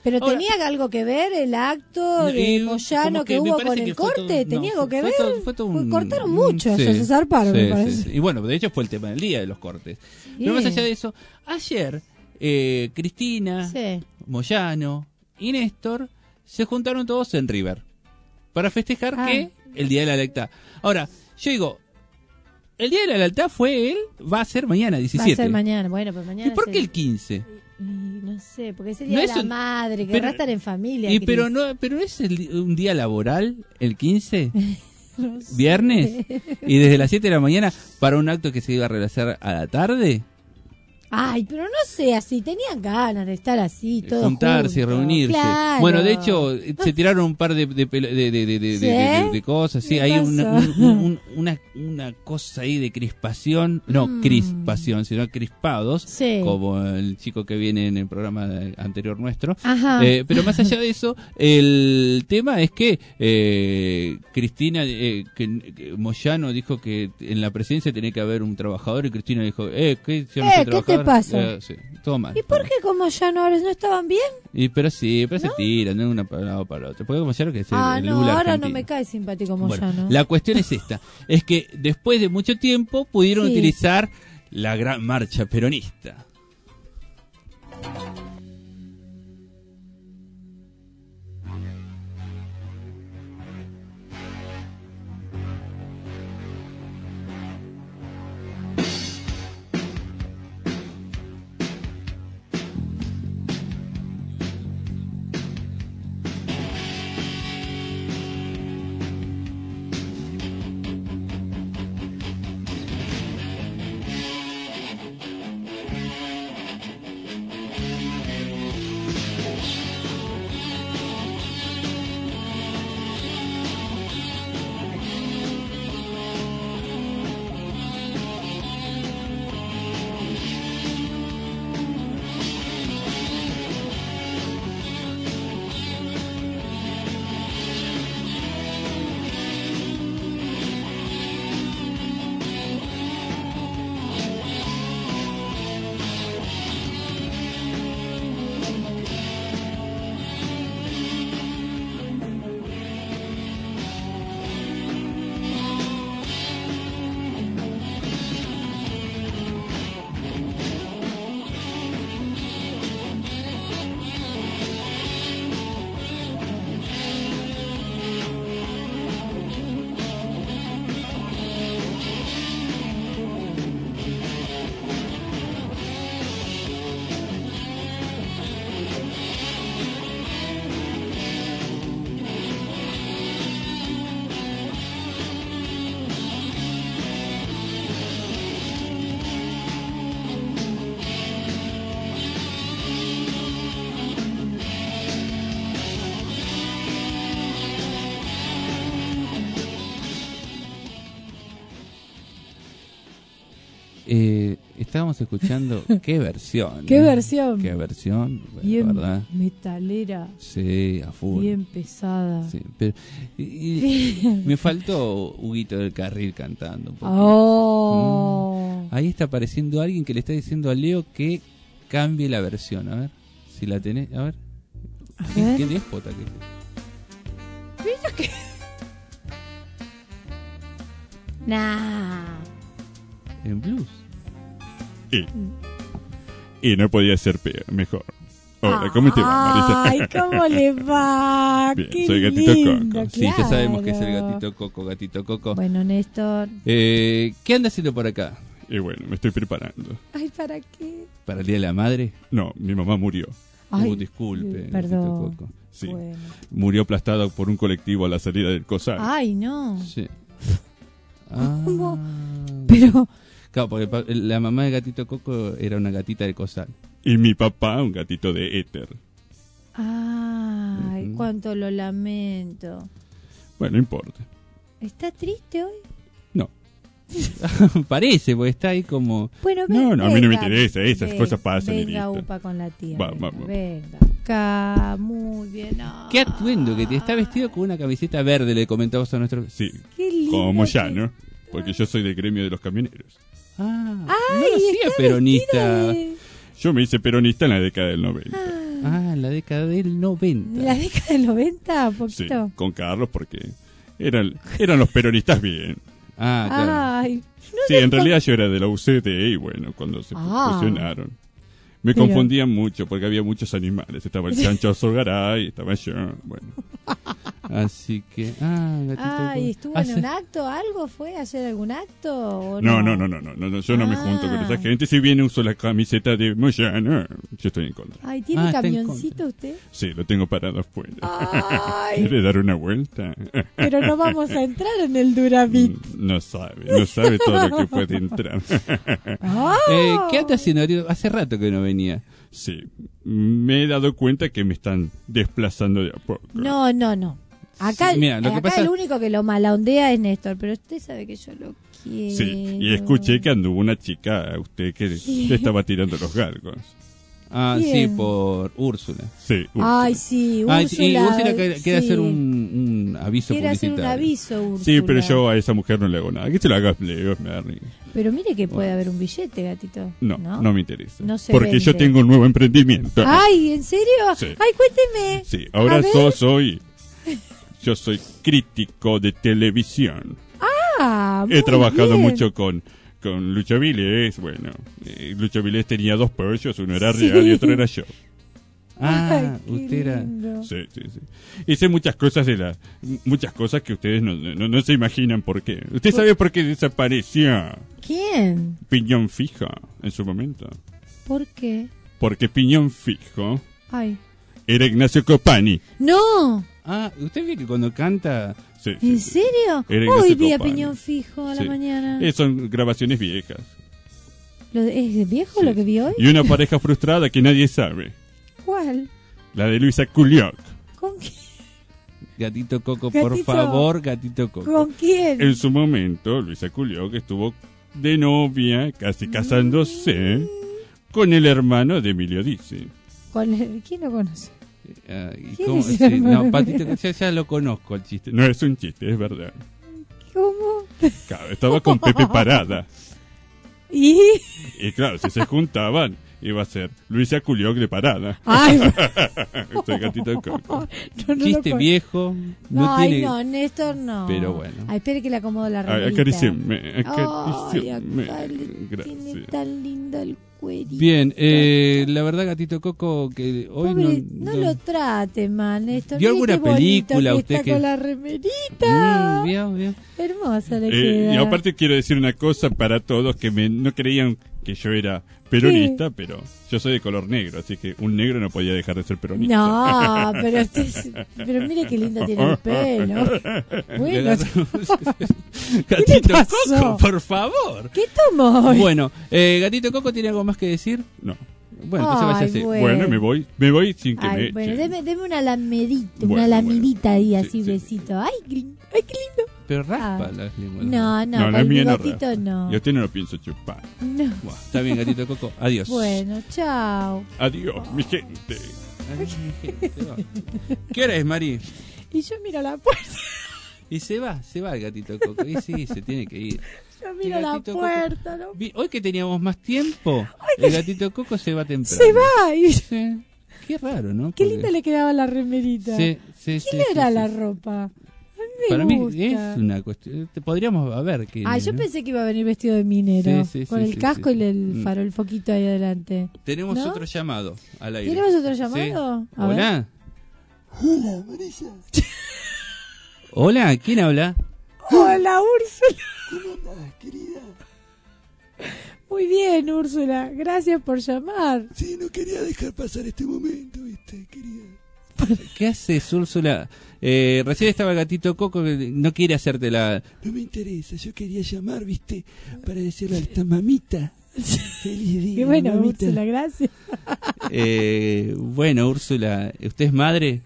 Pero Ahora- tenía algo que ver el acto de Y Moyano como que, que me hubo parece con que el fue corte, todo- tenía no, algo que fue ver. todo- fue todo Fue- un- cortaron mucho, Sí, eso se zarparon, sí, me sí, parece. sí. Y bueno, de hecho fue el tema del día de los cortes. Pero Bien. más allá de eso, ayer eh, Cristina, Sí. Moyano y Néstor se juntaron todos en River para festejar Ah. que el día de la lealtad. Ahora, yo digo, el día de la lealtad fue él, va a ser mañana, diecisiete. Va a ser mañana, bueno, pues mañana. ¿Y por es qué el quince? Y no sé, porque es el día No de es la un- madre, que pero- querrá estar en familia. Y Cris. pero no, pero no es el- un día laboral el quince, No sé. viernes, y desde las siete de la mañana para un acto que se iba a realizar a la tarde, Ay, pero no sé así, tenían ganas de estar así, todos juntarse y juntos. reunirse. Claro. Bueno, de hecho, se tiraron un par de, de, pelo- de, de, de, de- ¿Sí? de- de- de cosas, sí, ¿Qué hay una, pasó? un- un- una, una cosa ahí de crispación, no Mm. crispación, sino crispados, Sí. como el chico que viene en el programa anterior nuestro. Ajá. Eh, pero más allá de eso, el tema es que eh, Cristina, eh, que, que Moyano dijo que en la presidencia tenía que haber un trabajador y Cristina dijo, eh, ¿qué, yo no Eh, soy ¿qué te trabajador? pasa? Eh, sí, todo mal. ¿Y por qué como ya no, ahora no estaban bien? Y pero sí, pero se tiran de una para un lado para otro. Porque como ya lo que es el, Ah, el no, Lula ahora argentino. no me cae simpático Bueno, Moyano. la cuestión es esta, es que después de mucho tiempo pudieron Sí. utilizar la gran marcha peronista. Eh, estábamos escuchando qué versión. ¿Qué eh? versión? Qué versión, Bien ¿verdad? metalera. Sí, a full. Bien pesada. Sí, pero y- y me faltó Huguito del Carril cantando un poquito. Oh. Mm. Ahí está apareciendo alguien que le está diciendo a Leo que cambie la versión. A ver, si la tenés, a ver. A ¿Qué, ver. qué déspota que ¿Viste que? Nah. en blues. Y, y no podía ser peor, mejor. Hola, ¿cómo te va, Ay, Marisa? ¿cómo le va? Bien, Qué soy Gatito lindo, Coco. Sí, ya sabemos que es el claro. gatito Coco, gatito Coco. Bueno, Néstor. Eh, ¿Qué anda haciendo por acá? Y bueno, me estoy preparando. Ay, ¿para qué? ¿Para el Día de la Madre? No, mi mamá murió. Ay, uh, disculpe, eh, gatito perdón. Coco. Sí. Bueno. Murió aplastada por un colectivo a la salida del COSAR. Ay, no. Sí. Ah. ¿Cómo? Pero, Claro, porque pa- la mamá de gatito Coco era una gatita de Cosal. Y mi papá, un gatito de éter. ay, Ujú. cuánto lo lamento. Bueno, no importa. ¿Está triste hoy? No. Parece, porque está ahí como... Bueno, No, ven- no, a mí no me venga, interesa, esas ven- cosas pasan, Venga, Erito. upa con la tía. Va, venga, va, va. venga acá, muy bien. ah. Qué atuendo que te está vestido con una camiseta verde, le comentamos a nuestro... Sí, Qué lindo como que- ya, ¿no? Porque yo soy del gremio de los camioneros. Ah, Ay, no lo hacía está peronista. vestido de- Yo me hice peronista en la década del noventa. Ah, Ah, en la década del noventa. ¿La década del noventa? Sí, Poquito. con Carlos porque eran, eran los peronistas bien. Ah, claro. Ay, no Sí, sé en por- realidad yo era de la U C T y bueno, cuando se Ah. fusionaron. Me Pero- confundían mucho porque había muchos animales. Estaba el chancho Sorgaray, estaba yo, bueno. Así que, ah, gatito. Ay, Coco. ¿estuvo Hace- en un acto? ¿Algo fue? ¿A hacer algún acto? ¿O No, no, no, no, no, no, no, yo no me junto con Ah. esa gente. Si viene uso la camiseta de Moyano, yo estoy en contra. Ay, ¿tiene Ah, está en camioncito usted? Sí, lo tengo parado afuera. Ay. ¿Quiere dar una vuelta? Pero no vamos a entrar en el Duravit. No sabe, no sabe todo lo que puede entrar. Ah. Eh, ¿Qué anda haciendo? Hace rato que no venía. Sí, me he dado cuenta que me están desplazando de a poco. No, no, no. Acá, Sí, mira, lo que acá pasa- el único que lo malaondea es Néstor, pero usted sabe que yo lo quiero. Sí, y escuché que anduvo una chica a usted que Sí. le estaba tirando los galgos. Ah, ¿Quién? sí, por Úrsula. Sí, Úrsula. Ay, sí, Ah, Úrsula. y Úrsula quiere, quiere sí. hacer un, un aviso Quiere hacer publicitario. un aviso, Úrsula. Sí, pero yo a esa mujer no le hago nada. Que se lo haga Leo, me da risa. Pero mire que puede haber un billete, gatito. No, ¿No? no, me interesa. No se Porque yo vende. tengo un nuevo emprendimiento. Ay, ¿en serio? Sí. Ay, cuénteme. Sí, ahora A ver. yo soy... Yo soy crítico de televisión. Ah, muy He trabajado bien. mucho con, con Lucho Vilés. Bueno, eh, Lucho Vilés tenía dos pollos, uno era Sí. real y otro era yo. Ah, Ay, qué usted era... lindo. Sí, sí, sí. Hice muchas cosas de la, muchas cosas que ustedes no, no, no se imaginan por qué. ¿Usted sabe por qué desapareció ¿Quién? Piñón Fijo en su momento? ¿Por qué? Porque Piñón Fijo Ay. era Ignacio Copani. ¡No! Ah, ¿usted ve que cuando canta... Sí, ¿En serio? Era Hoy Ignacio vi a Copani. Piñón Fijo a la Sí. mañana. Eh, son grabaciones viejas. ¿Lo- ¿Es viejo lo que vi hoy? Y una pareja frustrada que nadie sabe. ¿Cuál? La de Luisa Culioc. ¿Con, qui- Gatito Coco, por Gatito. favor, Gatito Coco. ¿Con quién? En su momento, Luisa Culioc estuvo de novia, casi casándose, con el hermano de Emilio Dizzi. ¿Con el- ¿Quién lo conoce? Ah, ¿y ¿Quién cómo? es el Sí, hermano? no, Patito, ya, ya lo conozco el chiste. No es un chiste, es verdad. ¿Cómo? Claro, estaba con Pepe Parada. ¿Y? Y claro, si se juntaban, iba a ser Luisa Culioc de Parada. Ay. Soy Gatito Coco. No, no Chiste lo con- viejo, no Ay, tiene... no, Néstor no. Pero bueno. Ay, espere que le acomodo la Ay, remerita. acaríciame, Ay, acaríciame. acá le tiene Gracias. tan lindo el cuerito. Bien, eh, la verdad, Gatito Coco, que hoy Pobre, no... no, lo trate mal, Néstor. ¿Vio Mire alguna qué bonito película que usted está que- con la remerita. Mm, bien, bien. Hermosa le Eh, queda. y aparte quiero decir una cosa para todos que me, no creían que yo era peronista, pero yo soy de color negro, así que un negro no podía dejar de ser peronista. No, pero usted, es- pero mire qué lindo tiene el pelo. Bueno, Gatito pasó? Coco, por favor. ¿qué tomó hoy? Bueno, eh, Gatito Coco, ¿tiene algo más que decir? No. Bueno, entonces Ay, váyase. bueno. Bueno, me voy, me voy sin que Ay, me bueno, echen. deme, deme una lamedita, Bueno, una lamidita ahí, así, sí. besito. Ay, qué lindo. Ay, qué lindo. Pero raspa Ah. las lenguas. No, no, No, con la el mía no bigotito raspa. no. Y a usted no lo pienso chupar. No. Buah, está bien, Gatito Coco. Adiós. Bueno, chao. Adiós, mi gente. Ay, mi gente, va. ¿Qué hora es, Mari? Y yo miro la puerta. Y se va, se va el Gatito Coco. Y sí, se tiene que ir. Yo miro la Gatito Coco. puerta. No. Vi- Hoy que teníamos más tiempo, el Gatito Coco se va temprano. Se va. Y... Sí. Qué raro, ¿no? Qué Porque- linda le quedaba la remerita. Sí, sí, ¿Quién sí, era sí, la sí. ropa? A mí me Para gusta. mí es una cuestión. te- Podríamos a ver que. Ah, yo pensé que iba a venir vestido de minero. Sí, sí, con sí, el sí, casco sí. y el Mm. faro, el foquito ahí adelante. Tenemos ¿No? otro llamado al aire. ¿Tenemos otro Sí. llamado? A ver. Hola. Hola, Marisa. Hola, ¿quién habla? Hola, Úrsula. ¿Cómo andás, querida? Muy bien, Úrsula. Gracias por llamar. Sí, no quería dejar pasar este momento, viste, querida. ¿Qué haces, Úrsula? Eh, recién estaba el Gatito Coco que no quiere hacerte la... No me interesa, yo quería llamar, viste, para decirle a esta mamita. Feliz día, Qué bueno, mamita. Úrsula, gracias. Eh, bueno, Úrsula, ¿usted es madre?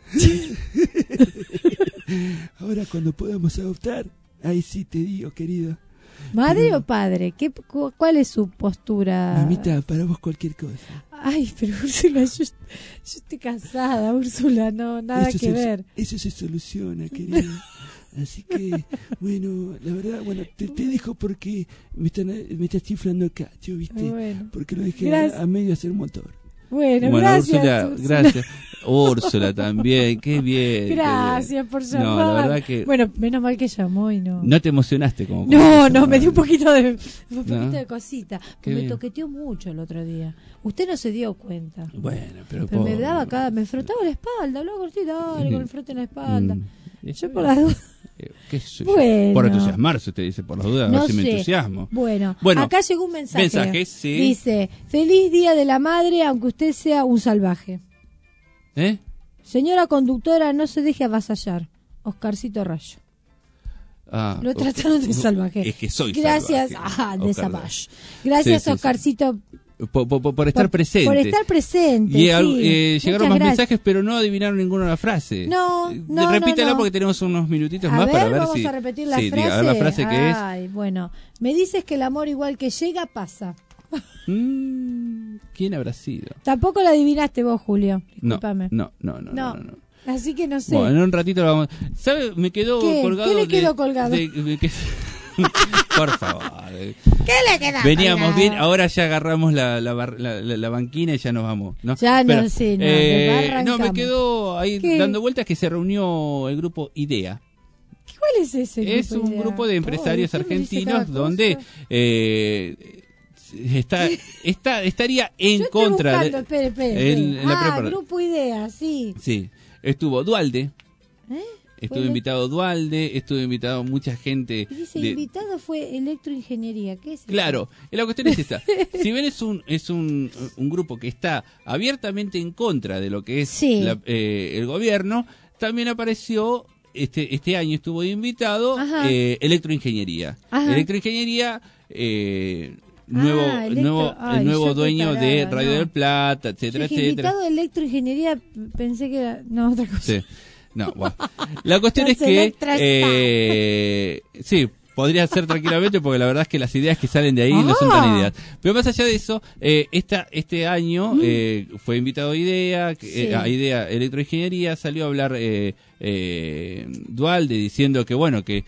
Ahora cuando podamos adoptar, ahí sí te digo, querido. ¿Madre Pero- o padre? ¿Qué, cu- ¿Cuál es su postura? Mamita, para vos cualquier cosa. Ay, pero Úrsula, yo, yo estoy casada, Úrsula, no, nada Eso que se- ver. Eso se soluciona, querida. Así que, bueno, la verdad, bueno, te, te dejo porque me están me estás chiflando cacho, ¿viste? Bueno. Porque lo dejé Gracias. a, a medio hacer motor. Bueno, bueno gracias. Úrsula, Úrsula. gracias. Úrsula también, qué bien. Gracias por No, llamar. la verdad que- Bueno, menos mal que llamó y no. No te emocionaste como No, cuando no, te me dio un llamaron. poquito de, un poquito ¿No? de cosita. Qué Me bien. toqueteó mucho el otro día. Usted no se dio cuenta. Bueno, pero, Pero me pobre. daba cada, me frotaba la espalda, hablaba cortita, dale, con el frote en la espalda. Mm. Yo por las dudas. Eh, ¿Qué sé yo? Bueno. Por entusiasmarse, usted dice, por las dudas, a No ver si me sé. entusiasmo. Bueno, Bueno, acá llegó un mensaje. mensajes, sí. Dice, feliz día de la madre, aunque usted sea un salvaje. ¿Eh? Señora conductora, no se deje avasallar. Oscarcito Rayo. Ah, Lo trataron de salvaje. Es que soy Gracias, salvaje, ah, de Oscar. Savage. Gracias, Sí, sí, sí. Oscarcito, Por, por- por estar por, presente. por estar presente. Y al- sí. eh, llegaron Muchas más gracias. mensajes, pero no adivinaron ninguna de la frase. No, Eh, no, Repítela no, no. porque tenemos unos minutitos A más ver, para ver vamos si. a repetir la sí, frase. diga, a ver la frase que es. Ay, bueno, me dices que el amor igual que llega pasa. Mm, ¿Quién habrá sido? Tampoco la adivinaste vos, Julio. No, Discúlpame. no, no, no, no, No. no, no. Así que no sé. Bueno, en un ratito lo vamos. ¿Sabe? Me quedó ¿Qué? colgado. ¿Qué le de- quedó colgado? de- de- que- Por favor. eh. ¿Qué le queda Veníamos colgado? bien, ahora ya agarramos la, la, bar- la, la- la banquina y ya nos vamos. ¿no? Ya no, Pero, sí, no, eh, después no, me arrancamos. quedó ahí ¿Qué? dando vueltas que se reunió el grupo IDEA. ¿Cuál es ese Es grupo un idea? grupo de empresarios Oh, ¿quién me dice argentinos cada donde cosa? eh, está, está estaría en Yo estoy contra buscando, de espere, espere, en- espere. en la Ah, preparación. grupo idea, sí. Sí, estuvo Dualde, ¿Eh? estuvo Fue invitado Dualde, estuvo invitado mucha gente. Y dice, de- invitado fue electroingeniería. ¿Qué es eso? Claro, la cuestión es esta. Si bien es un es un, un grupo que está abiertamente en contra de lo que es Sí. la- eh, el gobierno, también apareció este este año estuvo invitado Ajá. eh, electroingeniería. Ajá. Electroingeniería eh, nuevo Ah, electro- nuevo ay, el nuevo yo qué dueño de tarada, Radio no. del Plata, etcétera, Yo dije, etcétera. invitado de electroingeniería, pensé que era. No, otra cosa. Sí. No, bueno. La cuestión es Los que electros eh, sí, podría ser tranquilamente porque la verdad es que las ideas que salen de ahí no son tan Ah. ideas. Pero más allá de eso, eh, esta, este año eh, fue invitado a IDEA, que, Sí. eh, a IDEA Electroingeniería, salió a hablar eh, eh, Dualde diciendo que bueno, que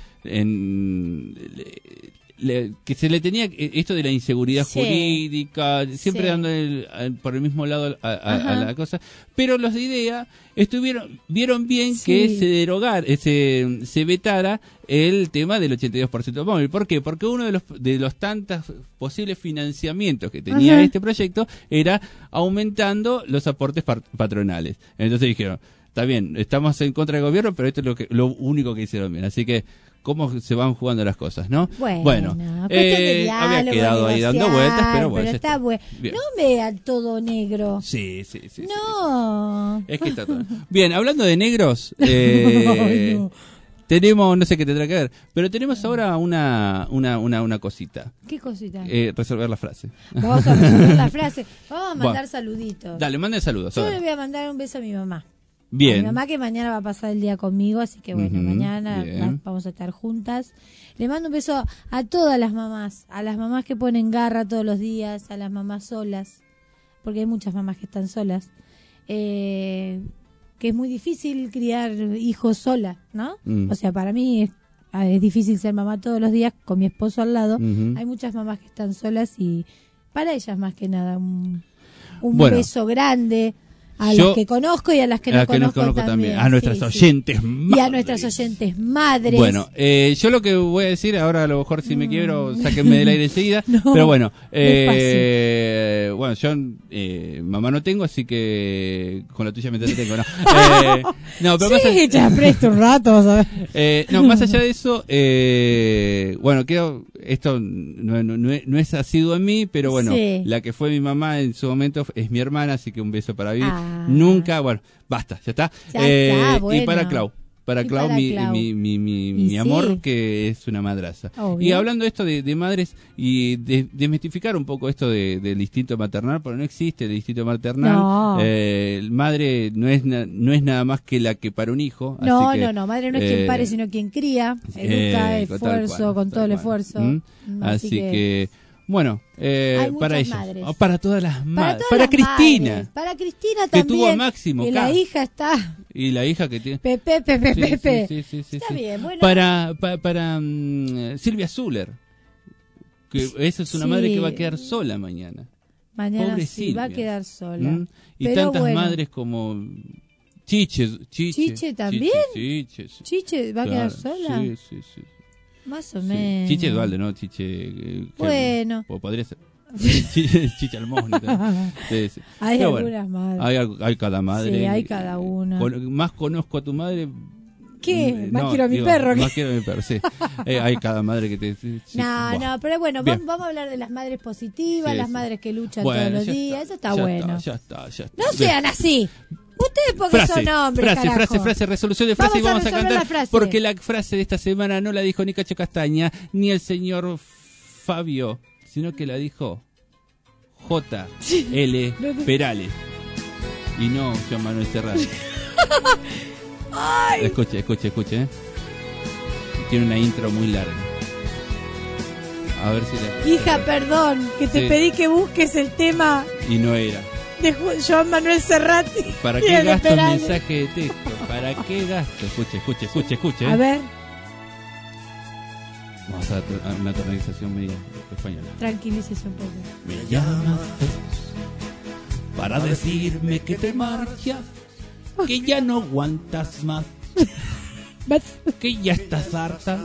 en... le- le- que se le tenía eh, esto de la inseguridad Sí. jurídica, siempre Sí. dando el- a- por el mismo lado a, a- a Ajá. la cosa, pero los de IDEA estuvieron vieron bien Sí. que se derogar, eh, se, se vetara el tema del ochenta y dos por ciento móvil. ¿Por qué? Porque uno de los de los tantos posibles financiamientos que tenía Ajá. este proyecto era aumentando los aportes par- patronales. Entonces dijeron, está bien, estamos en contra del gobierno, pero esto es lo que lo único que hicieron bien. Así que cómo se van jugando las cosas, ¿no? Bueno, Bueno, cuestión de eh, había diálogo, quedado ahí dando negociar, vueltas, pero bueno. pero ya está bueno. Bien. No vea todo negro. Sí, sí, sí. sí, No. Es que está todo. Bien, hablando de negros, eh, Ay, no. tenemos, no sé qué tendrá que ver, pero tenemos ahora una, una, una, una cosita. ¿Qué cosita? Eh, resolver la frase. Vamos a resolver la frase. Vamos a mandar Bueno. saluditos. Dale, manden saludos. a Yo ver. le voy a mandar un beso a mi mamá. A mi Bien. mamá que mañana va a pasar el día conmigo, así que bueno, Ujú, mañana bien. va- vamos a estar juntas. Le mando un beso a todas las mamás, a las mamás que ponen garra todos los días, a las mamás solas, porque hay muchas mamás que están solas, eh, que es muy difícil criar hijos sola, ¿no? Mm. O sea, para mí es, ah, es difícil ser mamá todos los días con mi esposo al lado. Ujú. Hay muchas mamás que están solas y para ellas más que nada un, un Bueno. beso grande. A Yo- las que conozco y a las que a no las que no conozco, conozco también. también. A nuestras Sí, sí. oyentes Y a madres. nuestras oyentes madres. Bueno, eh, yo lo que voy a decir, ahora a lo mejor si me quiebro, sáquenme del aire enseguida. Mm. No, pero bueno, eh, bueno, yo eh, mamá no tengo, así que con la tuya me tengo, ¿no? Eh, no, pero más sí, allá- te presto un rato, vas a ver. Eh, no, más allá de eso, eh, bueno, quiero, esto no, no, no es, no es asiduo en mí, pero bueno, Sí. la que fue mi mamá en su momento es mi hermana, así que un beso para Vivi. Ah. Nunca, bueno, basta, ya está. Ya está, bueno. Y para Clau. Para Y Clau, para mi, Clau. mi, mi, mi, Y mi sí. amor, que es una madraza. Obvio. Y hablando de esto de, de madres y de desmistificar un poco esto de, del instinto maternal, porque no existe el instinto maternal. No. Eh, el madre no es, na- no es nada más que la que para un hijo. No, así que, no, no, madre no es eh, quien pare, sino quien cría, educa, eh, tal esfuerzo, cual, con tal todo el cual. esfuerzo. ¿Mm? Mm, Así, que, bueno, eh, Hay para muchas ellas, madres. o para todas las Para, madres, todas para las Cristina madres, para Cristina que también. tuvo a Máximo que acá. la hija está. Y la hija que tiene. Pepe, Pepe, Sí, Pepe. sí, sí, sí, Está sí. bien, bueno. Para, pa- para mm, Silvia Zuller, que esa es una Sí. madre que va a quedar sola mañana. Mañana Pobre sí, va a Silvia. quedar sola. ¿Mm? Y Pero tantas bueno. madres como Chiche, Chiche. ¿Chiche también? Chiche, sí. ¿Chiche va a Claro, quedar sola? Sí, sí, sí. Más o Sí. menos. Chiche Dualde, ¿no? Chiche. eh, que- Bueno. o podría ser. Chiche, Chiche Almónica. Sí, sí. Hay Pero algunas madres. Hay, al- hay cada madre. Sí, hay cada una. Con- más conozco a tu madre. ¿Qué? mm, Más no, quiero a mi digo, perro. que- Más quiero a mi perro, sí. Eh, hay cada madre que te. sí, no, buah. no, pero bueno, Bien. vam- vamos a hablar de las madres positivas, Sí, las sí. madres que luchan Bueno, todos los ya días. está, Eso está ya bueno. está, ya está, ya está. No Bien. sean así. Ustedes porque Frase, son hombres, frase, carajo. frase, frase, resolución de frase Vamos y vamos a a, resolver cantar la frase. porque la frase de esta semana no la dijo ni Cacho Castaña ni el señor Fabio, sino que la dijo J. L. Perales y no Juan Manuel Serrano. Ay. Escuche, escuche, escuche. ¿eh? Tiene una intro muy larga. A ver si la... Hija, perdón, que te Sí. pedí que busques el tema Y no era. de Ju- Joan Manuel Serrati. ¿Para y qué el de gasto el Perales. mensaje de texto? ¿Para qué gasto? Escuche, escuche, escuche, escuche. ¿eh? A ver, Vamos a, to- a una tonalización media española. tranquilícese un poco. Me llamas para decirme que te marchas, que ya no aguantas más, que ya estás harta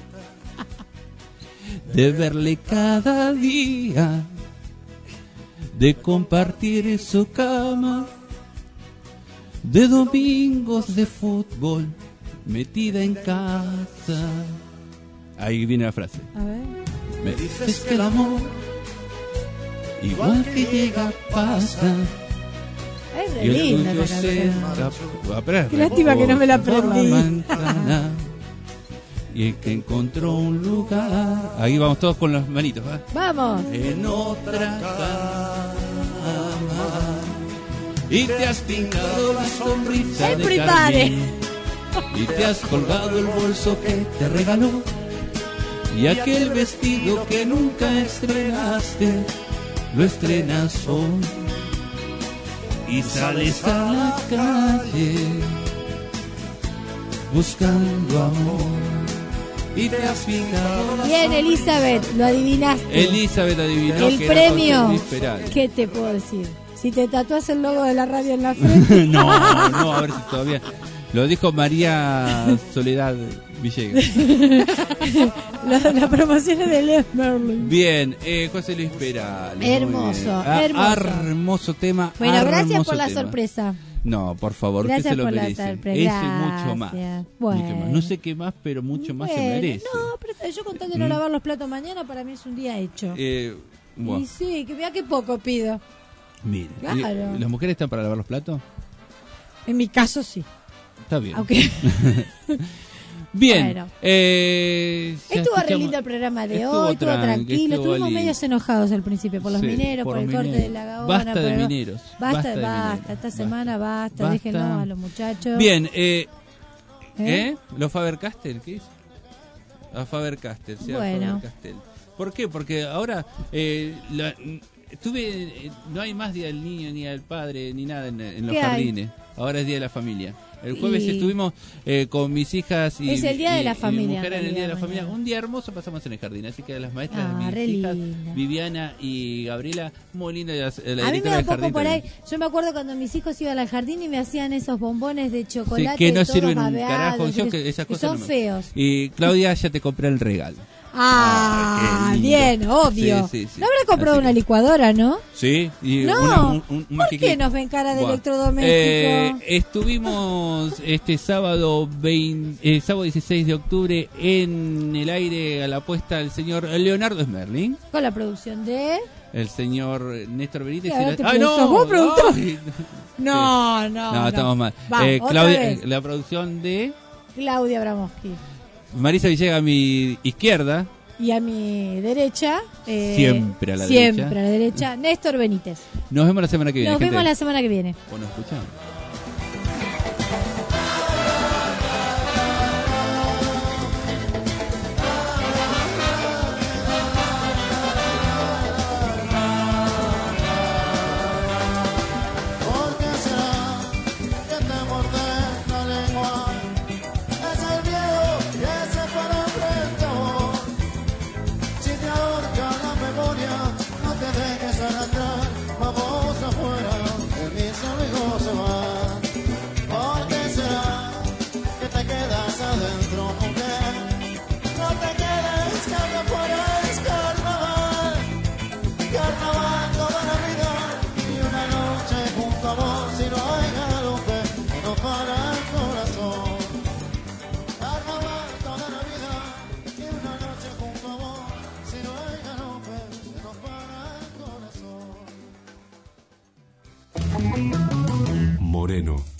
de verle cada día, de compartir su cama, de domingos de fútbol metida en casa. Ahí viene la frase. A ver. Me dices que el amor, igual que llega, pasa. Es re Y el linda tuyo esa se canción. escapa. Qué lástima que no me la Por la aprendí. ventana, y el que encontró un lugar. Ahí vamos todos con las manitos, ¿va? Vamos. En otra cama. Y te has pintado la sonrisa de Everybody. carmín. Y te has colgado el bolso que te regaló. Y aquel vestido que nunca estrenaste, lo estrenas hoy. Y sales a la calle buscando amor. Y te has pintado la Bien, Elizabeth, lo adivinaste. Elizabeth adivinó El que era premio. José Luis Perales. ¿Qué te puedo decir? Si te tatuas el logo de la radio en la frente. No, no, a ver si todavía. Lo dijo María Soledad Villegas. la, la promoción es de Leo Merlin. Bien, eh, José Luis Perales. muy Hermoso, bien. Ah, hermoso. hermoso tema. Bueno, gracias hermoso por la tema. sorpresa. No, por favor, Gracias usted se lo por la merece. sorpresa. Ese mucho más. Gracias. Mucho Bueno. más. No sé qué más, pero mucho más se Bueno, merece. No, pero yo con tal de no ¿Mm? lavar los platos mañana, para mí es un día hecho. Eh, buah. Y sí, que vea que poco pido. Mire, Claro. ¿y ¿las mujeres están para lavar los platos? En mi caso sí. Está bien. Aunque Bien. Bueno. Eh, ya estuvo re escuchamos- lindo el programa de Estuvo hoy, estuvo tranqui, tranquilo, estuvo estuvimos lindo. medios enojados al principio por los Sí, mineros, por, por el los corte mineros. de la gaona. Basta por de el- mineros, Basta, basta de basta, mineros. esta semana basta, Basta. déjenlo a los muchachos. Bien, eh, ¿Eh? ¿eh? ¿Los Faber-Castell? ¿Qué es? A Faber-Castell, sí, a Bueno. Faber-Castell. ¿Por qué? Porque ahora eh, la- tuve, eh, no hay más Día del Niño, ni del Padre, ni nada en, en los ¿Qué hay? jardines. Ahora es Día de la Familia. El jueves Y- estuvimos eh, con mis hijas y, Es el Día de y- la y Familia, mujeres en en el Día de la realidad, Familia. mañana. Un día hermoso pasamos en el jardín. Así que a las maestras Ah, de re mis hijas, linda. Viviana y Gabriela, muy linda. La, la A mí me directora da del un poco jardín por ahí. también. Yo me acuerdo cuando mis hijos iban al jardín y me hacían esos bombones de chocolate. Sí, que no todos sirven un babeados, carajo. Yo que- que esas que cosas son no me- feos. Y Claudia, ya te compré el regalo. Ah, Qué lindo. bien, obvio. Sí, sí, sí. ¿No habrá comprado Así una licuadora, no? Sí, y No, una, un, un, un ¿por magiquín. qué nos ven cara de Buah. electrodoméstico? Eh, estuvimos este sábado veinte, eh, sábado dieciséis de octubre en el aire a la puesta del señor Leonardo Smerling, Con la producción de... el señor Néstor Benítez. ¿Qué, ahora y te la- ¡Ay, preguntó? no! ¿Vos preguntó? Ay, No, no, no, estamos mal. Va, Eh, otra Claudia, vez. la producción de Claudia Abramowski. Marisa Villegas a mi izquierda. Y a mi derecha... eh, Siempre a la siempre derecha. a la derecha, Néstor Benítez. Nos vemos la semana que viene. Nos gente. vemos la semana que viene. O nos escuchamos. ¿Por qué será que te muerde la lengua? Es el miedo que se pone frente a vos. Si te ahorca la memoria, no te dejes arrastrar Moreno.